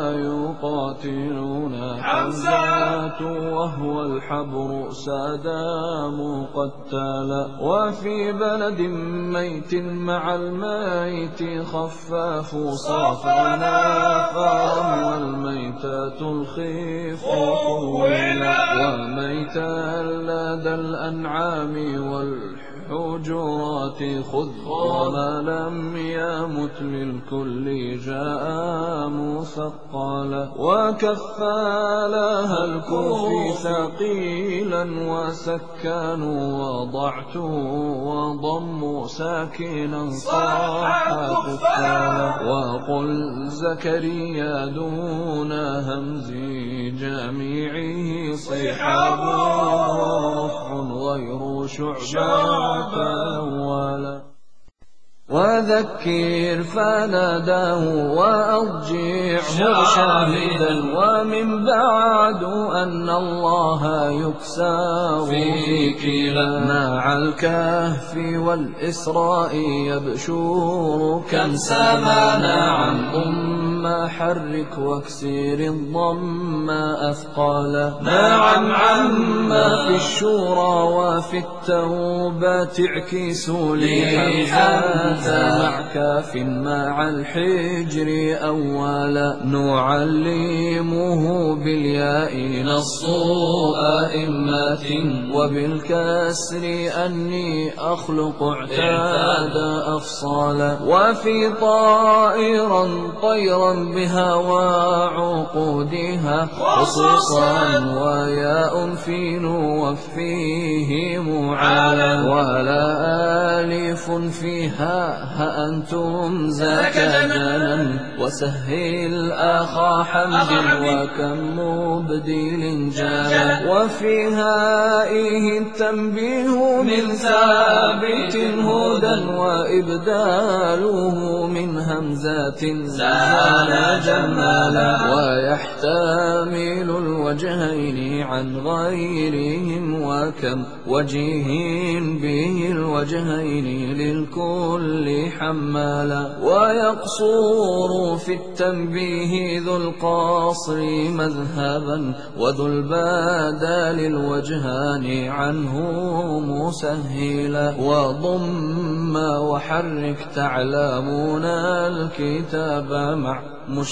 يقاتلون حمزة وهو الحبر سادام قتالا وفي بلد ميت مع الميت خفاف صافنا فرم والميتات الخيف حولا وميتا لدى الأنعام والحجرات خذ وما لم يمت للكل جاء مثقلا وكفالها الكوفي ثقيلا وسكانوا وضعتوا وضموا ساكنا صاح كفالا وقل زكريا دون همز جميعه صحاب ورفع غير شعبة أولا وذكر فناداه وأضجعه شاهدا ومن بعد أن الله يكسر في كلا مع الكهف والإسراء يبشور كم سمانا عن ضم حرك واكسر الضم أثقالا نعم عما في الشورى وفي التوبة اعكسوا لي مع كاف مع الحجر أولا نعلمه بالياء نص أئمة وبالكسر أني أخلق اعتاد أفصالا وفي طائرا طيرا بها وعقودها خصوصا وياء في نوفيه معالا ولا آلف فيها أنتم زكدنا وسهل أخا حمد وكم مبدل جالا وفي هائه التنبيه من ثابت هدى وإبداله من همزات زال جمالا ويحتمل الوجهين عن غيرهم وكم وجه به الوجهين للكل حمالا ويقصور في التنبيه ذو القصر مذهبا وذو البدال الوجهان عنه مسهلا وضم وحرك تعلمون الكتاب مع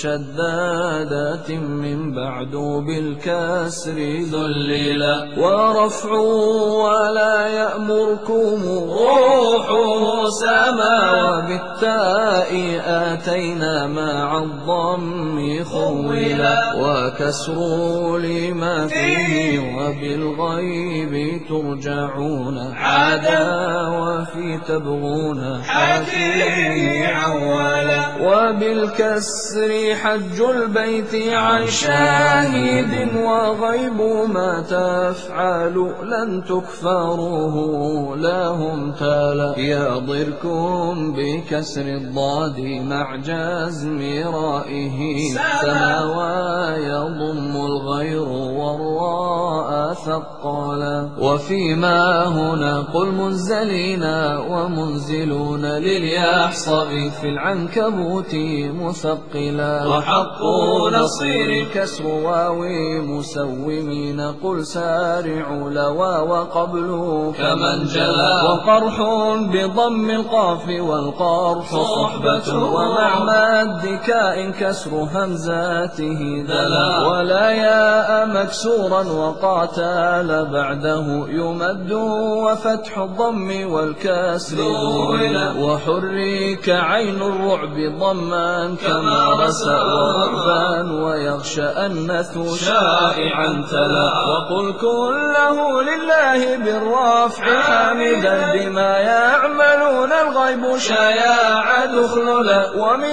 مشددات من بعد بالكسر ذللا ورفع ولا يأمركم روحه سما وبالتاء آتينا مع الضم خولا وكسر لما فيه وبالغيب ترجعون عادا وفي تبغون حافيه عوالا وبالكسر حج البيت عن شاهد وغيب ما تفعل لن تكفروه لهم تالا يضركم بكسر الضاد مع جزم رائه سما ويضم الغير والراء ثقالا وفيما هنا قل منزلين ومنزلون لليحصب في العنكبوت مثقلا وحق نصير كسر واوي مسومين قل سارعوا لوا وقبل كمن جلا وقرح بضم القاف والقرح صحبة ومع مد كاء كسر همزاته ذلا ولا ياء مكسورا وقاتل بعده يمد وفتح الضم والكسر ذولا وحرك عين الرعب ضما كما راسا وغربا ويغشى أنث شائعا تلا. وقل كله لله بالرفع حامدا بما يعملون الغيب شياع دخللا.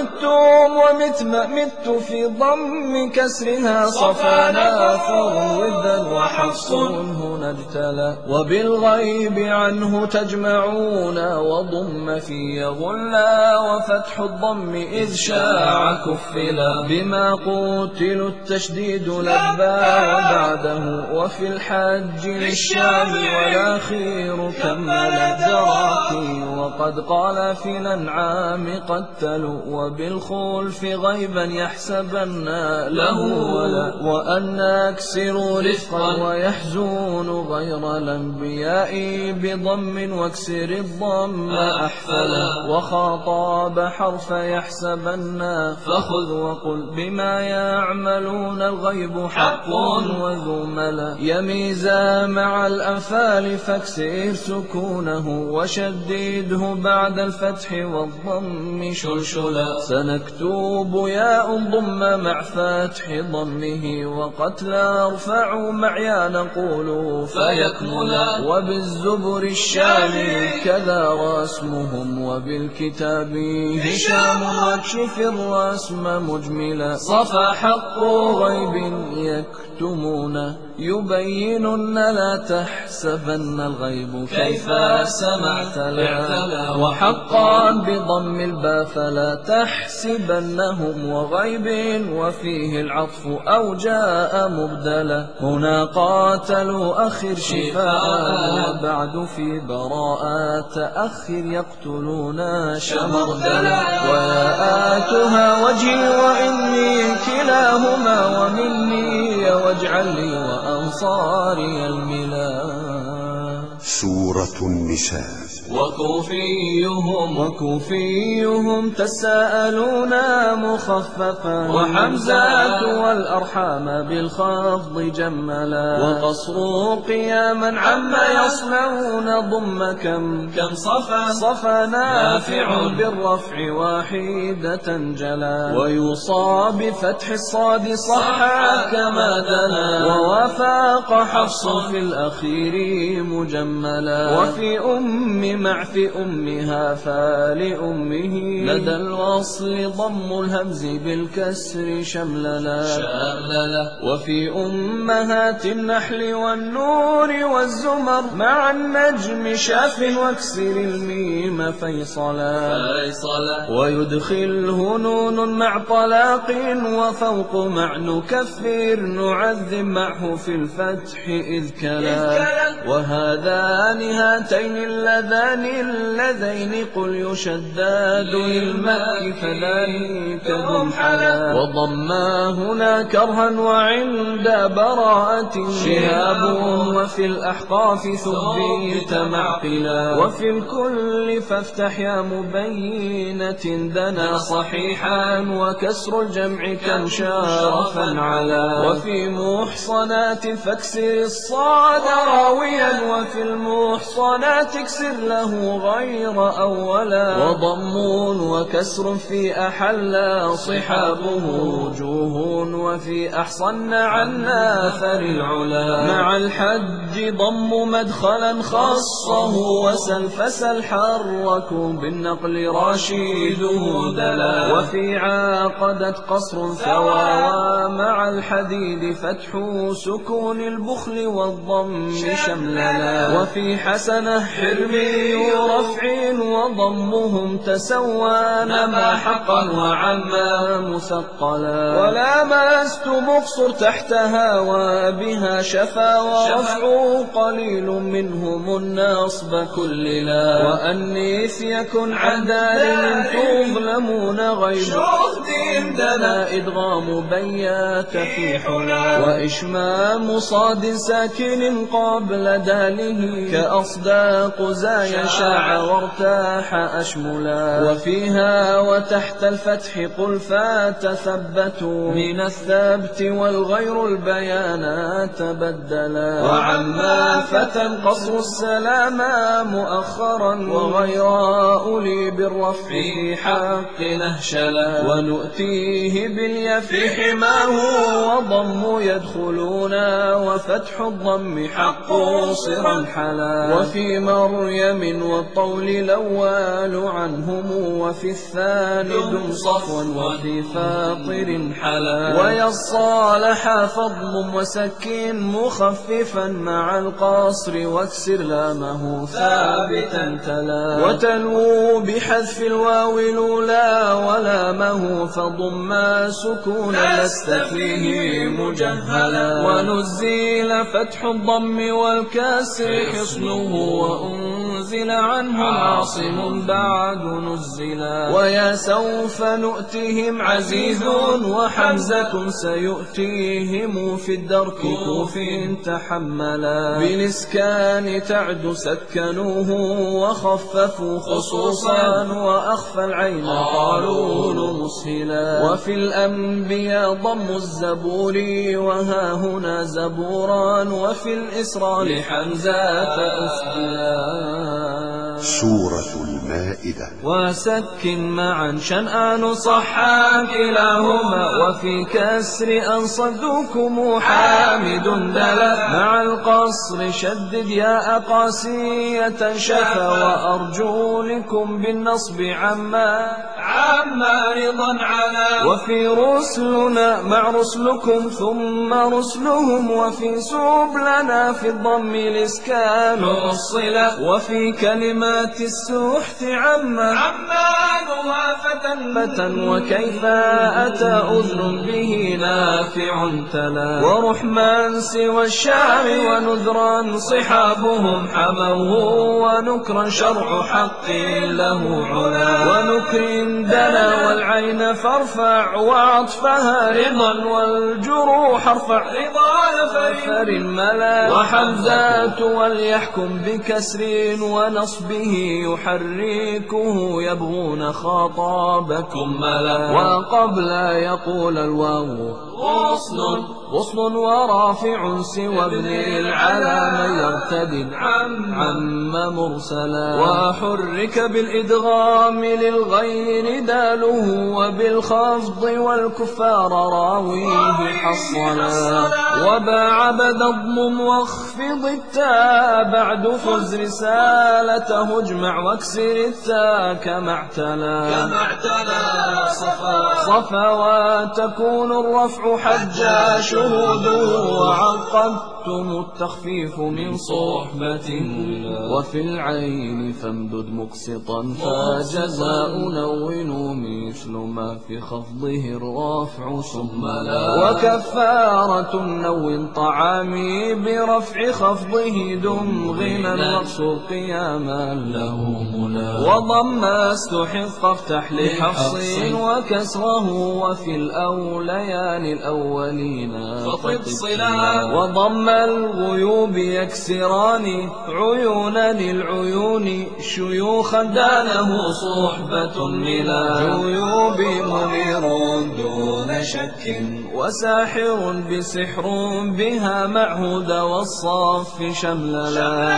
ومت في ضم كسرها صفانا فرودا وحفص هنا ابتلى. وبالغيب عنه تجمعون وضم في غلا وفتح الضم إذ شاع كفلا. بما قتلوا التشديد لبى وبعده وفي الحج للشام والأخير كمل الدراكي. وقد قال في الأنعام قتلوا وبالخلف غيبا يحسبن له ولا. وأن أكسروا رفقا ويحزون غير الأنبياء بضم واكسر الضم أحفلا. وخاطاب حرف يحسبن فخذ وقل بما يعملون الغيب حق وذو ملا. يميزا مع الأنفال فاكسر سكونه وشدده بعد الفتح والضم شلشلا. سنكتب ياء ضم مع فتح ضمه وقتلا ارفع معيا نقول فيكملا. وبالزبر الشامي كذا رسمهم وبالكتاب هشام واكشف الرسم مجملا. صفى حق غيب يكتمون يبينن لا تحسبن الغيب كيف سمعت لا. وحقا بضم الباء فلا تحسبنهم وغيب وفيه العطف أو جاء مبدلا. هنا قاتلوا أخر شفاء وبعد في براءة أخر يقتلون شمردلا. وآتها وجهي وإني كلاهما ومني واجعل لي وأنصاري الملا. سورة النساء. وكوفيهم تساءلون مخففا وحمزات والأرحام بالخفض جملا. وقصر قياما عما يصنعون ضم كم صفا نافع بالرفع واحدة جلا. ويوصى بفتح الصاد صحا كما دنا ووافق حفص في الأخير مجملا. وفي مع في أمها فلأمه لدى الوصل ضم الهمز بالكسر شمللا. وفي أمهات النحل والنور والزمر مع النجم شاف واكسر الميم فيصلا. ويدخله نون مع طلاق وفوق مع نكفر نعذب معه في الفتح إذ كلا. وهذان هاتين اللذين قل يشداد للماء فذلك ذو حلا. وضما هنا كرها وعند براءة شهاب وفي الأحقاف ثبيت معقلا. وفي الكل فافتح يا مبينة دنا صحيحا وكسر الجمع كم شارفا علا. وفي محصنات فاكسر الصاد راويا وفي المحصنات اكسر له غير أولا. وضم وكسر في أحل صحابه وجوه وفي أحصن عن ناثر العلا. مع الحج ضم مدخلا خصه وسلفسل حرك بالنقل راشده دلا. وفي عاقدت قصر ثواوى مع الحديد فتح سكون البخل والضم شمللا. وفي حسنة حرمي رفع وضمهم تسوى نما حقا وعما مثقلا. ولا مست مقصر تحتها وبها شفا ورفع قليل منهم النصب كللا. وأنيث يكن عن دار تظلمون غيب شهد دنا إدغام بيات في حلا. وإشمام صاد ساكن قبل داله كأصداق زايا شاع وارتاح أشملا. وفيها وتحت الفتح قل فتثبتوا من الثبت والغير البيانات بدلا. وعما فتى قصر السلام مؤخرا وغير أولي بالرفع حق نهشلا. ونؤتي فيه بالياء في حماه وضم يدخلون وفتح الضم حق صرا حلا وفي مريم والطول الأول عنهم وفي الثاني دم صفوا وفي فاطر حلا ويصالح فضم وسكين مخففا مع القصر واكسر لامه ثابتا تلا وتلو بحذف الواو الأولى ولامه فضم سكونا لست فيه مجهلا ونزيل فتح الضم والكسر حصنه وأنزل عنهم عاصم بعد نزلا ويا سوف نؤتهم عزيز وحمزة سيؤتيهم في الدرك كوف تحملا بالإسكان تعد سكنوه وخففوا خصوصا وأخفى العين قالون مسهلا وفي الأنبياء ضم الزبور وها هنا زبورا وفي الإسراء لحمزة أسهلا. سورة المائدة. وسكن معا شنآن صحا كلاهما وفي كسر أن صدوكم حامد دلا مع القصر شدد يا قاسية شفا وأرجو لكم بالنصب عما رضا علا وفي رسلنا مع رسلكم ثم رسلهم وفي سبلنا في الضم الإسكان والصلة وفي كلمات السحت عما فتى وكيف أتى أذن به نافع تلا ورحمن سوى الشعر ونذرا صحابهم حموه ونكرا شرع حق له علا ونكر دنا والعين فارفع وعطفها رضا والجروح ارفع رضا فر الملا وحمزات وليحكم بكسر ونصبه يحركه يبغون خطابكم ملا وقبل يقول الواو غصن ورافع سوى ابن العلا من يرتد عم مرسلا وحرك بالإدغام للغير داله وبالخفض والكفار راويه حصلا وباع بدا الضم واخفض التاء بعد فز رسالته اجمع واكسر التاء كما اعتلى صفا وتكون الرفع حجا شهوده وعقدتم التخفيف من صحبة وفي العين فامدد مقسطا فجزاء نون مثل ما في خفضه الرفع ثم لا وكفارة نون طعامي برفع خفضه دم غنى مقصور قياما له ملا وضم استحق افتح لحفص وكسره وفي الأوليان الأولين فطب صلا وضم الغيوب يكسران عيونا للعيون شيوخا دانه صحبة ملا عيوب منير دون شك وساحر بسحر بها معهود والصف شمللا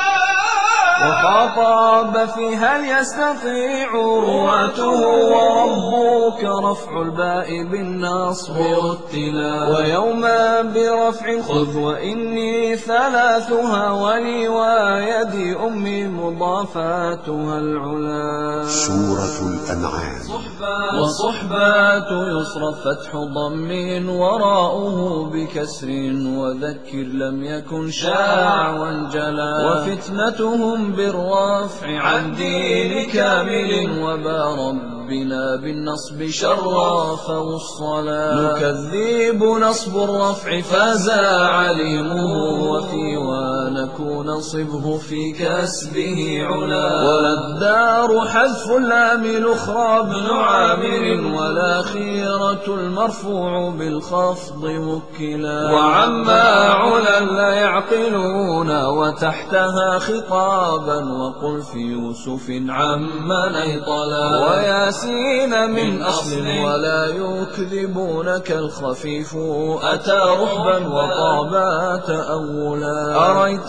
وخاطب في هل يستطيع رواته وربك رفع الباء بالنصب رتلا ويوما برفع خذ وإني ثلاثها ولي ويدي أمي مضافاتها العلا. سورة الأنعام. وصحبات يصرف فتح ضم وراؤه بكسر وذكر لم يكن شاع وانجلا وفتنتهم بالرفع عن دين كامل وبا ربنا بالنصب شرف والصلاة نكذب نصب الرفع فازا عليمه وفي ونكون صبه في كسبه علا ولا الدار حذف اللام الأخرى بن عامر ولا خيرة المرفوع بالخفض وكلا وعما علا لا يعقلون وتحتها خطابا وقل في يوسف عما نيطلا وياسين من أصل ولا يكذبونك الخفيف أتى رحبا وطابا تأولا أريت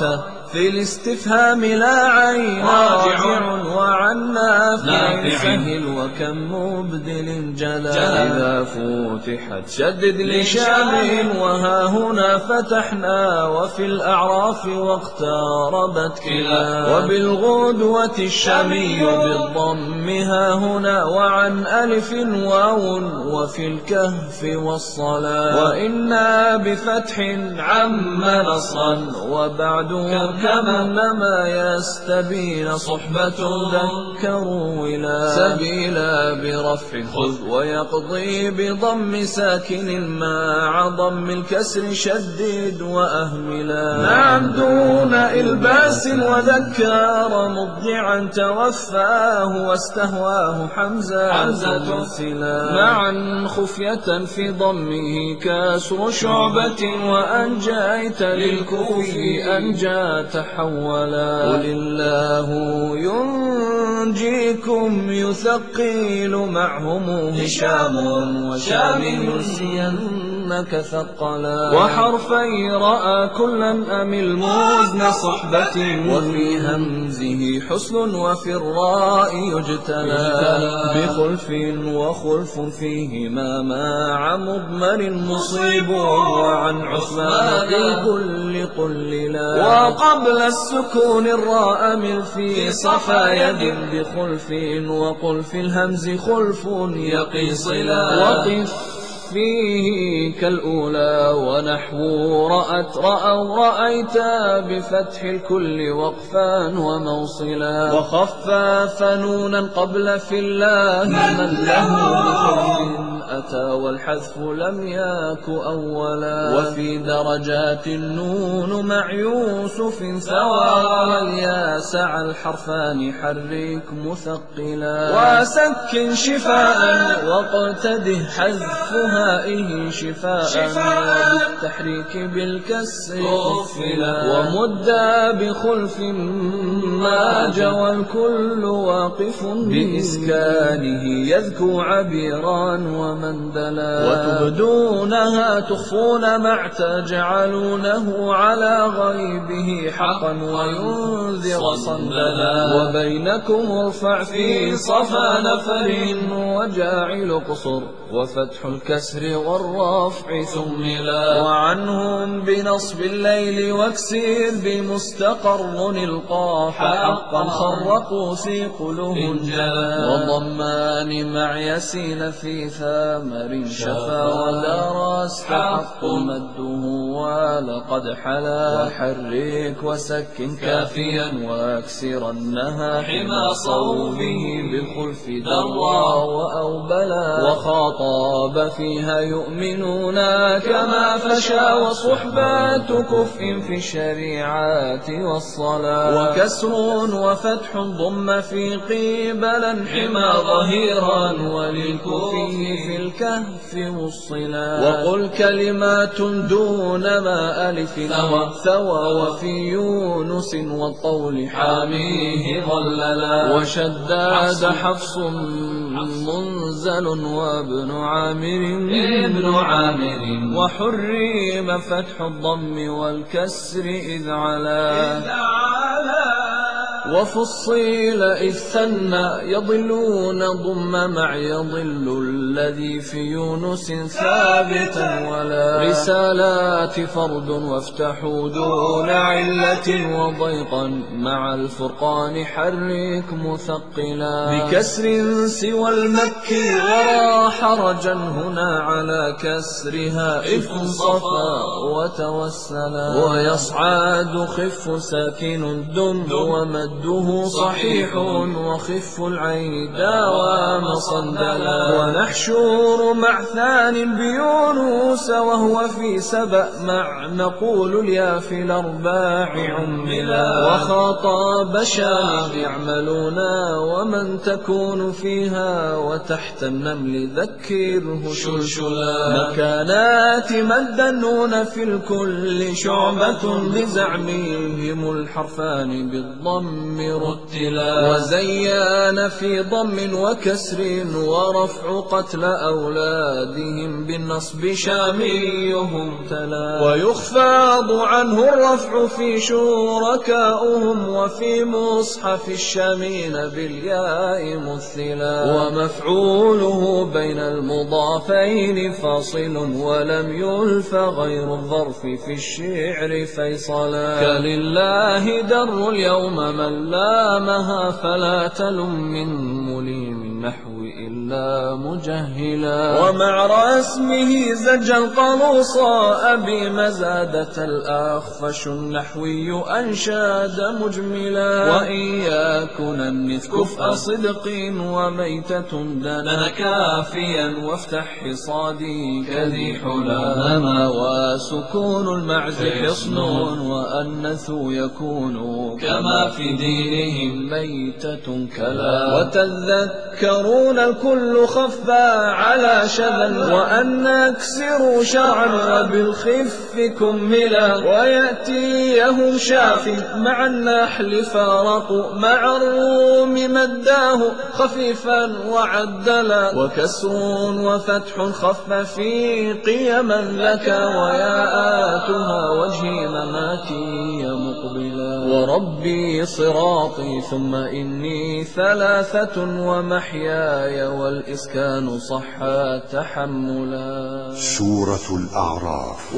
في الاستفهام لا عين راجع وعن نافع سهل وكم مبدل جلا إذا فتحت شدد لشام وها هنا فتحنا وفي الأعراف واقتربت كلا وبالغدوة الشامي بالضم ها هنا وعن ألف واو وفي الكهف والصلاة وإنا بفتح عم نصا وبعده كمنما يستبين صحبة ذكروا ولا سبيلا برفع خذ ويقضي بضم ساكن مع ضم الكسر شدد وأهملا نعم دون إلباس وذكر مضجعا توفاه واستهواه حمزة سلا معا خفية في ضمه كسر شعبة وأنجيت للكوفي أنجى تحولا قل الله ينجيكم يثقل معهم هشام وشام ينسينك ثقلا وحرفي رأى كلا أم الموزن صحبة وفي همزه حسن وفي الراء يجتلى بخلف وخلف فيهما مع مضمر مصيب وعن عثمان في كل قللا وقبل السكون الراء من في صفا يد بخلف وقل في الهمز خلف يقي صلا وقف فيه كالأولى ونحو رأت رأوا رأيت بفتح الكل وقفا وموصلا وخفف نونا قبل في الله من له بخير أتى والحذف لم يك أولا وفي درجات النون مع يوسف سواء والياس على الحرفان حرك مثقلا وسكن شفاء واقتده حذفها شفاء وبالتحريك بالكسر قفلا ومدى بخلف ما جوى الكل واقف بإسكانه يذكو عبيرا ومندلا وتبدونها تخفون مع تجعلونه على غيبه حقا وينذر صندلا وبينكم ارفع في صفا نفر وجاعل قصر وفتح الكسر والرفع ثملا وعنهم بنصب الليل واكسر بمستقر القاف حقا خرقوا سيقلهم جلا وضمان مع يسين في ثامر شفا ودرس حق مده ولقد حلا وحرك وسكن كافيا واكسرنها حمى صوبه بالخلف درا وأوبلا وخاطب فيها يؤمنون كما فشا وصحبات كفء في الشريعات والصلاة وكسر وفتح ضم في قبلا حمى ظهيرا وللكفي في الكهف والصلاة وقل كلمات دون ما ألف ثوى وفي يونس والطول حاميه ظللا وشداد حفص منزل وابن عامر وحرم فتح الضم والكسر إذ علا وفصيل إذ ثنى يضلون ضم مع يضل الذي في يونس ثابتا ولا رسالات فرد وافتحوا دون علة وضيقا مع الفرقان حرك مثقلا بكسر سوى المكي ولا حرجا هنا على كسرها إف صفا وتوسلا ويصعد خف ساكن دم ومد صحيح وخف العين داوام صندلا ونحشور مع ثان بيونس وهو في سبأ مع نقول اليا في الأرباع عملا وخاطب شام يعملون ومن تكون فيها وتحت النمل ذكره شلشلا مكانات مد النون في الكل شعبة بزعمهم الحرفان بالضم بالضم رتلا وزيان في ضم وكسر ورفع قتل أولادهم بالنصب شاميهم تلا ويخفض عنه الرفع في شركاؤهم وفي مصحف الشامين بالياء مثلا ومفعوله بين المضافين فاصل ولم يلف غير الظرف في الشعر فيصلا كلله در اليوم من لامها فلا تلم من مليم النحو إلا مجهلا ومع رسمه زج القلوصاء بمزادة الأخفش النحوي أنشاد مجملا وإن يكن النث كفء صدق وميتة دنا كافيا وافتح حصادي كذي حلاما وسكون المعز حصن وأنث يكون كما في دينهم ميتة كلا وتذكرون الكل خفى على شذا وأن نكسروا شرعا وبالخف كملا ويأتيهم شافي مع النحل فارقوا مع الروم مداه خفيفا وعدلا وكسر وفتح خف في قيما لك وياءاتها وجهي مماتي مقبلا وربي صراطي ثم إني ثلاثة ومحياي والإسكان صحا تحملا. سورة الأعراف.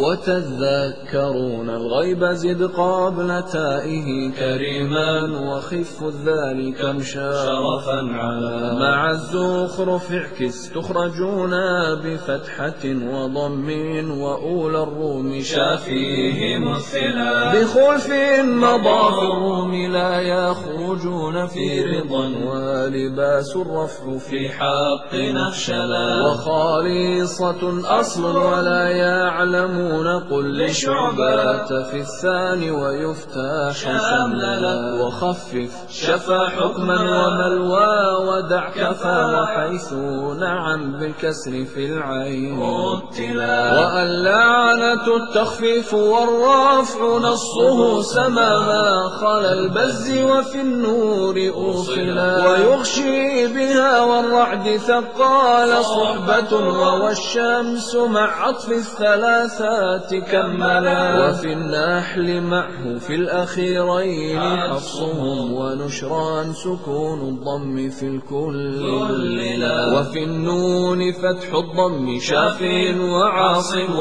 وتذكرون الغيب زد قبل تائه كريما وخف الذال كم شرفا على مع الزخرف اعكس تخرجون بفتحة وضم وأولى الروم شافيه مثلا بخلف مضاف الروم لا يخرجون في رضا ولباس الرفع في حق نخشلا وخالصة أصل ولا يعلمون قل لشعبات في الثاني ويفتح شملا وخفف شفا حكما وملوى ودع كفى وحيث نعم بالكسر في العين وأن لعنة التخفيف والرفع نصه سماها خلا البز وفي النور أوصلا ويغشي بها والرعد ثقال صحبة والشمس مع عطف الثلاثات كملا وفي النحل معه في الأخيرين حفصهم ونشران سكون الضم في الكل وفي النون فتح الضم شاف وعاصم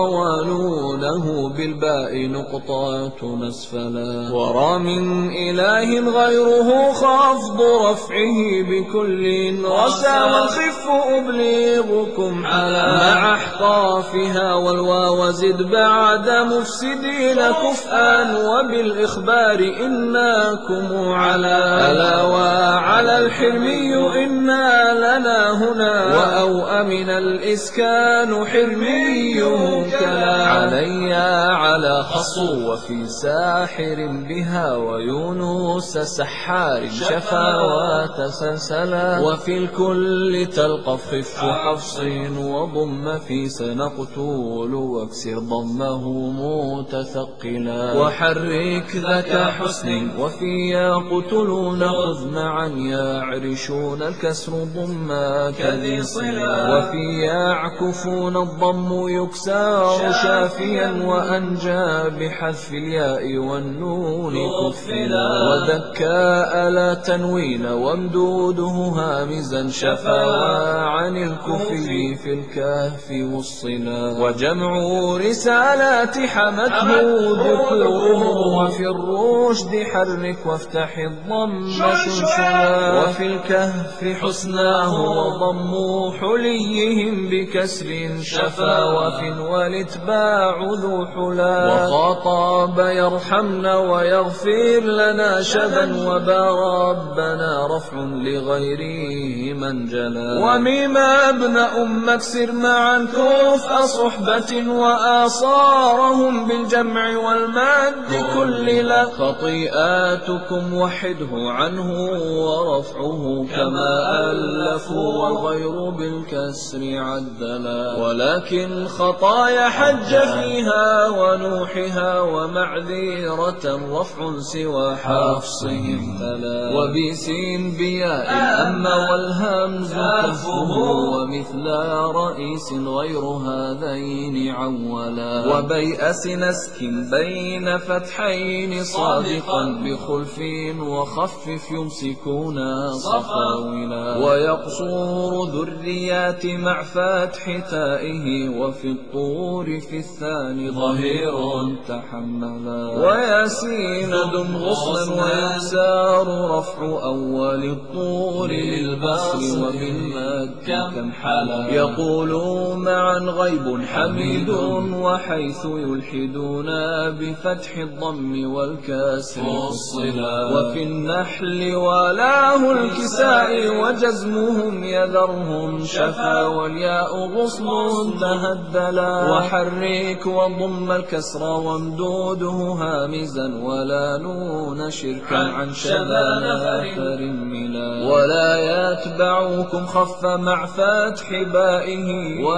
روانونه بالباء نقطات مسفلا ورا من إله غيره خفض رفعه بكل رسى والخف أبلغكم حلا مع احقافها والواو زد بعد مفسدين كفءا وبالإخبار إناكم على ألا وعلى الحلمي إنا لنا هنا وأوأمن الإسكان حلمي كلا علي على حصو وفي ساحر بها ويونس سحار شفا وتسلسلا وفي الكل تلقف خف حفص وضم في سنقتول واكسر ضمه متثقلا وحرك ذاك حسن وفي يقتلون خذ معا يعرشون الكسر ضما كذي صلا وفي يعكفون الضم يكسر شافيا وأنجى بحذف الياء والنون كفلا وذكاء لا تنوين وامدوده هامزا شفا عن الكفي في الكهف والصلا وجمع رسالات حمته ذكوره وفي الرشد حرك وافتح الضم سلسلا وفي الكهف حسناه وضم حليهم بكسر شفا وفي والاتباع ذو حلا وخاطب يرحمنا ويغفر لنا شبا وبا ربنا رفع لغيره من جلا ومما ابن اكسر معا كفء صحبة وآصارهم بالجمع والمد كل لا خطيئاتكم وحده عنه ورفعه كما ألفوا والغير بالكسر عدلا. ولكن خطايا حج فيها ونوحها ومعذيرة رفع سوى حفصهم تلا. وبسين بياء الأم والهمز كفه ومثل رئيس غير هذين عولا. وبيأس نسك بين فتحين صادقا بخلف وخفف يمسكون صفاولا. ويقصور ذريات مع فتح تائه وفي الطور في الثاني ظهير تحملا. وياسين دم غصنا ويكسار رفع أول الطور للبصر وبالمد كمحلا. يقول معا غيب حميد وحيث يلحدون بفتح الضم والكسر الصلا. وفي النحل ولاه الكساء وجزمهم يذرهم شفا والياء غصن تهدلا. وحرك وضم الكسر وامدوده هامزا ولا نون شركا عن شذا نافر ملا. ولا يتبعكم خف مع فتح بائه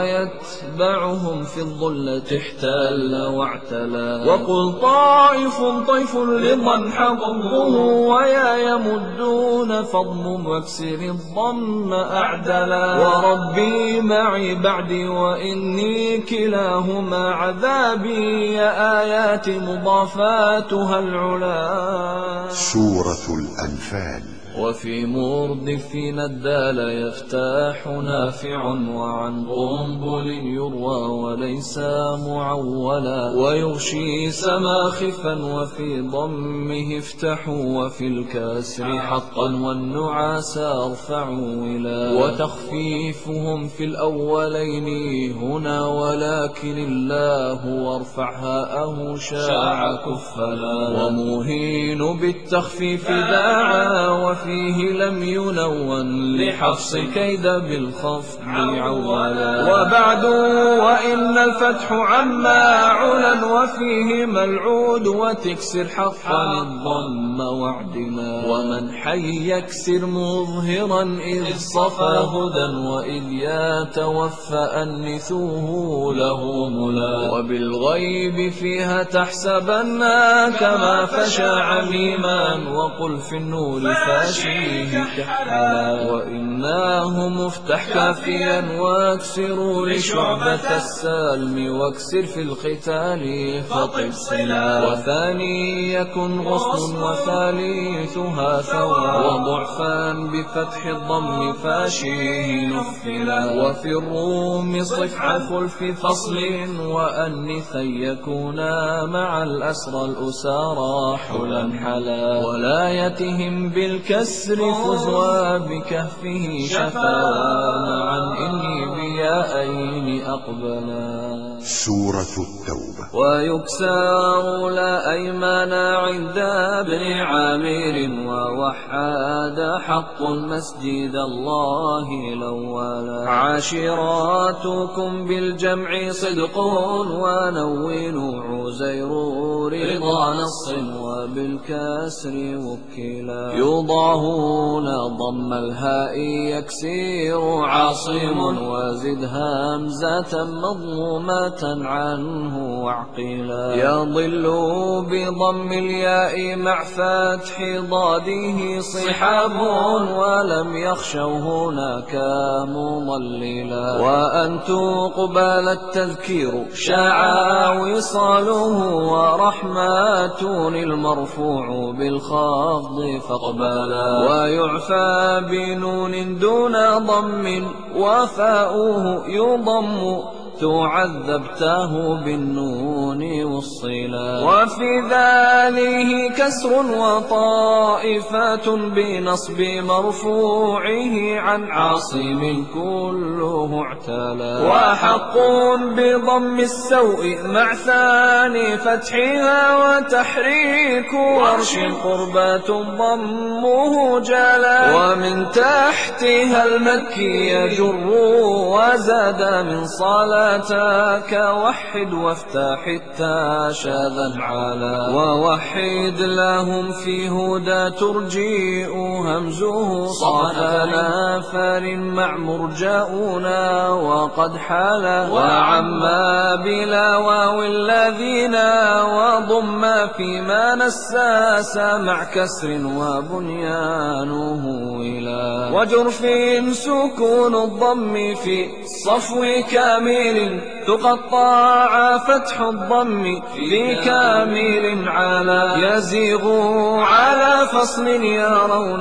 ويتبعهم في الظلة احتل واعتلا. وقل طائف طيف لضن حضمه ويا يمدون فضم واكسر الضم أعدلا. وربي معي بعدي وإني كلاهما عذابي آيات مضافاتها العلا. سورة الأنفال. وفي مردف الدال يفتح نافع وعن قنبل يروى وليس معولا. ويغشي سماخفا وفي ضمه افتحوا وفي الكسر حقا والنعاس ارفعوا ولا. وتخفيفهم في الأولين هنا ولكن الله وارفع هاءه شاع كفلا. ومهين بالتخفيف داعا وفيه لم ينون لحفص كيد بالخفض عولا. وبعد وإن الفتح عما علا وفيه ملعود وتكسر حقا الضم وعدنا. ومن حي يكسر مظهرا إذ صفى هدى وإذ يتوفى أنثوه له ملا. وبالغيب فيها تحسبن كما فشى عميما وقل في النور فاشيه كحلا. وإناه مفتح كافيا واكسروا لشعبة السلم واكسر في القتال فطب سلا. وثاني يكن غصن وثالثها ثوى وضعفا بفتح الضم فاشيه نفلا. وفي الروم صفع خلف فصل وأنثا يكونا مع الأسرى الأسارى حلا حلا. ولايتهم بالكسر فزوا بكهفه شفا معا إني بيائين أقبلا. سورة التوبة. ويكسر لا أيمان عند ابن عامر ووحاد حق مسجد الله الأولا. عاشراتكم بالجمع صدق ونونوا عزير رضا نص وبالكسر وكلا. يضاهون ضم الهاء يكسير عاصم وزد همزة مضمومة عنه وعقلا. يضل بضم الياء مع فتح ضاده صحاب ولم يخشوا هناك مضللا. وأن تقبل التذكير شاع وصاله ورحمة المرفوع بالخفض فاقبلا. ويعفى بنون دون ضم وفاؤه يضم تعذبته بالنون والصلا. وفي ذاله كسر وطائفات بنصب مرفوعه عن عاصم كله اعتلا. وحق بضم السوء مع ثاني فتحها وتحريك ورش قربات ضمه جلا. ومن تحتها المكي يجر وزاد من صلاة صلاتك وحد وافتح التا شاذا على ووحد لهم في هدى ترجيء همزه صفا نافر مع مرجاؤنا وقد حال وعما بلا واو الذين وضم فيما نساس مع كسر وبنيانه إلى وجرف سكون الضم في الصفو كامل تقطع فتح الضم في كامل على يزيغ على فصل يرون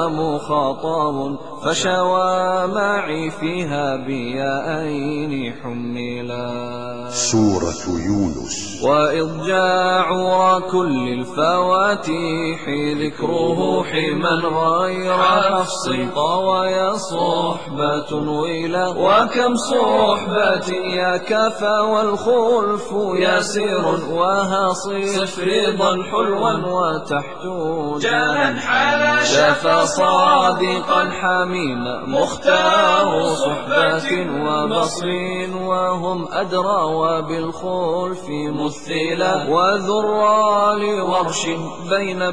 مخاطب فشوى معي فيها بيائين حملا. سورة يونس. وإضجاع كل الفواتيح ذكره حما غير حفص طوى صحبة ويلا وكم صحبة يا كفى والخلف يسير وهاصف رضا حلوا وتحت جانا حلا شفى صادقا حميما مختار صحبة وبصر وهم أدرى وبالخلف مثلا وذرى لورش بين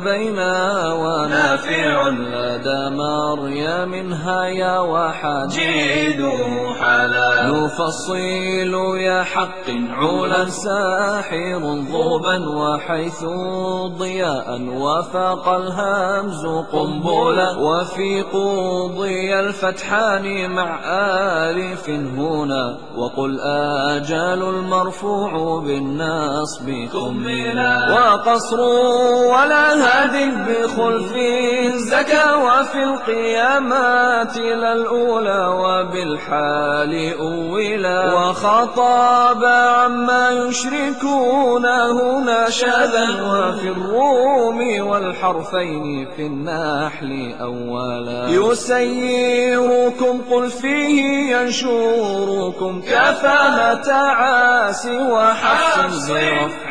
ونافع لدى مريم هيا وحديد حلا نفصل يا حق علا ساحر ضوبا وحيث ضياء وفاق الهمز قنبلا وفي قوضي الفتحان مع آلف هنا وقل آجال المرفوع بالنصب كملا وقصر ولا هاد بخلف زكا وفي القيامات للأولى وبالحال أولا وخطاب عما يشركون هنا شذا وفي الروم والحرفين في النحل أولا يسيركم قل فيه ينشركم كفاهة عاسي وحفص برفع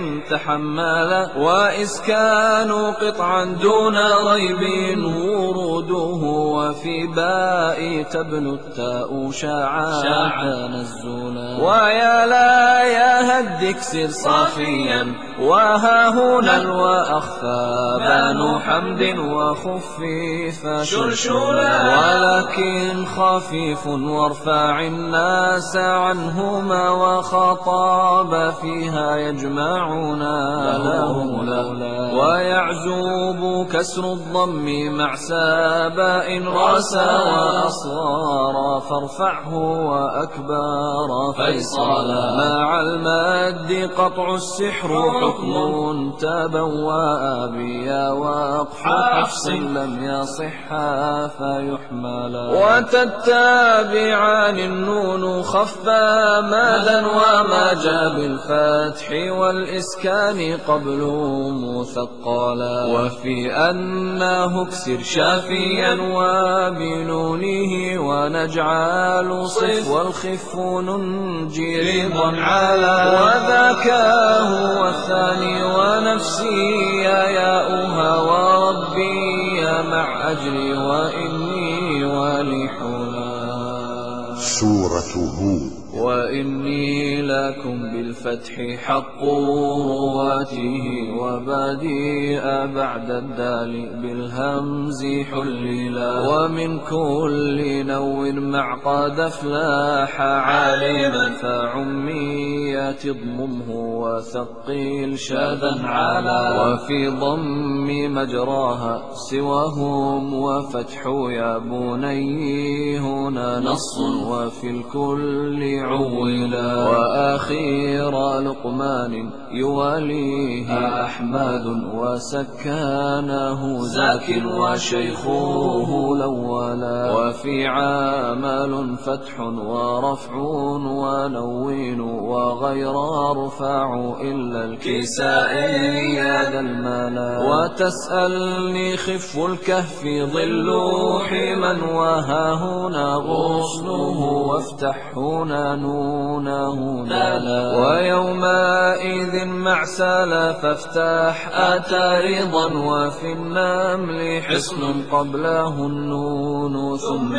تحملا وإسكان قطعا دون ريب وروده وفي باء تبلو التاء شاعا تنزلا ويا لا يا هدكسر صافيا وها هنا الوأخفى بان حمد وخفيف شلشلا ولكن خفيف وارفع الناس عنهما وخطاب فيها يجمعنا لهم لولا ويعزوب كسر الضم مع ساباء راسا وأصغارا فارفعه وأكبارا فيصالا مع المد قطع السحر حكم تبوأ بيا وقف حفص لم يصحا فيحملا وتتابعان النون خفا مادا وما جاء بالفتح والإسكان قبل مثقلا وفي أنه اكسر شافيا وبنونه ونجعل صف والخف ننجي رضا على وذاك هو الثاني ونفسي ياؤها وربي مع أجري وإني ولحنا. سورة هود. وإني لكم بالفتح حق رواته وبديء بعد الدال بالهمز حللا ومن كل نو مع قد أفلاح عالما فعمية اضممه وثقيل شاذا على وفي ضم مجراها سواهم وفتح يا بني هنا نص وفي الكل عولا وآخير لقمان يواليه أحمد وسكانه زاك وشيخه الأولا وفي عامل فتح ورفع ونوين وغير أرفع إلا الكسائي يا ذا الملا وتسألني خف الكهف ظل حما وها هنا غصنه وافتح هنا نونه دلا ويومئذ مع سلا فافتح أتى رضا وفي النمل حصن قبله النون ثم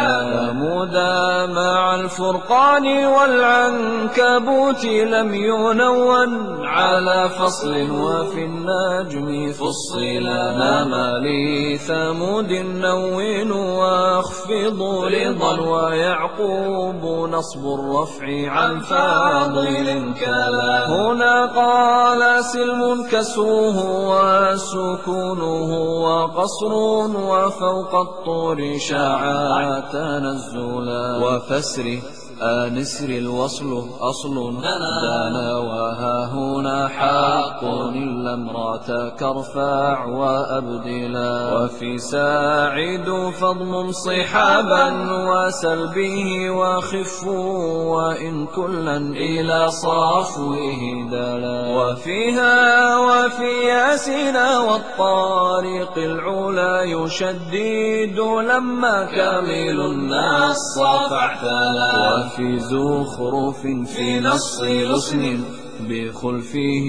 ثمودا مع الفرقان والعنكبوت لم ينون على فصل وفي النجم فصلا نما لثمود نون واخفض رضا ويعقوب نصب الرفع عن فاضل كلا هنا قال سلم كسره وسكونه وقصر وفوق الطور شاعا تنزلا وفسره نسر الوصل أصل دانا وها هنا حق إلا امرأة كرفع وأبدلا وفي ساعد فضم صحابا وسلبه وخف وإن كلا إلى صفوه دلا وفيها وفي ياسين والطارق العلا يشدد لما كامل النص فاعتلا وفي زخرف في نص لسن بخلفه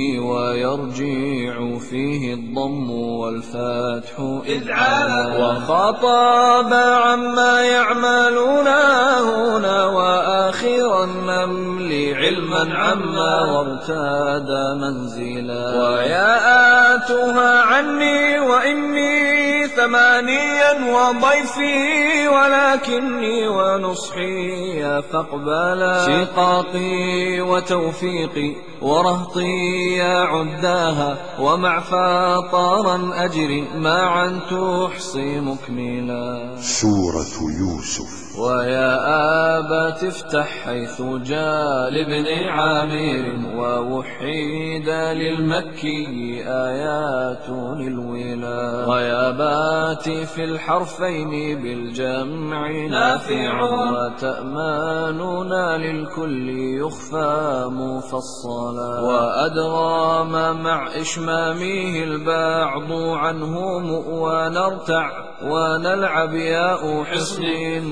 ويرجع فيه الضم والفتح إذ علا وخطاب عما يعملون هنا وآخر النمل علما عما وارتاد منزلا وياءاتها عني وإني ثمانيا وضيفي ولكني ونصحي فاقبلا شقاقي وتوفيقي ورهطي يا عداها ومع فاطرا أجري معا تحصي مكملا سورة يوسف. ويا آبا افتح حيث جاء لابن عامر ووحيد للمكي آيات الولا ويا باتي في الحرفين بالجمع نافع وتأماننا للكل يخفى مفصلا وأدغام مع إشمامه البعض عنه ونرتع ونلعب ياء حصن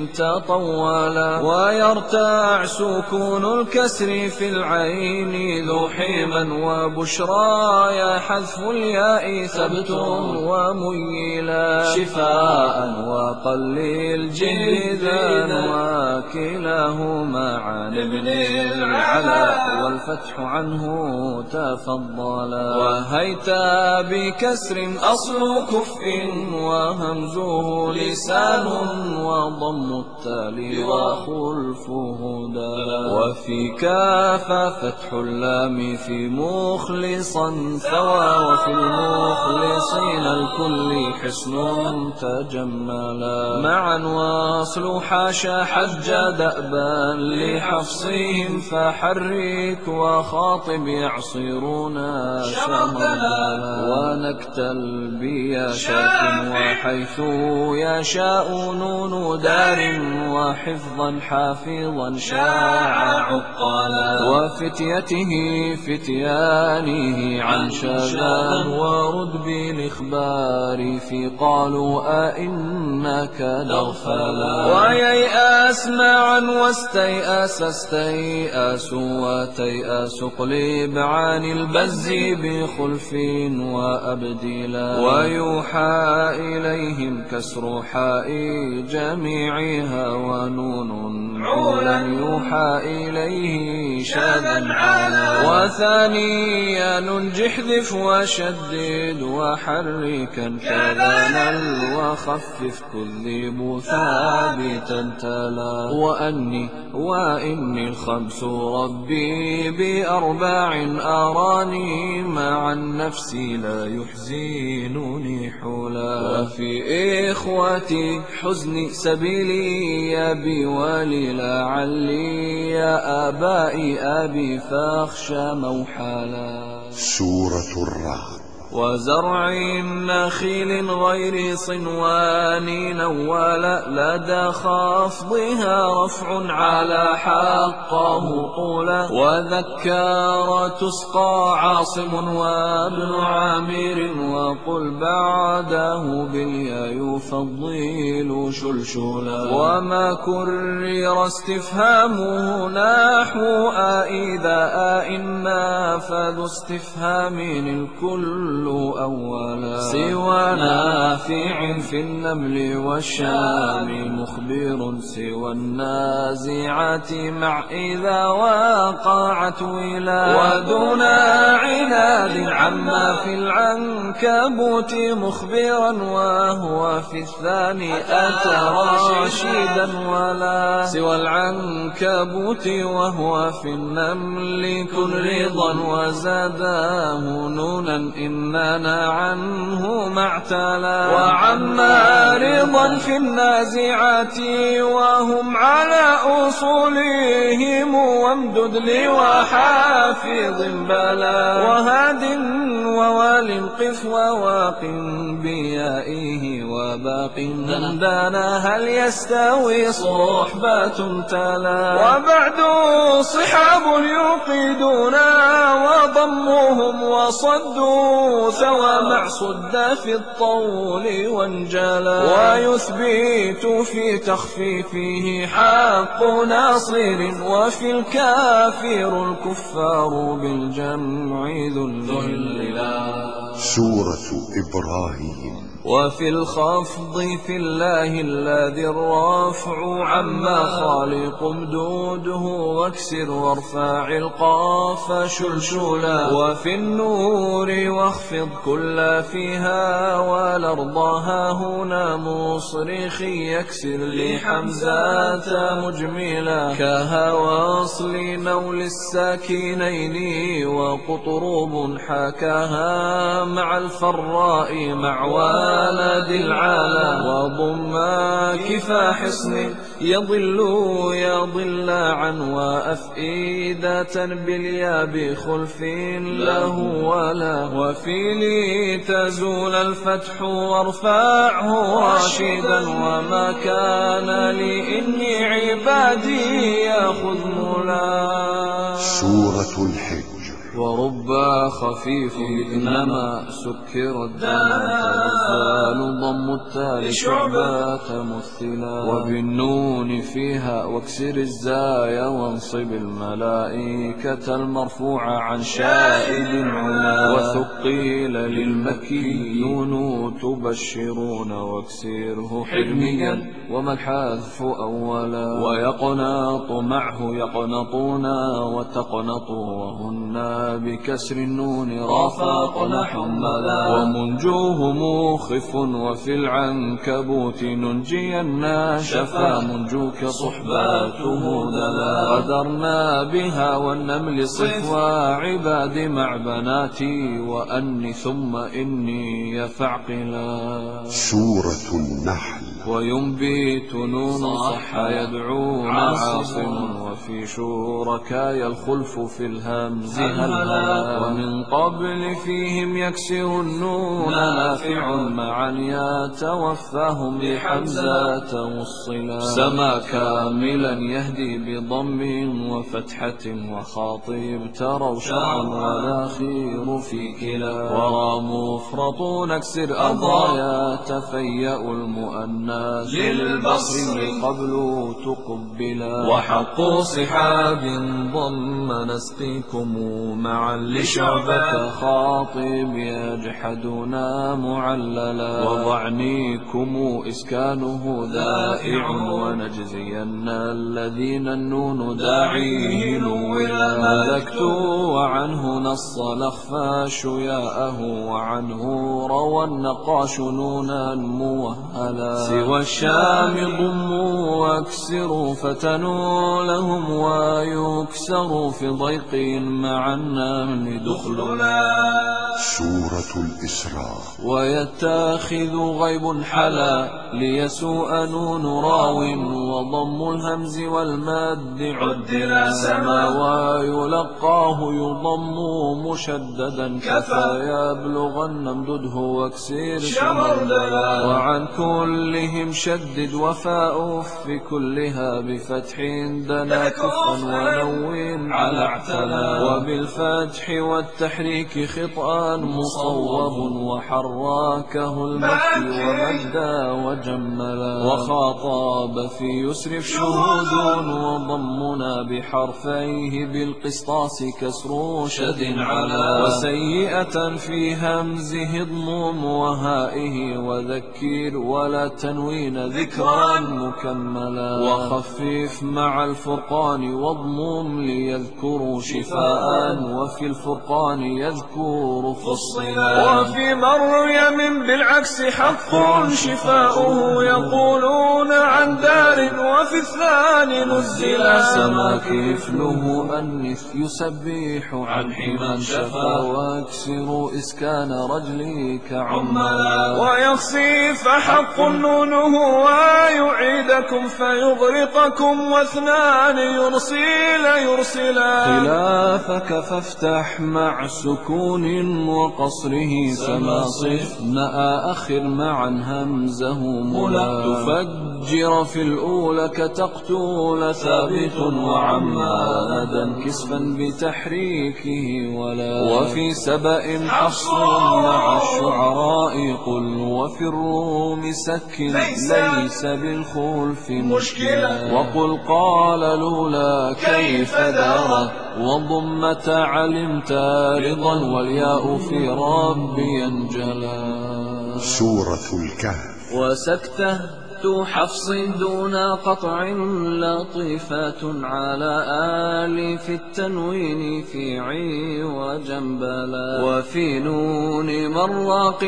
تطولا ويرتع سكون الكسر في العين ذو حيما وبشرى يا حذف الياء ثبت وميلا شفاء وقليل جهدا وكلاهما عن ابن العلاء والفتح عنه تفضلا وهيتا بكسر أصل كفء وهمزه لسان وضم التالي وخلفه دلا وفي كافة فتح اللام في مخلصا ثوى وفي المخلصين الكل حصن تجملا معا واصل حاشا حج دأبا لحفصهم فحرك وخاطب يعصرون شملا ونكتل بياشات وحيث يشاء نون دار وحفظا حافظا شاع عقالا وفتيته فتيانه عن شذا ورد بالإخبار في قالوا أئنك لغفلا وييأس معا واستيأس استيأس وتيأس قلب عن البز بخلف وأبدلا ويوحى إليهم كسر حاء جميعها ونون عولا يوحى إليه شاذا عالا وثانيا ننجحذف وشدد وحركا كذا وخفف كذب ثابتا تلا وإني الخمس ربي بأرباع أراني مع النفس لا يحزنني حلا وفي إخوتي حزن سبيلي يا بي ولي لعلي يا آبائي أبي فاخشى موحلا. سورة الرعد. وزرع نخيل غير صنوان نولا لدى خفضها رفع على حقه طولا وذكار تسقى عاصم وابن عامر وقل بعده بالياء يفضل شلشلا وما كرر استفهامه نحو إذا إنا فذو استفهام الكل أولا سوى نافع في النمل والشام مخبر سوى النازعات مع إذا وقعت ولا ودون عناد عما في العنكبوت مخبرا وهو في الثاني أتى راشدا ولا سوى العنكبوت وهو في النمل كن رضا وزاداه نونا إننا عنه معتلا وعما رضا في النازعات وهم على أصولهم وامدد لي وحافظ بلا وهاد ووال قف وواق بيائه وباق دندانا هل يستوي صحبة تلا وبعد صحاب يوقدونا وضموهم وصدوا ثوى مع صد في الطول وانجلا ويثبت في تخفيفه حق ناصر وفي الكافر الكفار بالجمع ذللا سورة إبراهيم وفي الخفض في الله الذي الرفع عما خالق مدوده واكسر وارفع القاف شلشلا وفي النور واخفض كل فيها والأرضها هنا مصرخ يكسر لحمزة مجملا كها وصل نول الساكنين وقطروب حكاها مع الفراء مع ولد العالم وضم كفا حصن يضل عن وأفئدة باليا بخلف له ولا وفي لي تزول الفتح وارفعه راشدا وما كان لي إني عبادي يأخذ ملا سورة الحج ورب خفيف إنما سكر الدم فالزال ضم التالي شعبة مثلا وبالنون فيها واكسر الزايا وانصب الملائكة المرفوعة عن شائد علا وثقيل للمكي نون تبشرون واكسره حرميا وما الحذف أولا ويقنط معه يقنطون وتقنطوا وهن بكسر النون رافقنا حملا ومنجوه موخف وفي العنكبوت ننجي الناشفا منجوك صحباته دلا غدرنا بها والنمل صفوا عباد مع بناتي وأني ثم إني يفعقلا سورة النحل وينبت نون صح يدعون عاصم وفي شركايا الخلف في الهمز هلا ومن قبل فيهم يكسر النون نافع معا يتوفاهم بحمزة والصلا سما كاملا يهدي بضم وفتحة وخاطب تروا شعا والأخير في كلا ورا مفرط نكسر أضايا تفيأ المؤنث للبصر قبل تقبلا وحق صحاب ضم نسقيكم معا لشعبة خاطب يجحدنا معللا وضعنيكم إسكانه ذائع ونجزين الذين النون داعيه نولا ملكت وعنه نص الأخفاش ياءه وعنه روى النقاش نونا موهلا والشام ضموا واكسروا فتنوا لهم ويكسروا في ضيق مع النمل دخلنا. سورة الإسراء. ويتخذ غيب حلا ليسوء نون راو وضم الهمز والمد عدلا سما ويلقاه يضم مشددا كفى يبلغن امدده واكسر شمردلا. وعن كلهم شدد وفاء في كلها بفتح دنا كفا ونون على اعتلا. وبالفتح والتحريك خطأ مصوب وحراكه المكي ومدا وجملا. وخاطب في يسرف شهود وضمنا بحرفيه بالقسطاس كسر شد على. وسيئة في همزه اضمم وهائه وذكر ولا تنوين ذكرا مكملا. وخفف مع الفرقان واضمم ليذكروا شفاء وفي الفرقان يذكر فصلا. وفي مريم بالعكس حق شفاؤه يقولون عن دار وفي الثاني نزلا. سما كفله أنث يسبح عن حما شفا واكسر إسكان رجلك عملا. ويخصي فحق نونه ويعيدكم فيغرقكم واثنان يرسلا. خلافك فافتح مع سكون وقصره سما صف ماء أخر معا همزه ملا. تفجر في الأولى كتقتل ثابت وعمادا كسفا بتحريكه ولا. وفي سبأ حصر مع الشعراء قل وفي الروم سكن ليس بالخلف مشكلا. وقل قال لولا كيف دار وضمت علمت رضا والياء في ربي انجلا. سورة الكهف. وسكته حفص دون قطع لطيفات على آلف التنوين في عي وجنبلا. وفي نون مراق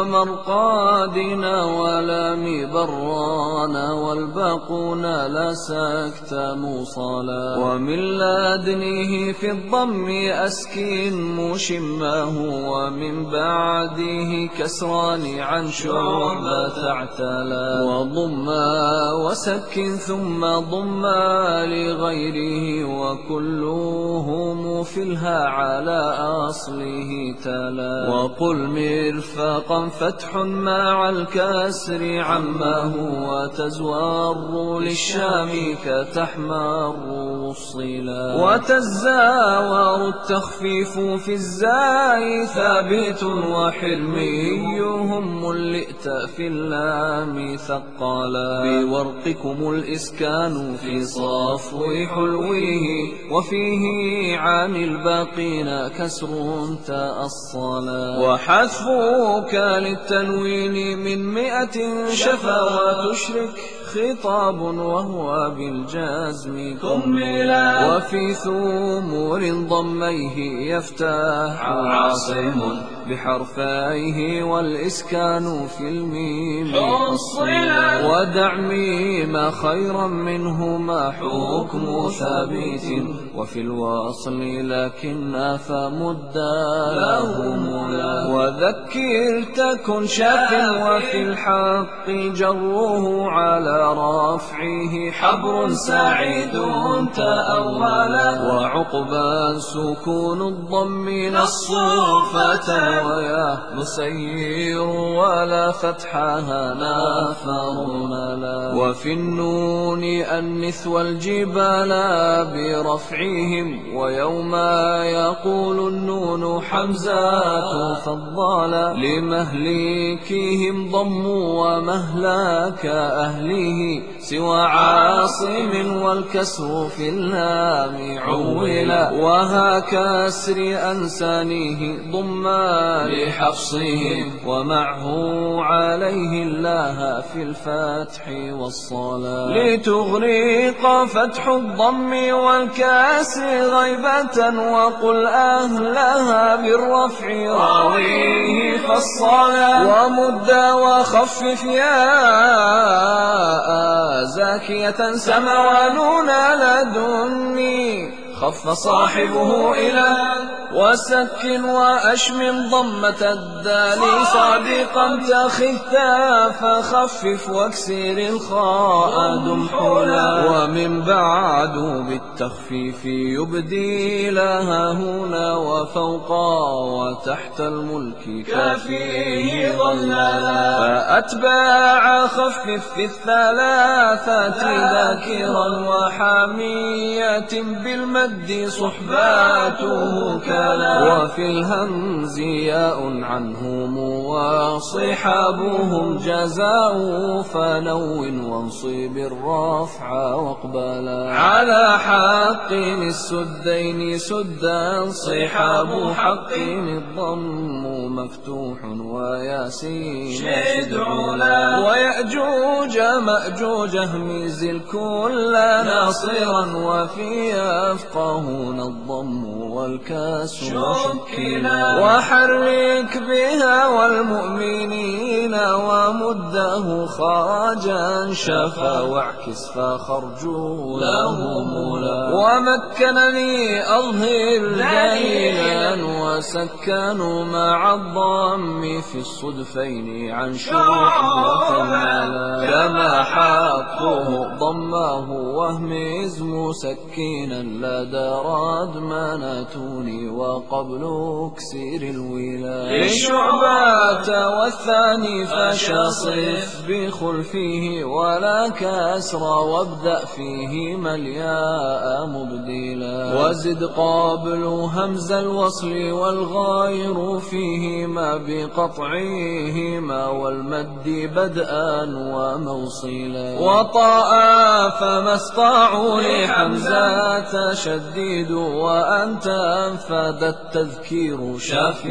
ومرقادنا ولام برانا والباقون لا سكت موصلا. ومن لدنه في الضم أسكن مشماه ومن بعده كسران عن شعبة اعتلا. ضما وسكن ثم ضما لغيره وكلهم في الها على أصله تلا. وقل مرفقا فتح مع الكسر عماه وتزور للشام كتحمر الصلا. وتزاور التخفيف في الزاي ثابت وحرميهم ملئت في اللام ثقلا. بورقكم الإسكان في صفو حلوه وفيه عن الباقين كسر تأصلا. وحذفك للتنوين من 100 شفا وتشرك خطاب وهو بالجزم كملا. وفي ثمور ضميه يفتح عاصم بحرفيه والإسكان في الميم حصلا. ودع ميم خيرا منهما حكم ثابت وفي الوصل لكن فمد له ملا. وذكر تكن شاف وفي الحق جره على رفعه حبر سعيد تأولا. وعقبا سكون الضم نصوفة ويا مسير ولا فتحها نافر ملا. وفي النون أنث والجبال برفعهم ويوم يقول النون حمزات فضالا. لمهلكهم ضموا ومهلاك أهله سوى عاصم والكسر في اللام عولا. وها كسر أنسانيه ضما لحفصهم ومعه عليه الله في الفتح والصلاة لتغرق فتح الضم والكسر غيبة وقل أهلها بالرفع راويه فالصلاة ومد وخفف ياء زاكية سمعانون لدني خف صاحبه إلى وسكن وأشمم ضمة الدال صادقا تختا فخفف واكسر الخاء دمحلا ومن بعد بالتخفيف يبدي لها هنا وفوقا وتحت الملك كافيه ظللا فأتباع خفف في الثلاثات ذاكرا وحامية بالمد صحباته كلا وفي الهمز ياء عنهم وصحابهم جزاء فنون وانصب الرفع واقبلا على حق السدين سدا صحاب حق الضم مفتوح وياسين شدعلا ويأجوج مأجوج اهمز الكل ناصرا وفي يفقهون الضم والكسر شكلا وحرك بها والمؤمنين ومده خرجا شفا واعكس فخرجوا له مولا ومكنني أظهر دليلا وسكنوا مع الضم في الصدفين عن شعبة الملا كما حقه ضمه وهمز مسكنا لدى ردمانتوني وقبل اكسر الولا لشعبة والثاني فشصف بخلفه ولا كسر وابدأ فيه الياء مبدلا وزد قابل همز الوصل والغير فيهما بقطعهما والمد بدءا وموصلا وطاء فما استطاعوا لحمزة شديد وأنت أنفذ التذكير شاف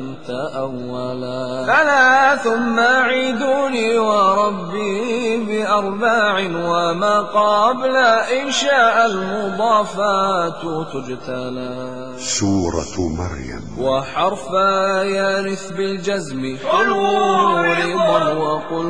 تأولا فلا ثم عيدوني وربي بأرباع وما قبل إنشاء المضافات تجتلى سورة مريم وحرف يرث بالجزم حلو رضا وقل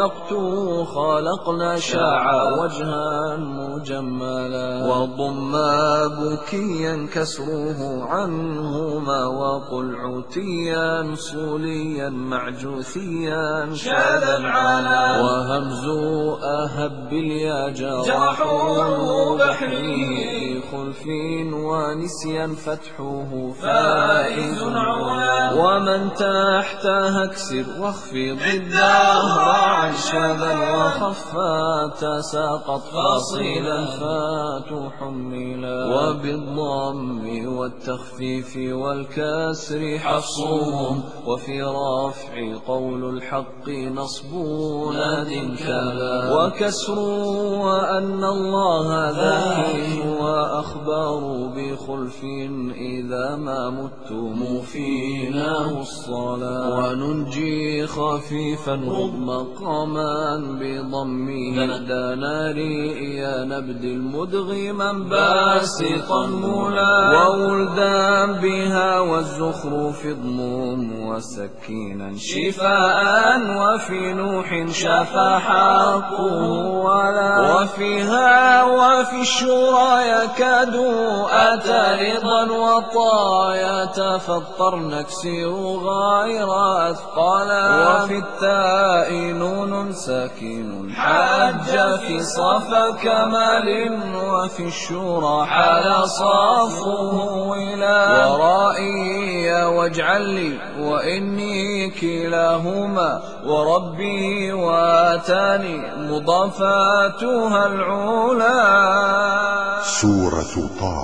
خلقنا شاع وجها مجملا وضم بكيا كسره عنهما وقل عتيا صوليا معجوثيا شاذا علا وهمز أهب باليا جرحه بحريه خلف ونسيا فتحه فائز علا ومن تحتها اكسر واخفض الدهر عن شذا وخفا تساقط فاصلا فتحملا وبالضم والتخفيف والكسر حفصهم وفي رفع قول الحق نصب ناد كلا وكسر وأن الله ذاكر وأخبار بخلف إذا ما متم فيناه الصلاة وننجي خفيفا رب مقاما بضمه دناري يا نبد المدغما باسطا مولا وولدا بها والزخرف ضموم وسكينا شفاء وفي نوح شفا حقه ولا وفيها وفي الشورى يكاد أتى رضا وطايا تفطر نكسر غير أثقالا وفي التاء نون ساكن حج في صفا كمال وفي الشورى حال صافه ولا ورائي واجعل لي وإني كلاهما وربي واتاني مضافاتها العلا سورة طه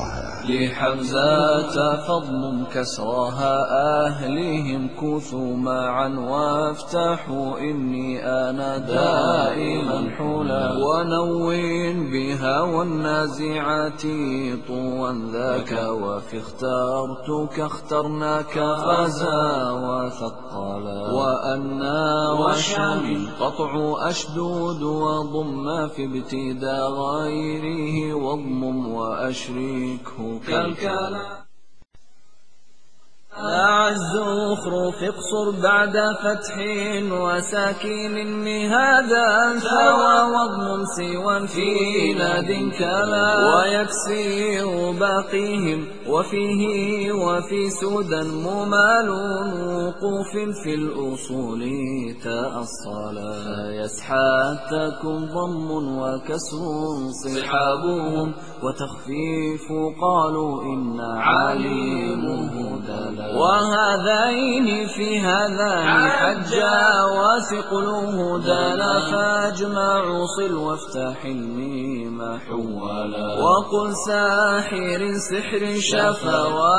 لحمزة فضم كسرها أهلهم كثوا معا وافتحوا إني أنا دائما حلا ونوين بها والنازعات طوا ذاك وفي اخترتك اخترناك فزا وثقلا وأنا وشام قطع أشدود وضم في ابتداء غيره واضمم وأشركه كالكلا أعز أخرف اقصر بعد فتح وساكين مهادا ثوى واضمم سوى في ناد كلا ويكسر باقيهم وفيه وفي سودا ممال وقوف في الأصول تأصلا فيسحاتكم ضم وكسر صحابهم وتخفيف قالوا إن عليمه دلا وهذين في هذان حجا وثقله دلا فاجمع صل وافتح الميم حولا وقل ساحر سحر شفا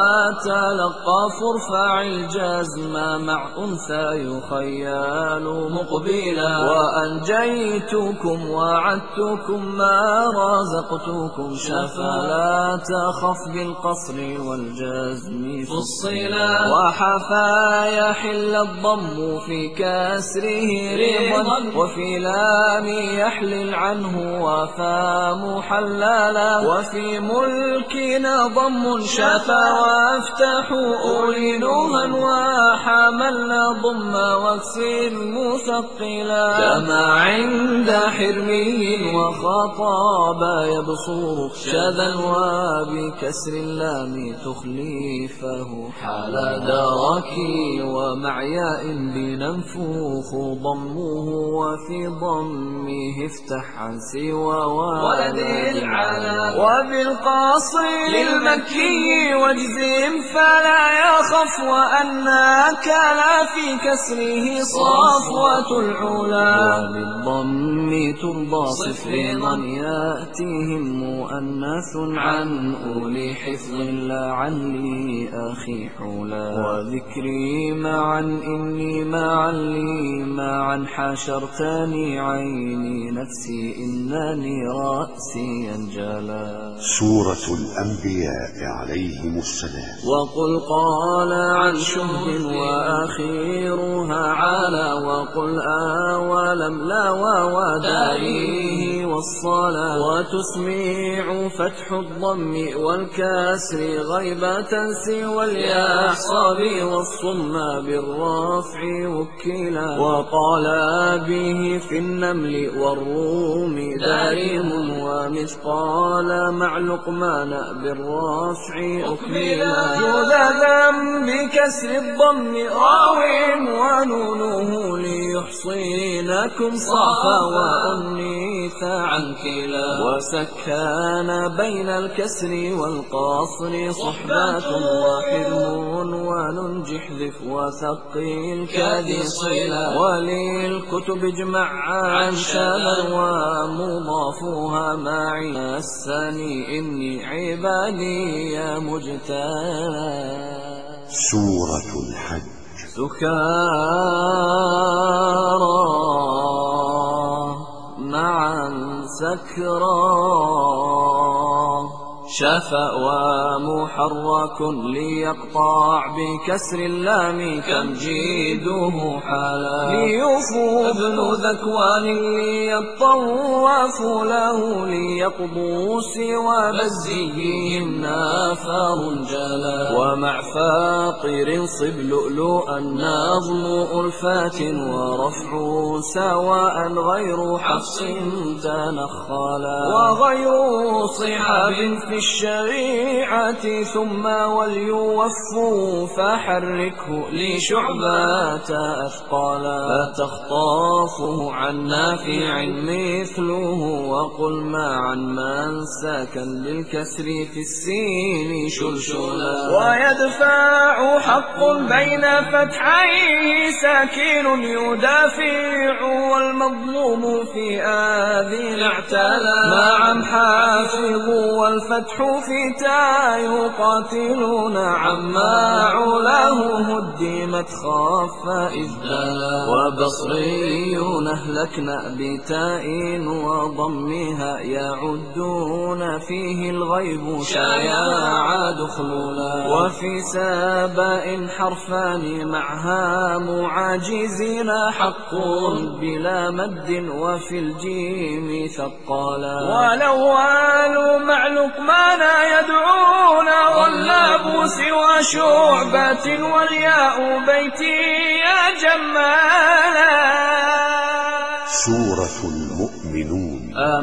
وتلقى فرفع الجزم مع أنثى يخيال مقبلا وأنجيتكم وعدتكم ما رزقتكم شفا لا تخف بالقصر والجزم فصلا وحفا يحل الضم في كسره رضا وفي لام يحلل عنه وفا محللا وفي ملكنا ضم شفا وافتحوا أولي نوها وحملنا ضم واكسر مثقلا كما عند حرمي وخطاب يبصر شذا وبكسر اللام تخليفه حال دركي ومع ياء بننفوخ ضمه وفي ضمه افتح عن سوى ولد العلا وبالقاصر للمكي واجزم فلا يخف وأنك لا في كسره صفوة العلا وبالضم ترضى صف رضا يأتيهم مؤنث عن أولي حفظ لعلي أخي حولا وذكري معا إني معا لي معا حشرتني عيني نفسي إنني رأسي أنجلا. سورة الأنبياء عليهم السلام. وقل قال عن شهد وأخيرها على وقل ولم لا وداريه والصلاة وتسميع فتح الضم والكسر غيبة سوى اليحصب والصم بالرفع وكلا وقال به في النمل والروم دارم ومثقال مع لقمان بالرفع أكملا جذذا بكسر الضم راو ونونه ليحصينكم صعفا وأنيث عن كلا وسكان بين الكسر والقصر صحبات وحرم وننجح ذف وثقيل كذي صلا وللكتب اجمع عن شذا ومضافها معي السني إني عبادي يا مجتلى. سورة الحج. سكارى معا سكرى شفا ومحرك ليقطع بكسر اللام كم جيده حالا ليوفوا ابن ذكوان ليطوف له ليقضوا سوى بزيهم نافر جلا ومع فاطر صب لؤلؤا نظم ألفات ورفع سواء غير حفص تنخلا وغير صحاب في الشريعة ثم وليوفوا فحركه لشعبات أثقالا فتخطافه عن نافع مثله وقل معا من ساكن بالكسر في السين شلشلا ويدفع حق بين فتحيه ساكن يدافع والمظلوم في الذين اعتلى. نعم حافظوا والفتح في تاء يقاتلون عما علاه هدمت خاف إذ بلا. وبصريون أهلكنا بتاء وضمها يعدون فيه الغيب شياع دخلولا. وفي سابا حرفان معها معاجزين حق بلا مد وفي الجيم ثقالا. والأول مع لقمان يدعون واللاب سوى شعبة والياء بيتي يا جمالا. سورة المؤمنون.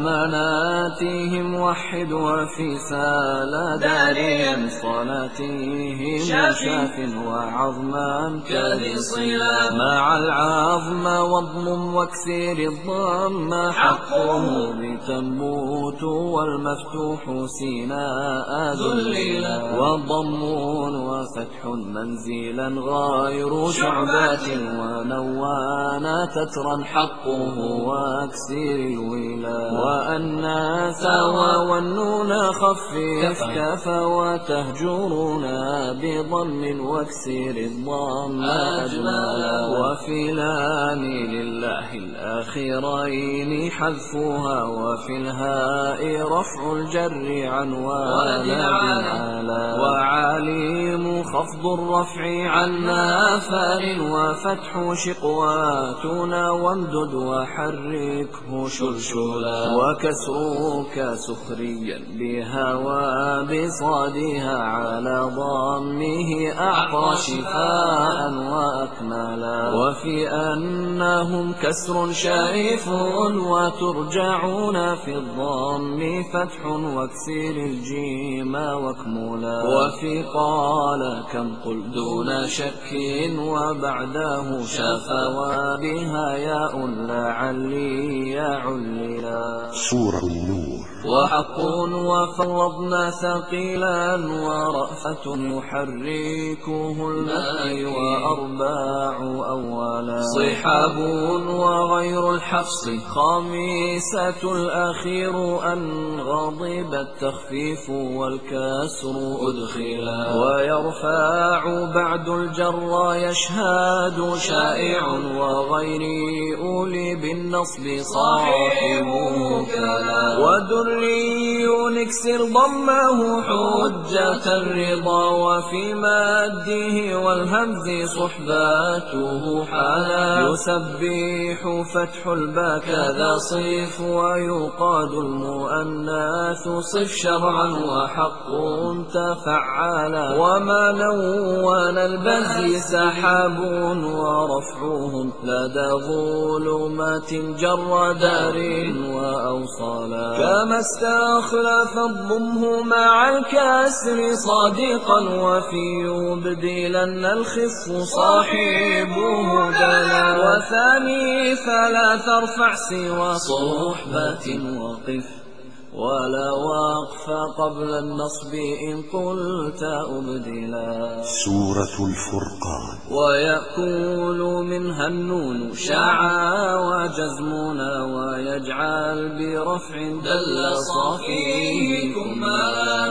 أماناتهم وحد وفي سال دارهم صلاتهم شاف وعظما كذي صلا. مع العظم واضم واكسر الضم حقه بتنبوت والمفتوح سيناء ذللا. وضم وفتح منزلا غير شعبات ونوانا تترا حقه واكسر الولا. وأنا ثوى والنون خفف كف وتهجرنا بضم واكسر الضم أجملا. وفي لام لله الآخرين حذفها وفي الهاء رفع الجر عن والد علا. وعليم خفض الرفع عن نافل وفتح شقواتنا وامدد وحركه شلشلا. وكسرك سخريا بها وبصادها على ضمه أعطى شفاء وأكملا. وفي أنهم كسر شريف وترجعون في الضم فتح واكسر الجيم واكملا. وفي قال كم قل دون شك وبعده شفا وبها ياء لعلي يعللا. سورة النور. وحق وفرضنا ثقيلا ورأفة يحركه الماء وأرباع أولا. صحاب وغير الحفص خامسة الأخير أن غضب التخفيف والكسر أدخلا. ويرفع بعد الجر يشهد شائع وغير أولي بالنصب صاحبه كلا. ودري نكسر ضمه حجة الرضا وفي مده والهمز صحباته حالا. يسبح فتح الباء كذا صف ويقاد المؤنث صف شرعا وحق تفعلا. وما نون البذي سحاب ورفعهم لدى ظلمات جر دار وأوصالا. كما استخلف الضمه مع الكسر صادقا وفي يبدلن الخف صاحبه دلا. وثاني فلا ترفع سوى صحبة وقف ولا وقف قبل النصب إن قلت أبدلا. سورة الفرقان. ويأكل منها النون شعا وجزمنا ويجعل برفع دل صافيكما.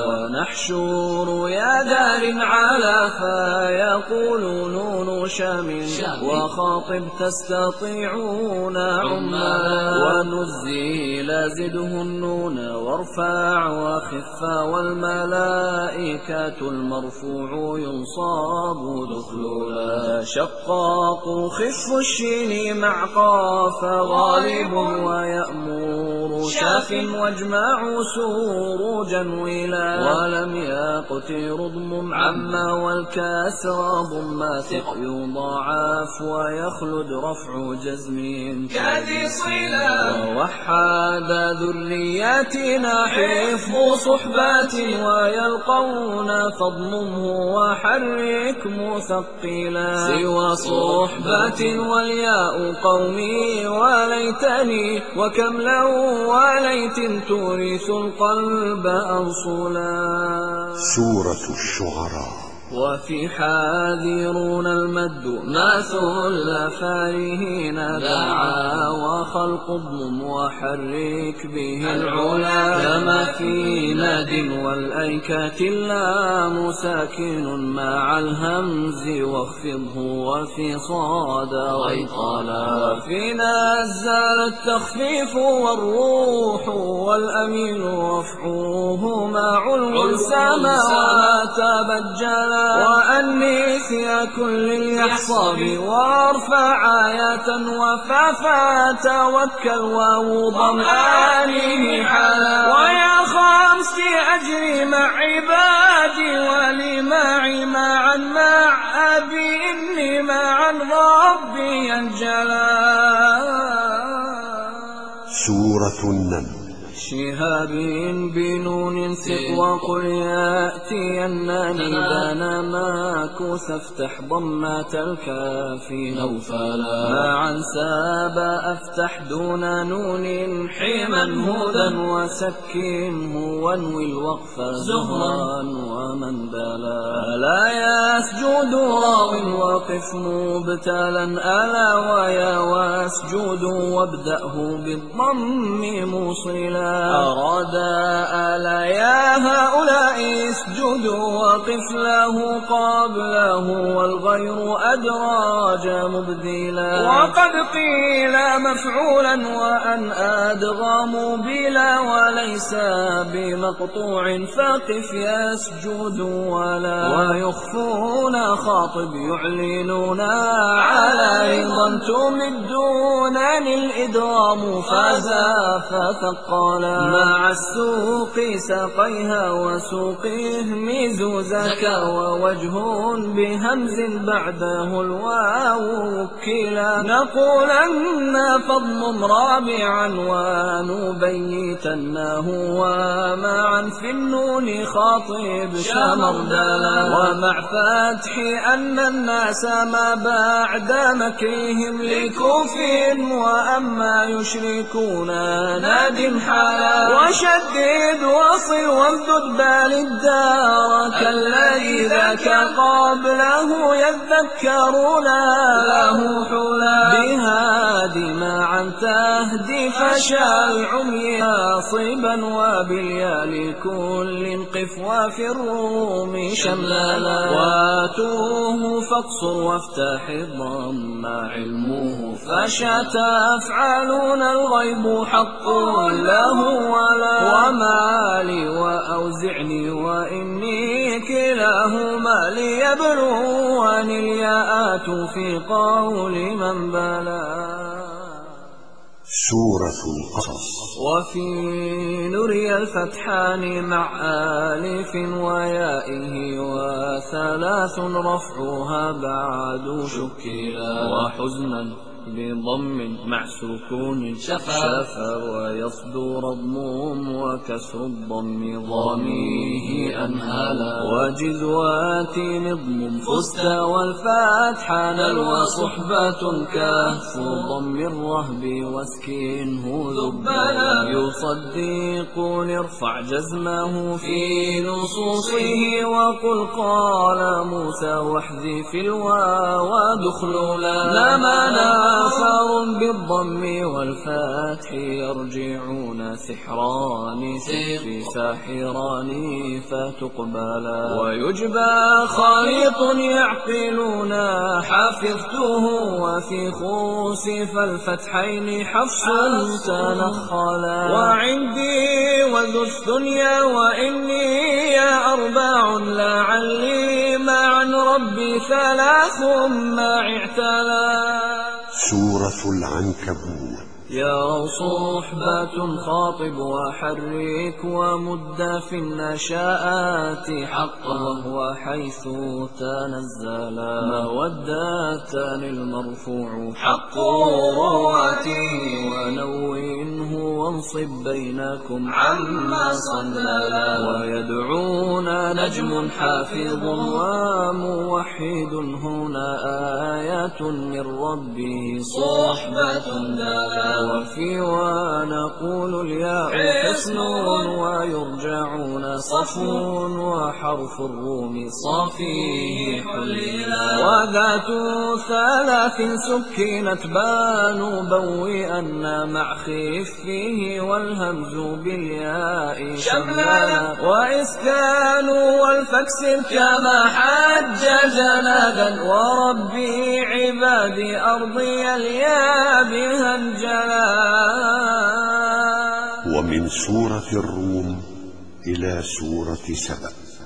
ونحشر يا دار على فيقول نون شام وخاطب تستطيعون عما. ونزيل زده النون وارفع وخفا والملائكة المرفوع ينصاب دخلولا. شقاق خف الشين مع قاف غالب ويأمر شاف واجمع سروجا ولا. ولم يقتر ضم عما والكسر ضم ثق يضاعف ويخلد رفع جزم كذي صلا. ووحد ذرياتنا حفظ صحبات ويلقون فاضممه وحرك مثقلا. سوى صحبات والياء قومي وليتني وكم لو وليت تورث القلب أنصلا. سورة الشعراء. وفي حاذرون المد ما ثل فارهين دعا وخلق اضمم وحرك به العلا كما في ناد والأيكات اللام ساكن مع الهمز واخفضه وفي صاد غيطالا وفي نزل التخفيف والروح والأمين رفعوه مع علو السماء تبجلا وأنيث يا كل اليحصى وارفع آية وفافا توكل ووضمآنه حلا ويا خمسي أجري مع عبادي ولمعي معا مع أبي إني معا ربي انجلا. سورة النمل. شهاب بنون ثق وقل يأتينني بنا ماكوث افتح ضمة الكاف نوفلا معا ساب افتح دون نون حما هدى وسكنه وانوي الوقف زهرا ومن بلا لا يسجد راو وقف مبتلا ألا ويا واسجد وابدأه بالضم موصلا أراد ألا يا هؤلاء اسجدوا وقف له قبله والغير أدراج مبدلا وقد قيل مفعولا وأن أدغم بلا وليس بمقطوع فقف يسجد ولا ويخفون خاطب يعلنون على رضا تمدونني الإدغام فازا فثقلا مع السوق ساقيها وسوقه مزوزك ووجه بهمز بعده الواو وكلا نقولن فضم رابعا ونبيتنه ومعا في النون خاطب شمردلا ومع فتح أن الناس ما بعد مكرهم لكوف وأما يشركون ناد حلا وشدد وصل وامدد بال الدار كالذي ذاك قبله يذكرون له حلا بهادي معا تهدي فشاء عمي صيبا وباليا لكل قف وفي الروم شملالا واتوه فاقصر وافتح الضم علمه فشات أفعالون الغيب حق له ولا وما لي وأوزعني وإني كلاهما ليبلوني الياءات في قول من بلا. سورة القصص. وفي نري الفتحان مع آلف ويائه وثلاث رفعها بعد شكلا وحزنا بضم مع سكون شفا ويصدر الضم وكسر الضم ضميه أنهلا وجذوات نضم فست والفتح نل وصحبة كهف ضم الرهب واسكنه ذبلا يصدقون ارفع جزمه في نصوصه وقل قال موسى واحذف الواو دخلولا لما آخر بالضم والفتح يرجعون سحران في ساحران فتقبلا ويجبى خليط يعقلون حفظته وفي خوس فالفتحين حفص تنخلا وعندي وذو الثنيا وإني يا أربع لعلي معا ربي ثلاث ما اعتلا. سورة العنكبوت. يا صحبة خاطب وحرك ومد في النشاءات حقا وحيث تنزلا مودة المرفوع حق رواته ونوينه وانصب بينكم عما صللا. ويدعونا نجم حافظ وموحد هنا آيات من ربه صحبة دلا. وفي ونقول الياء حسن ويرجعون صفو وحرف الروم صافيه حللا. وذات ثلاث سكنت بان بوئن مع خفه والهمز بالياء شملا. وإسكان والفكسر كما حج جنادا وربي عبادي أرضي الياء بها انجلا. ومن سورة الروم إلى سورة سبأ.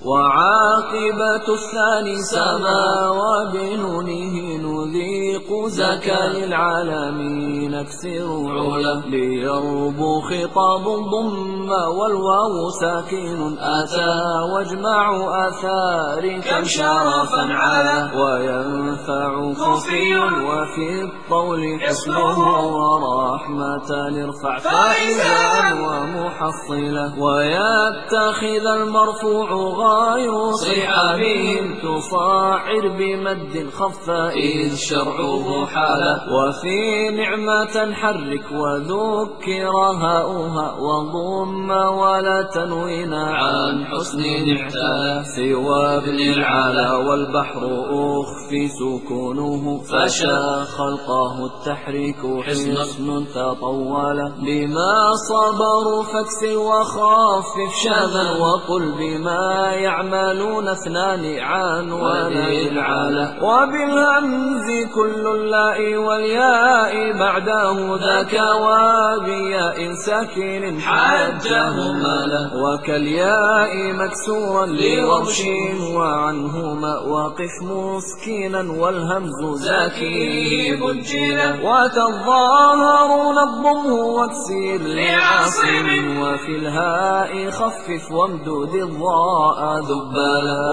وعاقبة الثاني سما وبنونه نذيق زكا للعالمين اكسر علا. ليربو خطاب ضم والواو ساكن أتى واجمع آثار كم شرفا علا. وينفع خفي وفي الطول حصنه ورحمة ارفع فائزا ومحصلا. ويتخذ المرفوع غير صحابهم تصاعر بمد خفا إذ شرعه حالا. وفي نعمة حرك وذكر هاؤها وضم ولا تنوين عن حسن اعتلا. سوى ابن العلا والبحر أخفي سكونه فشا خلقه التحريك حسن تطولا. بما صبروا فاكسر وخفف شذا وقل بما يعملون اثنان عن ولي العلا. وبالهمز كل اللاء والياء بعده ذاك وبياء ساكن حجه مالا. وكالياء مكسورا لورش وعنهما وقف مسكينا والهمز زاكي بجلا. وتظاهرون الضم واكسر لعاصم وفي الهاء خفف وامدد الضاء ذبالا.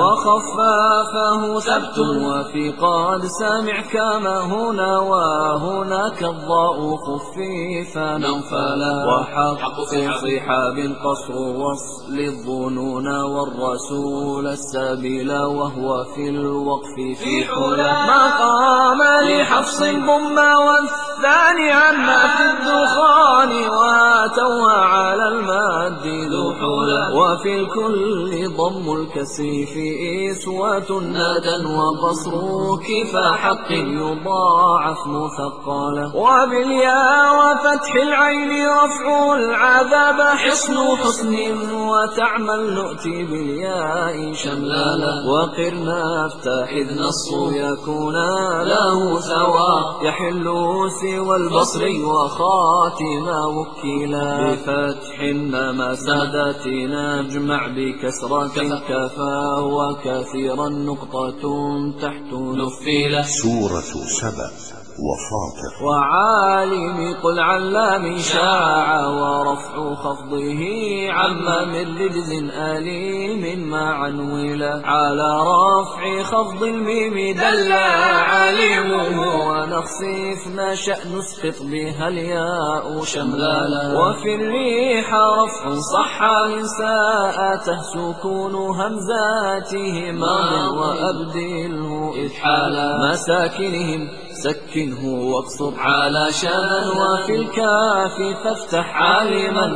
وخفافه ثبت وفي قد سامع كما هنا وهناك الضاء خفيفا ننفلا. وحق في صحاب قصر وصل الظنون والرسول السبيل وهو في الوقف في حلا. مقام لحفص ضم والثاني عما في الدخان واتوا على المد ذو حلا. وفي الكل ضم الكسر في إسوة نادا وقصر كفاحق يضاعف مثقلا. وبالياء وفتح العين رفع العذاب حسن وتعمل نؤتي بالياء شملالا. وقرنا افتح إذ نص يكون له ثوى يحل سوى البصر وخاتما وكلا. بفتح ما سادتنا نجمع بكسرة كفا وكثيرا نقطة تحت نفيلة. سورة سبأ وفاطر. وعالم قل علام شاع ورفع خفضه عما من رجز أليم مع ولا. على رفع خفض الميم دل عليمه ونخصف ما شأن نسقط بها الياء شملالا. وفي الريح رفع صح من ساءته سكون همزاته ماض وأبدله إدحالا. مساكنهم سكنه واقصر على شذا. وفي الكاف فافتح عالما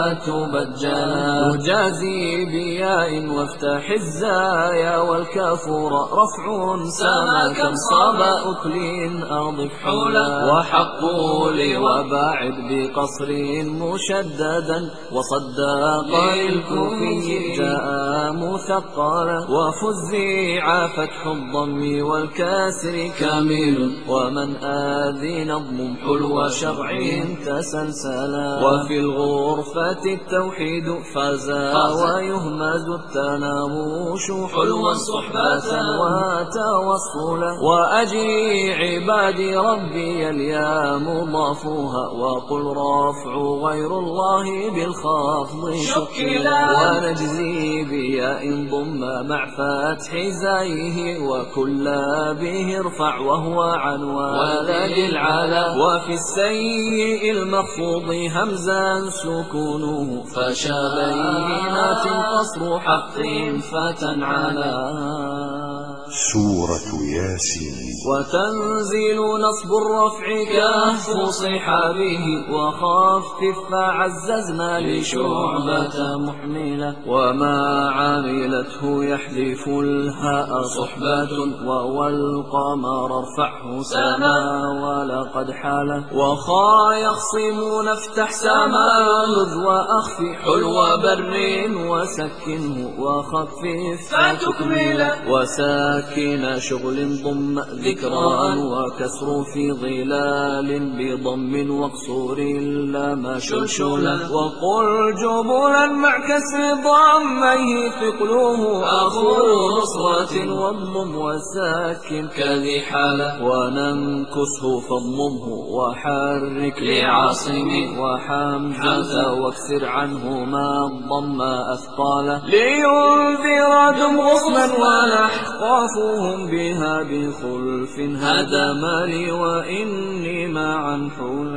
فتبجلا. نجازي بياء وافتح الزايا والكافور رفع سما كم صاب أكل أضف حلا. وحقوا لي وباعد بقصر مشددا وصدق الكوفي جاء مثقلا. وفزع فتح الضم والكسر كامل ومن آذي نظم حلو شرع تسلسلا. وفي الغرفة التوحيد فزا ويهمز التناموش حلوا صحبة وتوصلا. وأجي عبادي ربي اليا مضافها وقل رفع غير الله بالخفض شكلا. ونجزي بياء ضم مع فتح زايه وكل به ارفع وهو عن ولد العلا. وفي السيء المخفوض همزا سكونه فشا بينات قصر حق فتنعلا. سورة ياسين. وتنزيل نصب الرفع كهف صحابه وخفف فعززنا لشعبة محملة. وما عملته يحذف الهاء صحبة والقمر ارفعه سما ولقد حال. وخا يخصمون افتح سما لذ وأخفي حلو بر وسكنه وخفف فتكمل. وساكن شغل ضم ذكرا وكسر في ظلال بضم وقصور لما شلشلا. وقل جبلا مع كسر ضميه ثقله أخو نصرة واضمم وساكن كذي حالة. وننكسه فاضممه وحرك لعاصم وحمزة واكسر عنهما الضم أثقالا. لينذر دم غصنا ونحقافهم بها بخلف هدم لي وإني معا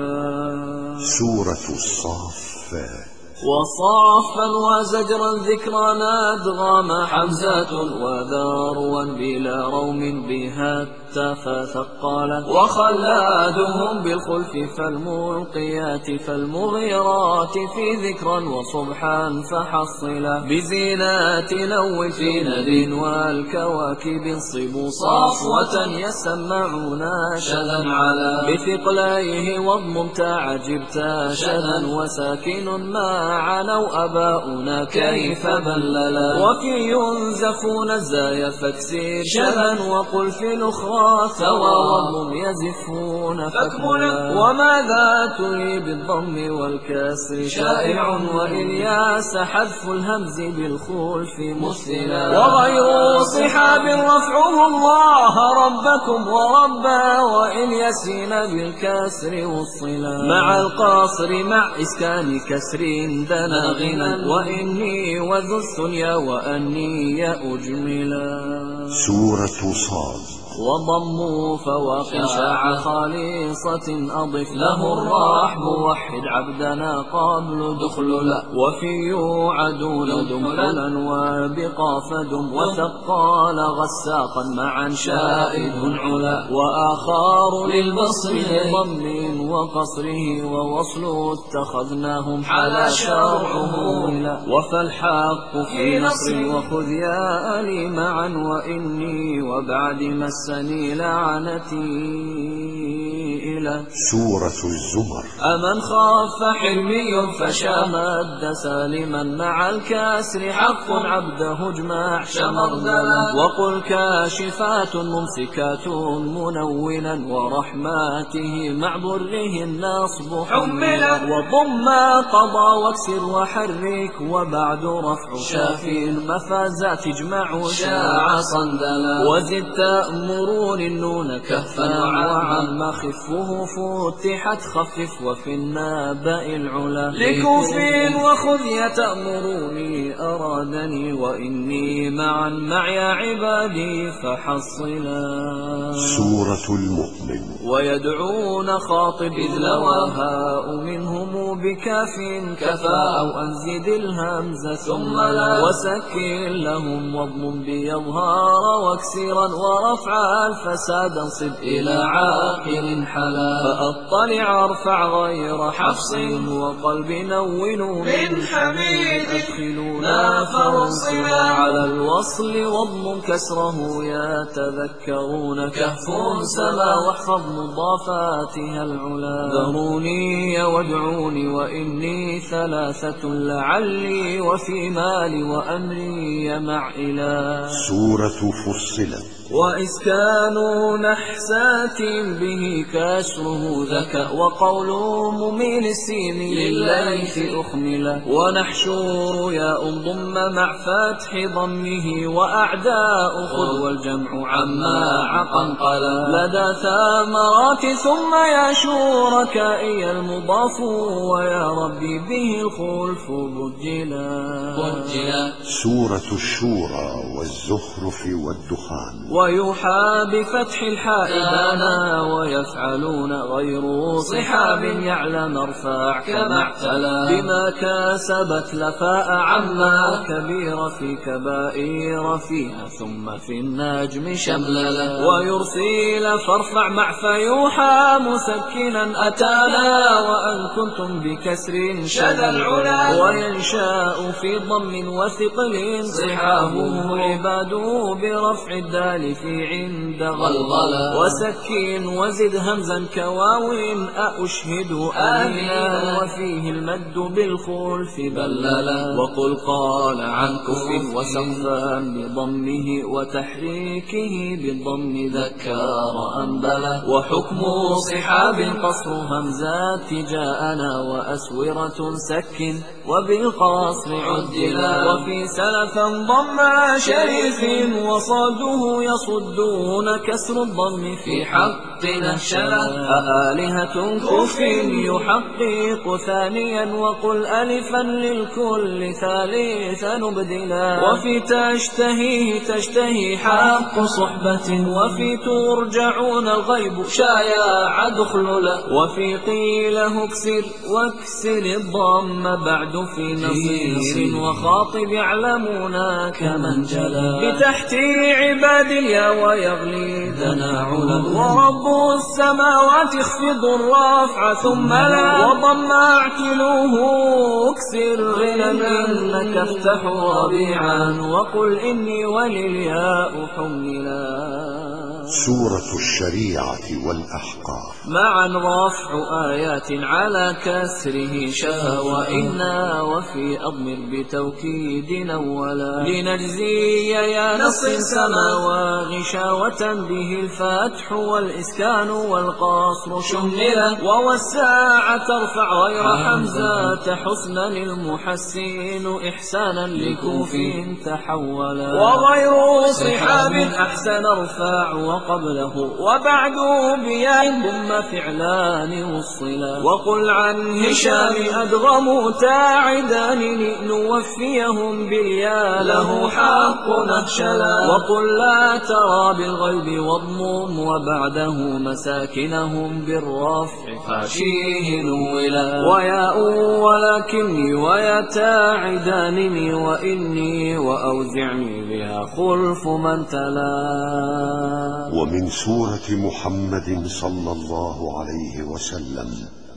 حلا. سورة الصافات. وصافا وزجرا ذكرا أدغم حمزة وذاروا بلا روم بها فثقالا. وخلادهم بالخلف فالملقيات فالمغيرات في ذكرا وصبحا فحصلا. بزينات نو في ند والكواكب انصبوا صافوة يسمعون شذا على. بثقليه واضمم تعجبت شذا وساكن ما عنوا أباؤنا كيف بللا. وفي ينزفون الزايا فاكسير شذا وقل في الأخرى ثوى وضم يزفون فكملا. وماذا تلي بالضم والكسر شائع وإلياس حذف الهمز بالخلف مثلا. وغير صحاب رفعه الله ربكم وربا وإلياسين بالكسر والصلا. مع القاصر مع إسكان كسر دنا غنى وإني وذو الثنيا وأني أجملا. سورة صاد. وضموا فواق شاع خالصة أضف له الرحب وحد عبدنا قبل دخللا. وفي يوعدون دملا وبقاف دم وثقال غساقا معا شائد علا. وآخار للبصر ضم وقصره ووصل اتخذناهم حلا شرعه ولا. وفالحق في نصر وخذ يا ألي معا وإني وبعد مس لعنتي إلى. سورة الزمر. أمن خاف حلمي فشامد سالما مع الكسر حق عبده اجمع شمردلا. وقل كاشفات ممسكات منونا ورحماته مع بره النصب حملا. وضم قضى واكسر وحرك وبعد رفع شافي المفازات اجمع شاع صندلا. وزد تأمرون النون كفا وعم خفه فتحت خفف وفي النبأ العلا. لكوف وخذ يتأمروني أرادني وإني معا معي عبادي فحصلا. سورة المؤمن. ويدعون خاطب إذ لواها منهم بكاف كفى أو أنزد الهمزة ثم لا. وسكن لهم واضم بيظهار واكسرا ورفع الفساد انصب إلى عاقل حلا. فأطلع ارفع غير حفص وقلب نون من حميد أدخلونا فانصبا. على الوصل واضم كسره يتذكرون كهف سما واحفظ مضافاتها العلا. ذروني وادعوني وإني ثلاثة لعلي وفي مالي وأمري مع إله. سورة فصلت. وإسكان نحسات به كسره ذكى وقول مميل السين لليث أخملا. ونحشور يا ضم مع فتح ضمه وأعداء خذ والجمع عما عقنقلا. لدى ثمرات ثم يا شركائي المضاف ويا ربي به الخلف بجلا. سورة الشورى والزخرف والدخان. ويوحى بفتح الحاء دانا ويفعلون غير صحاب يعلم ارفع كما اعتلى بما كسبت لفاء عما كبير في كبائر فيها ثم في النجم شمللا ويرسل فارفع مع فيوحى مسكنا أتانا وأن كنتم بكسر شذ العلا وينشاء في ضم وثقل صحابه عباده برفع الدال في عند غلغلا وسكين وزد همزا كواو أشهد آمنا وفيه المد بالخلف بللا وقل قال عن كف وسوفا بضمه وتحريكه بالضم ذكر أنبلا وحكم صحاب قصر همزات جاءنا وأسورة سك وبالقصر عدلا وفي سلفا ضم شريف وصاده يصدون كسر الضم في حق نهشلا آلهة كف يحقق ثانيا وقل ألفا للكل ثالثا نبدلا وفي تشتهي حق صحبة وفي ترجعون الغيب شايع دخللا وفي قيله اكسر واكسر الضم بعد في نصير وخاطب يعلمون كمن جلا بتحت عباد اليا ويغلي تناعلا ورب السماوات اخفض الرافع ثم لا وضم اعتلوه اكسر غنى انك افتح ربيعا وقل اني وللياء حملا سورة الشريعة والأحقاف معا رفع آيات على كسره شفا وإنا وفي أضمر بتوكيد أولا لنجزي يا نص سما وغشاوة به الفتح والإسكان والقصر شملا ووساع ترفع غير حمزة حسنا المحسين إحسانا لكوف تحولا وغير صحاب أحسن ارفع وقبله وبعد بياء ضم فعلان والصلا وقل عن هشام أدغموا تاعدان لنوفيهم بالياء له حق نهشلا وقل لا ترى بالغيب واضمم وبعده مساكنهم بالرفع فاشيه نولا وياء ولكني ويا تاعدانني وإني وأوزعني بها خلف من تلا ومن سورة محمد صلى الله عليه وسلم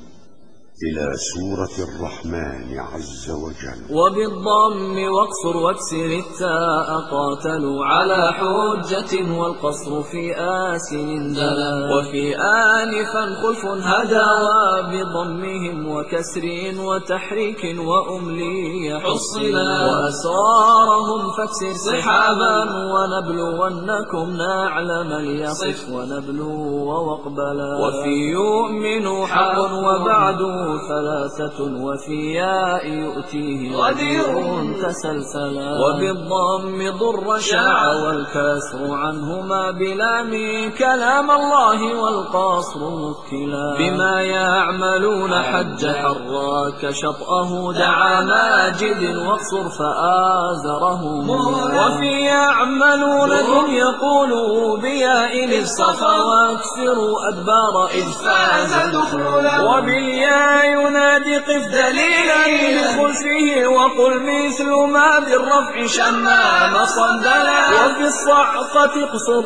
إلى سورة الرحمن عز وجل وبالضم واقصر واكسر التاء قاتلوا على حجة والقصر في آسن دلا وفي آنفا خلف هدى بضمهم وكسر وتحريك وأملي حصلا وأسرارهم فاكسر سحابا ونبلونكم نعلم ليصف ونبلو وقبلا وفي يؤمن حق وبعد ثلاثة وفي ياء يؤتيه غدير تسلسلا وبالضم ضر شاع والكسر عنهما بلام كلام الله والقصر مكلا بما يعملون حج حراك شطأه دعا ماجد واقصر فآزرهم وفي يعملون هم يقولوا بياء الصفا واكسروا أدبار إذ فاز دخلا وبالياء ينادي قف دليلا لخلفه وقل مثل ما بالرفع شمام صندلا وفي الصعقة اقصر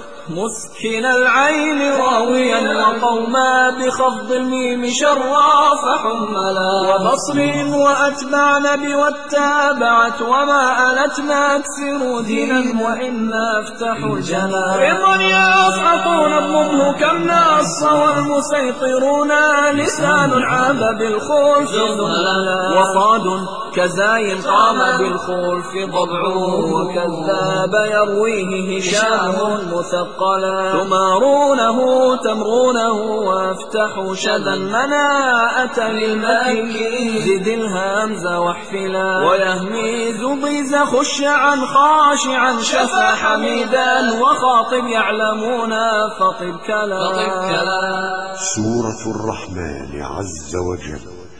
مسكن العين راويا وقوما بخفض الميم شرا فحملا وبصر وأتبعن والتابعت وما ألتنا أكسروا دينا وإنا افتحوا الجلا رضا يصعقون اضممه كم نص والمسيطرون لسان عاب بالخلف ذللا وصاد كزاي قام بالخلف ضبعه وكذاب يرويه هشام مثقلا تمارونه تمرونه وافتحوا شذا مناءة للمكي زد الهمز واحفلا ويهميز ضيز خشعا خاشعا شفا حميدا وخاطب يعلمون فطب كلا سورة الرحمن عز وجل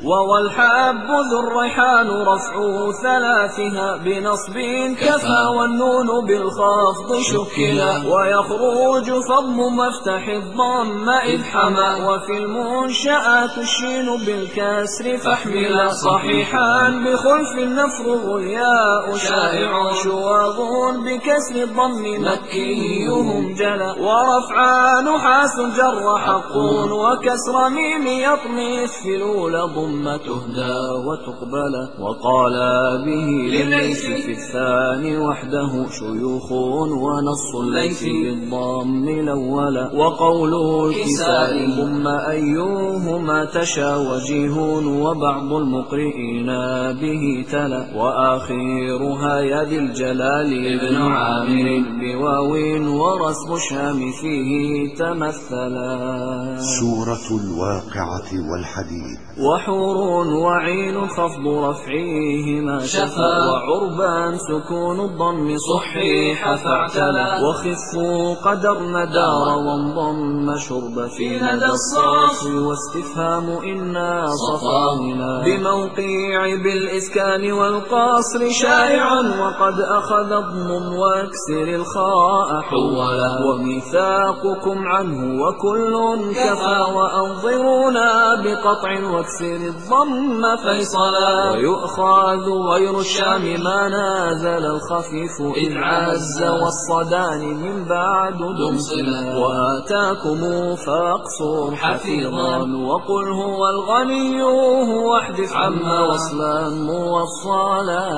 والحب ذو الريحان رفع ثلاثها بنصب كفى والنون بالخفض شكلا ويخرج فضم مفتح الضم إذ حمى وفي المنشآت الشين بالكسر فاحملا صحيحا بخلف النفر الياء شائع شواظ بكسر الضم مكيهم جلا ورفع نحاس جر حق وكسر ميم يطمث في الأولى ضم تهدى وتقبل وقال به لليث في الثاني وحده شيوخ ونص الليث بالضم الأول وقول الكساء ضم أيهما تشا وجيه وبعض المقرئين به تلا وآخرها يا ذي الجلال ابن عامر بواو ورسم الشام فيه تمثلا. سورة الواقعة والحديد. وحور وعين خفض رفعيهما شفا وعربان سكون الضم صحيح فاعتلى وخفوا قدرن دار وانضم شرب في ندى الصرف واستفهام إنا صفاهنا بموقع بالإسكان والقصر شائع وقد أخذ الضم واكسر الخاء حولا وميثاقكم عنه وكل كفى وأنظرونا بقطع واكسر الضم فيصلا ويؤخذ غير الشام ما نازل الخفيف إذ عز والصدان من بعد دمصلا وآتاكم فاقصر حفيظا وقل هو الغني هو احدث عما وصلا موصلا.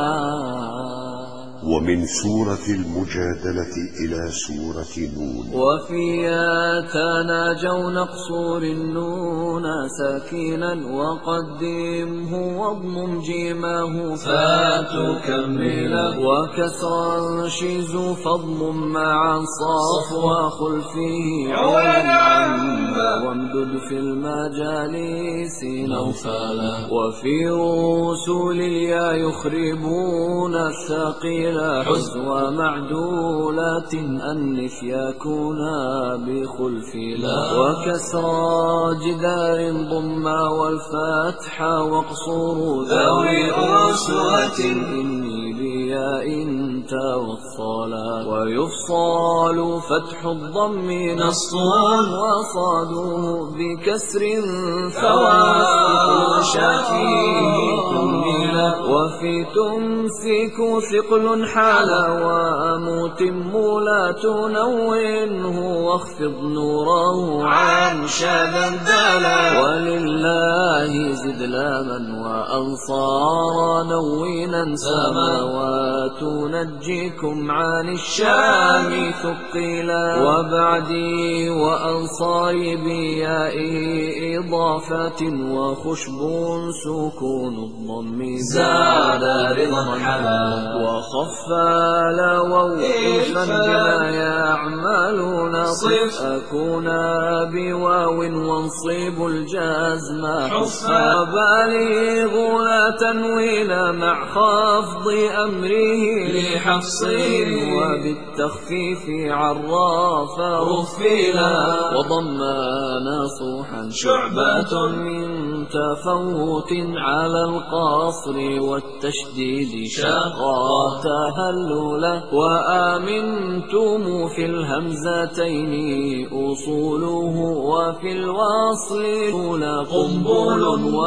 ومن سورة المجادلة إلى سورة نون. وفيها تناجوا نقصور النون ساكنا وقدمه واضمم جيمه فتكملا وكسرا شيز فضم مع صاف وخلفه عولا وامدد في المجالس نوفلا وفي رسول اليا يخربون الثقيل حزو معدولات أنف يكونا بخلف لا وكسرى جدار ضم والفتح واقصر ذوي أسوة إني بياء توصلا ويفصال فتح الضم نص وصاده بكسر فواسط شافيه كملا وفي تمسك ثقل حالا ومتم لا تنونه واخفض نوره عن شادا دالا ولله زد لاما وأنصارا نوينا سماوات نجيكم عن الشام ثقيلا وبعدي وأنصاري بياء إضافة وخشب سكون الضم زاد رضا حلا وخفى ووقفا بما يعملون صف أكونا بواو وانصيب الجزم حفا بالغ لا تنوين مع خفض أمره لحفص وبالتخفيف عراف رفيلا وضمنا صوحا شعبة من تفوت على القصر والتشديد شاقا تهللا وآمنتم في الهمزتين أصوله وفي الوصل قنبل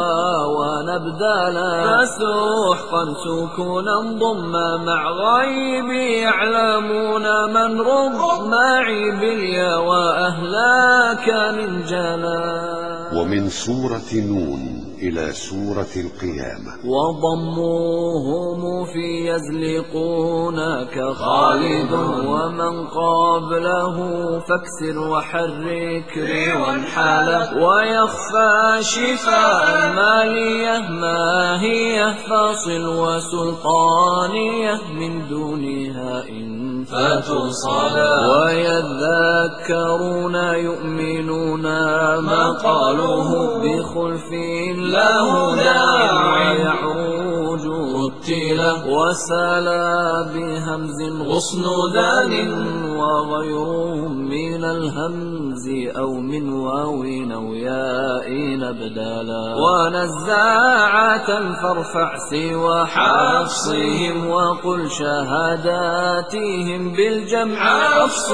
ونبدالا فسحقا سكونا ضم مع غيب يعلمون من رب معي باليا وأهلاك من جلا. ومن سورة نون إلى سورة القيامة. وضموهم في يزلقونك خالد ومن قبله فاكسر وحرك وانحاله ويخفى شفاء المالية ماهية فاصل وسلطانية من دونها إن فتصلا ويذكرون يؤمنون ما قالوه بخلف له داع ويعون رتلا وسلا بهمز غصن ذال وغيرهم من الهمز أو من واو أو ياء أبدالا ونزاعة فارفع سوى حفصهم وقل شهاداتهم بالجمع حفص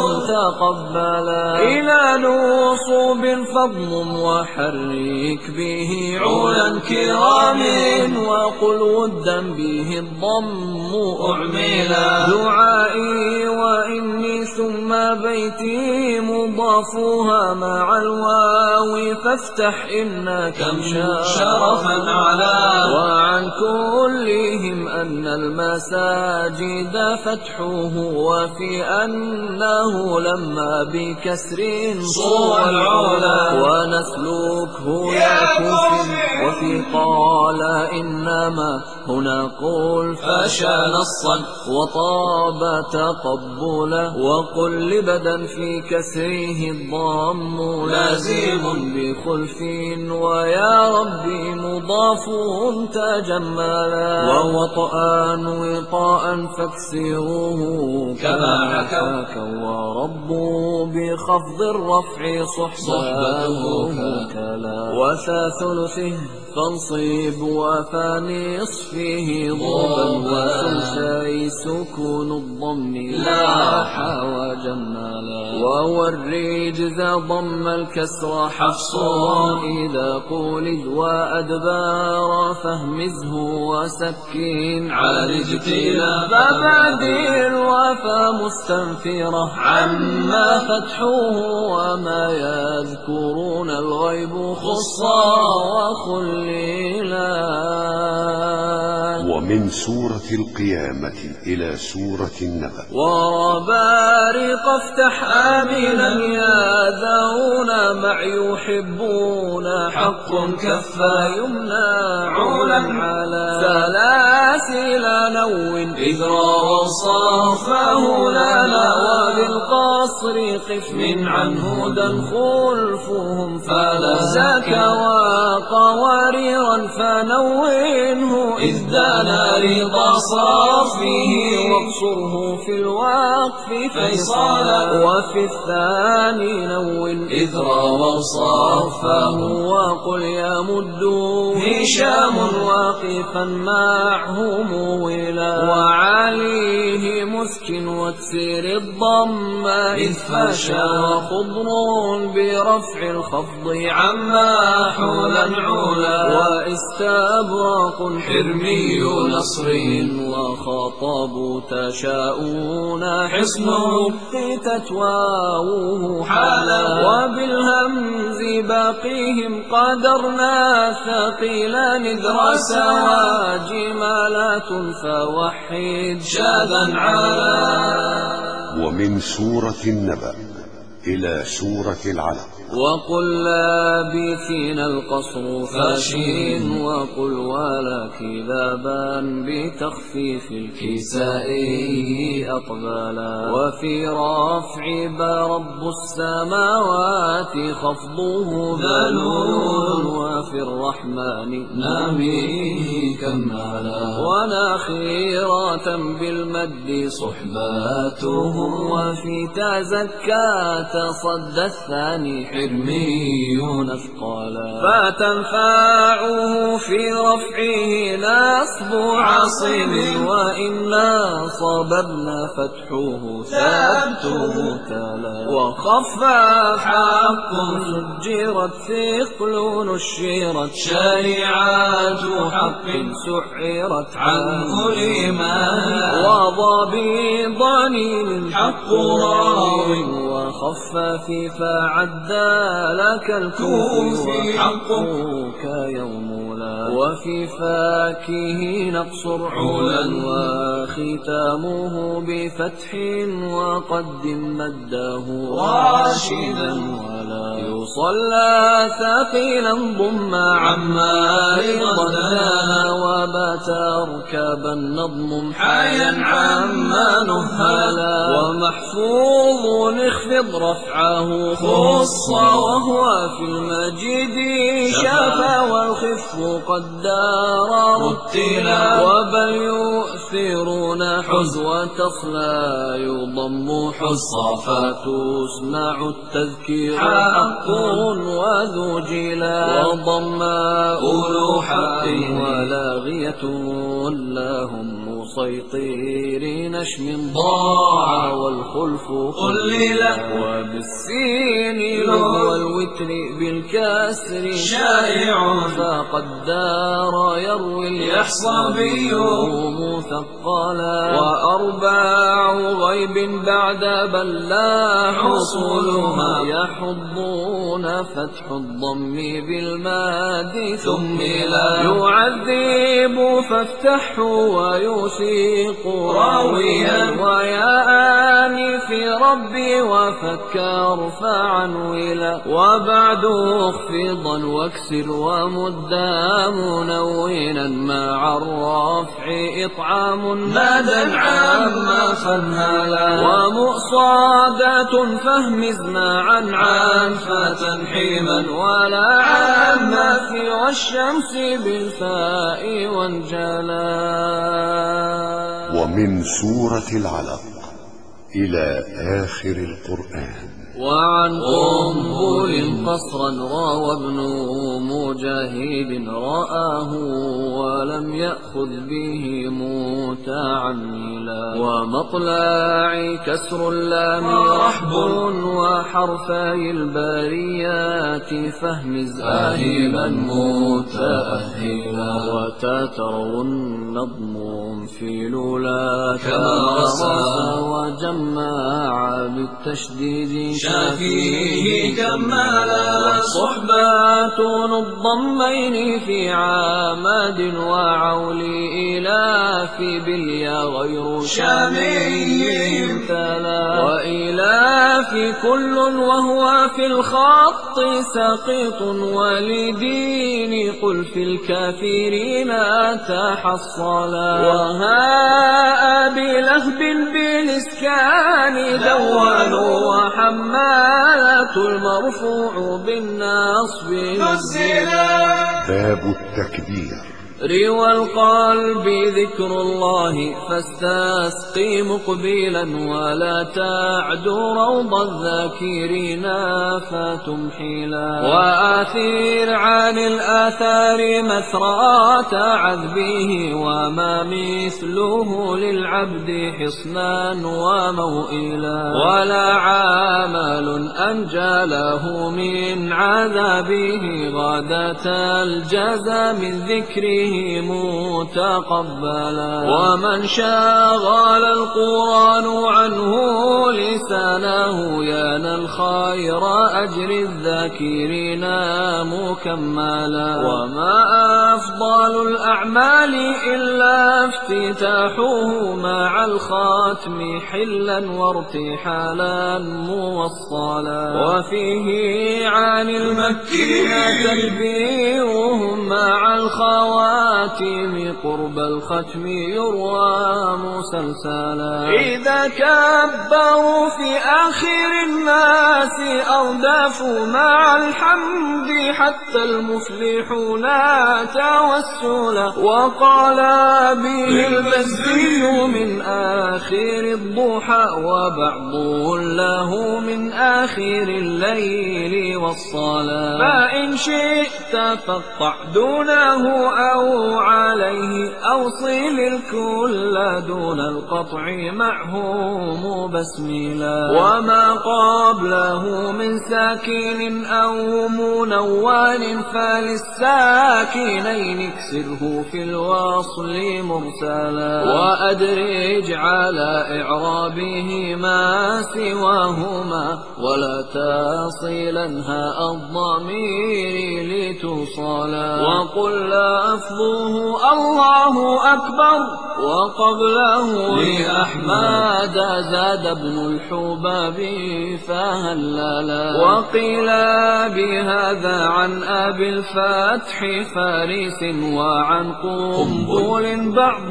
تقبلا إلى نصوب فضم وحرك به علا كرام وقل ودا به الضم أعملا دعائي وإني ثم بيتي مضافها مع الواو فافتح إنك شرفا على وعن كلهم أن المساجد فتحه وفي أنه لما بكسر صور العلا ونسلكه يكف وفي قال إنما هنا قل فشى نصا وطاب تقبلا وقل لبدا في كسره الضم لازم بخلف ويا ربي مضاف تجملا ووطئا وطاء فاكسروه كما حكاك وربوا بخفض الرفع صحبته كلا وثا ثلثه فانصب وفا نصفه ضربا وثلثي سكون الضم لاح وجملا وورج ذا ضم الكسر حفص إذا قولد وأدبار فهمزه وسكين عالج تلا فبعدل وفا مستنفرة عما فتحوه وما يذكرون الغيب خصا وخليلا ومن سورة القيامة إلى سورة النبأ وبارق افتح آمنا يا ذون مع يحبون حق كفى يمنى عولا على سلاسل نو إذرا وصافه لنا وبالقصر قف من عنه دن خلفهم فلا زك وقواريرا فنوينه إذ دانا رضا صافه واقصره في الوقف فيصالا وفي الثاني نون إذرا وصافه وقل يمد هشام واقفا معه مولا وعليه مسكن واكسر الضم إذ فشى خضر برفع الخفض عما حولا علا واستبراق حرمي نصر وخطب تشاؤون حصنه تتواوه حالا وبالهمز باقيهم قدرنا ثقيلا نذر سوى جمالات فوحد شاذا علا ومن سورة النبأ إلى سورة العلق وقل لابثين القصر فاشين وقل ولا كذابا بتخفيف الكساء أقبلا وفي رفع برب السماوات خفضه ذلول وفي الرحمن ناميه كمالا وناخيرة بالمد صحباته وفي تزكى تصدى الثاني حرمي أثقالا فتنفعه في رفعه نصب عاصم وإنا صببنا فتحه ثبته تلا وخفف حق سجرت ثقل نشرت شريعات حق سحرت عنه الإيمان وضبي ضنين حق راو وخفف فعدى لك الكوفي حقك يوم لا وفي فاكه نقصر علا وختامه بفتح وقدم مده راشدا ولا صلى ثقيلا ضم عما ضداها وبات ركابا نظم حيا عما نهالا ومحفوظ اخفض رفعه خص وهو في المجيد شافى والخف قد دار رتلا وبل يؤثرون حزوة صلا يضم حصى فتسمع التذكير حق وذو جلا وضم أولو حق ولاغية لهم مسيطرين اشم ضاع والخلف قللا وبالسين لغو الوتر بالكسر شائع فقد دار يروي اليحصبي مثقلا وأرباع غيب بعد بل لا حصولها يحضون فتح الضم بالماد ثم لا يعذب فافتحوا ويسيق راويا ويا آني في ربي وفكر فعنولا وبعد اخفضا واكسر ومدا منونا مع الرفع إطعام مادا عاما فانهالا ومؤصادات فهمز معا عانفة حيما ولا عاما في والشمس بالفاء وانجلا. ومن سورة العلق إلى آخر القرآن. وعن قنبل قصرا روى ابن مجاهد رآه ولم يأخذ به متعملا ومطلع كسر اللام رحب وحرفي الباريات فهمز آهبا متأهلا وتتروا النظم في لولا كما رسى وجمع بالتشديد شافيه كمالا صحبات الضمين في عامد وعولي إلاف باليا غير شامي تلا وإلاف كل وهو في الخط سقيط ولدين قل في الكافرين تحصلا وهاء بلهب بالإسكان دوانوا وحمالة المرفوع بالنصب نزلا. باب التكبير. روى القلب ذكر الله فاستسقي مقبلا ولا تعد روض الذاكرين فتمحلا وآثير عن الآثار مثرات عذبه وما مثله للعبد حصنا وموئلا ولا عامل أنجى له من عذابه غادة الجزى من ذكره متقبلا ومن شغل القرآن عنه لسانه يانا الخير أجر الذاكرين مكملا وما أفضل الأعمال إلا افتتاحه مع الخاتم حلا وارتحالا موصلا وفيه عن المكين تكبيرهم مع الخواتم قرب الختم يروى مسلسلا إذا كبروا في آخر الناس أردافوا مع الحمد حتى المفلحون توسلا وقال به البزي من آخر الضحى وبعض له من آخر الليل والصلاة فإن شئت فاقطع دونه أو عليه أوصل الكل دون القطع معه مبسملا وما قبله من ساكن أو منون فللساكنين اكسره في الوصل مرسلا وأدرج على إعرابه ما سواهما ولا تصلنها الضمير لتصلا وقل لفظه الله أكبر وقبله لأحمد زاد ابن الحباب فهللا. وقيل بهذا عن أبي الفتح فارس وعن قنبل بعض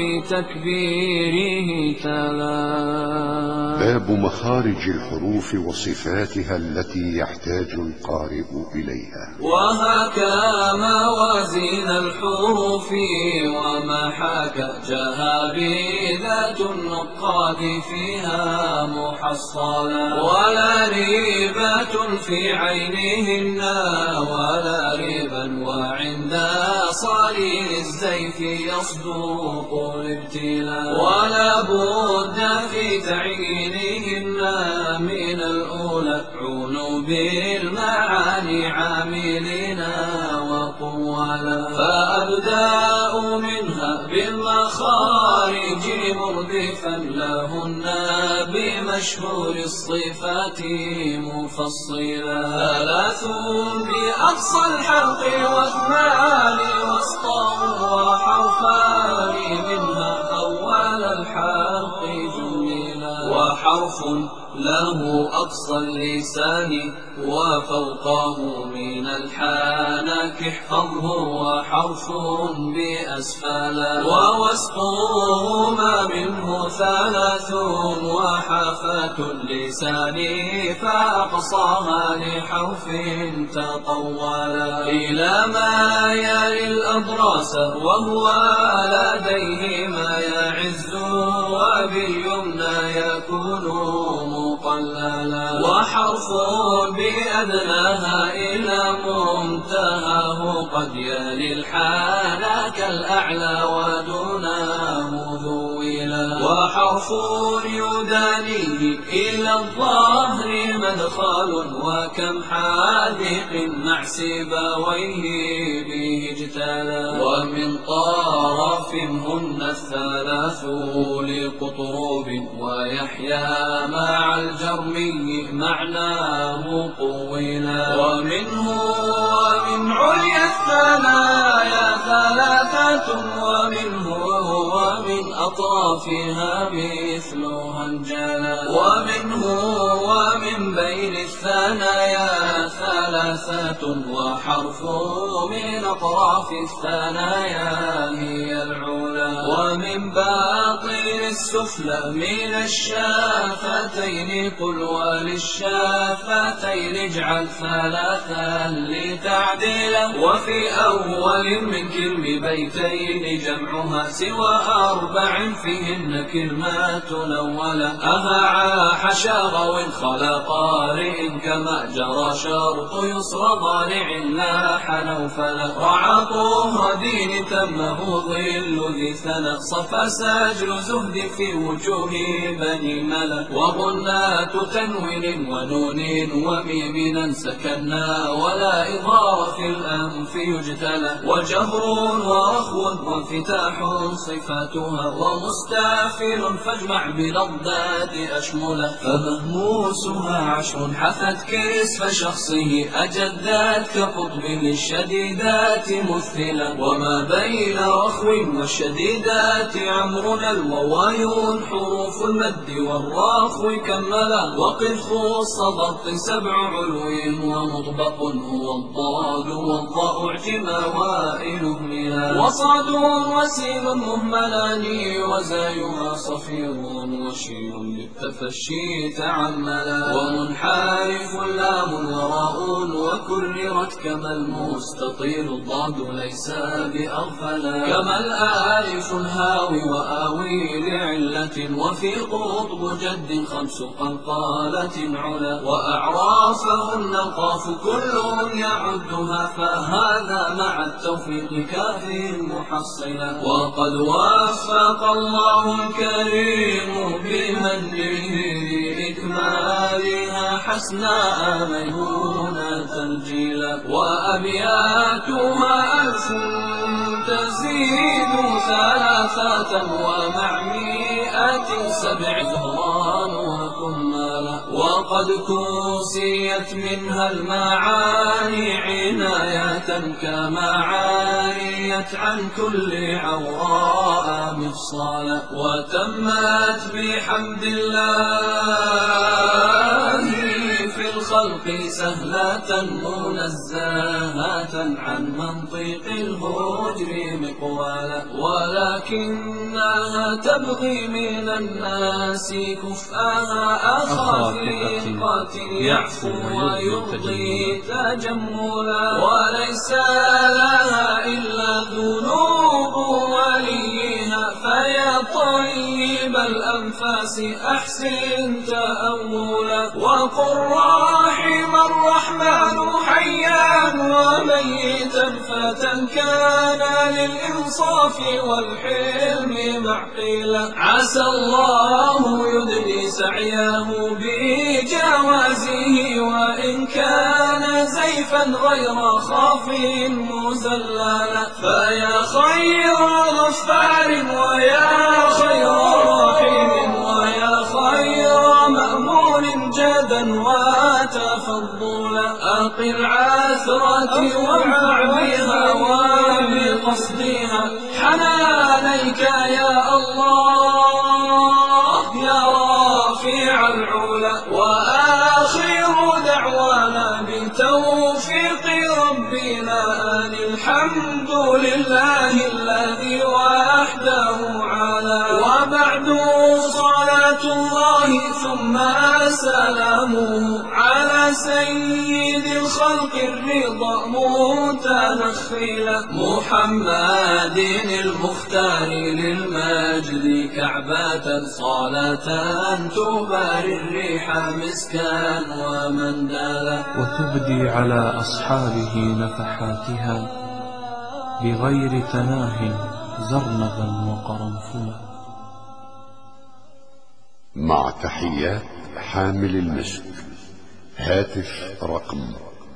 بتكبيره تلا. باب مخارج الحروف وصفاتها التي يحتاج القارئ إليها. وهكا موازين الحروف وما حكى جهابذات النقاد فيها محصلا. ولا ريبة في عينهن ولا ريبا وعند صليل الزيف يصدق الابتلاء. ولا بد في تعيينهن من الأولى علو بالمعاني عاملين وقولا. فأبدأ منها بالمخارج مردفا لهن بمشهور الصفات مفصلا. 3 بأقصى الحلق و2 وسطه وحرفان منها أول الحلق جميلا. وحرف له أقصى اللسان وفوقه من الحنك احفظه وحرف بأسفلا. ووسطه ما منه 3 وحافة اللسان فأقصاها لحرف تطولا. إلى ما يلي الأضراس وهو لديه ما يعز وباليمنى يكون مقللا. وحرف بأدناها إلى منتهاه قد يلي الحنك الأعلى ودونه ذولا. وحرف يدانيه إلى الظهر مدخل وكم حاذق مع سبويه به اجتلى. ومن طرف هن 3 لقطروب ويحيى مع الجرمي معناه قولا. ومنه ومن عليا الثنايا 3 ومنه ومن أطرافها مثلها انجلا. ومنه ومن بين الثنايا 3 وحرف من أطراف الثنايا هي العلا. ومن باطن السفلى من الشافتين قل وللشافتين اجعل 3 لتعديلا. وفي أول من كلم بيتين جمعها سوى 4 فيهن كلمات الأولى. أها حشاغ خلا قارئ كما جرى شرط يسر ضارع لا حنوفلا. رعى طهر دين تمه ظل ذي ثنى صفى ساجل زهد في وجوه بني ملك. وظنات تنوين ونون وميم سكنا ولا إظهار في الأنف يجتلى. وجهر ورخو وانفتاح صفاتها ومستافل فاجمع بلضات أشمله. فمهموسها 10 حفت كسف شخصه أجدات كقطب للشديدات مثلا. وما بين رخو والشديدات عمرنا الوواي حروف المد والراخو كملا. وقد خص ضبط 7 علو ومطبق هو الضاد والضاء اعجما وائل ملا. وصاد وسين مهملان وزايها صفير وشين بالتفشي تعملا. ومنحرف لام وراء وكررت كما المستطيل الضاد ليس بأغفلا. كما الآلف الهاوي وآوي لعلة وفي قطب جد 5 قنقالة علا. وأعرافهن القاف كل يعدها فهذا مع التوفيق كافي محصلا. وقد وفق الله الكريم بمنه لإكمالها حسناء ميمونة تنجيلا. وأبياتها 1000 تزيد 3 ومع 107 زهران وكمالا. وقد كوسيت منها المعاني عناية كما عانيت عن كل عوراء مثل إفصالا وتمت بحمد الله في الخلق سهلة منزهة عن منطق الهجر مقوالا ولكنها تبغي من الناس كفءها أخا ثقة يعفو ويرضي تجملا وليس لها إلا ذنوب وليها فيا طيب الأنفاس أحسن تأولا وقل رحم الرحمن حيا وميتا فتى كان للإنصاف والحلم معقلا عسى الله يدني سعيه بجوازه وإن كان زيفا غير خاف مزللا فيا خير غفار ويا خير رحيم ويا خير مأمون جدا وتفضلا أقل عثرة وعبها وبقصدها حنانيك يا الله يا رافع العلا وآخر دعوانا بتوفيق ربنا أن الحمد لله الذي وحده على وبعد صلاة الله ثم سلامه على سيد الخلق الرضا متنخلا محمد المختار للمجد كعبة صلاة تباري الريح مسكا ومندلا وتبدي على أصحابه نفحاتها بغير تناه زرنبا وقرنفلا. مع تحيات حامل المسك. هاتف رقم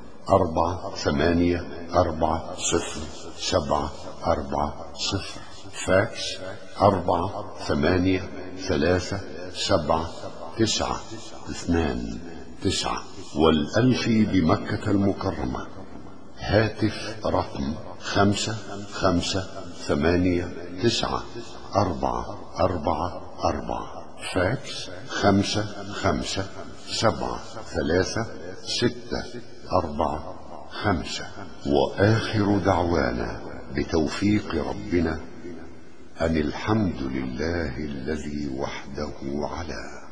48407440. فاكس 483792. والألفي بمكة المكرمة. هاتف رقم 55894444. فاكس 55733645. وآخر دعوانا بتوفيق ربنا أن الحمد لله الذي وحده على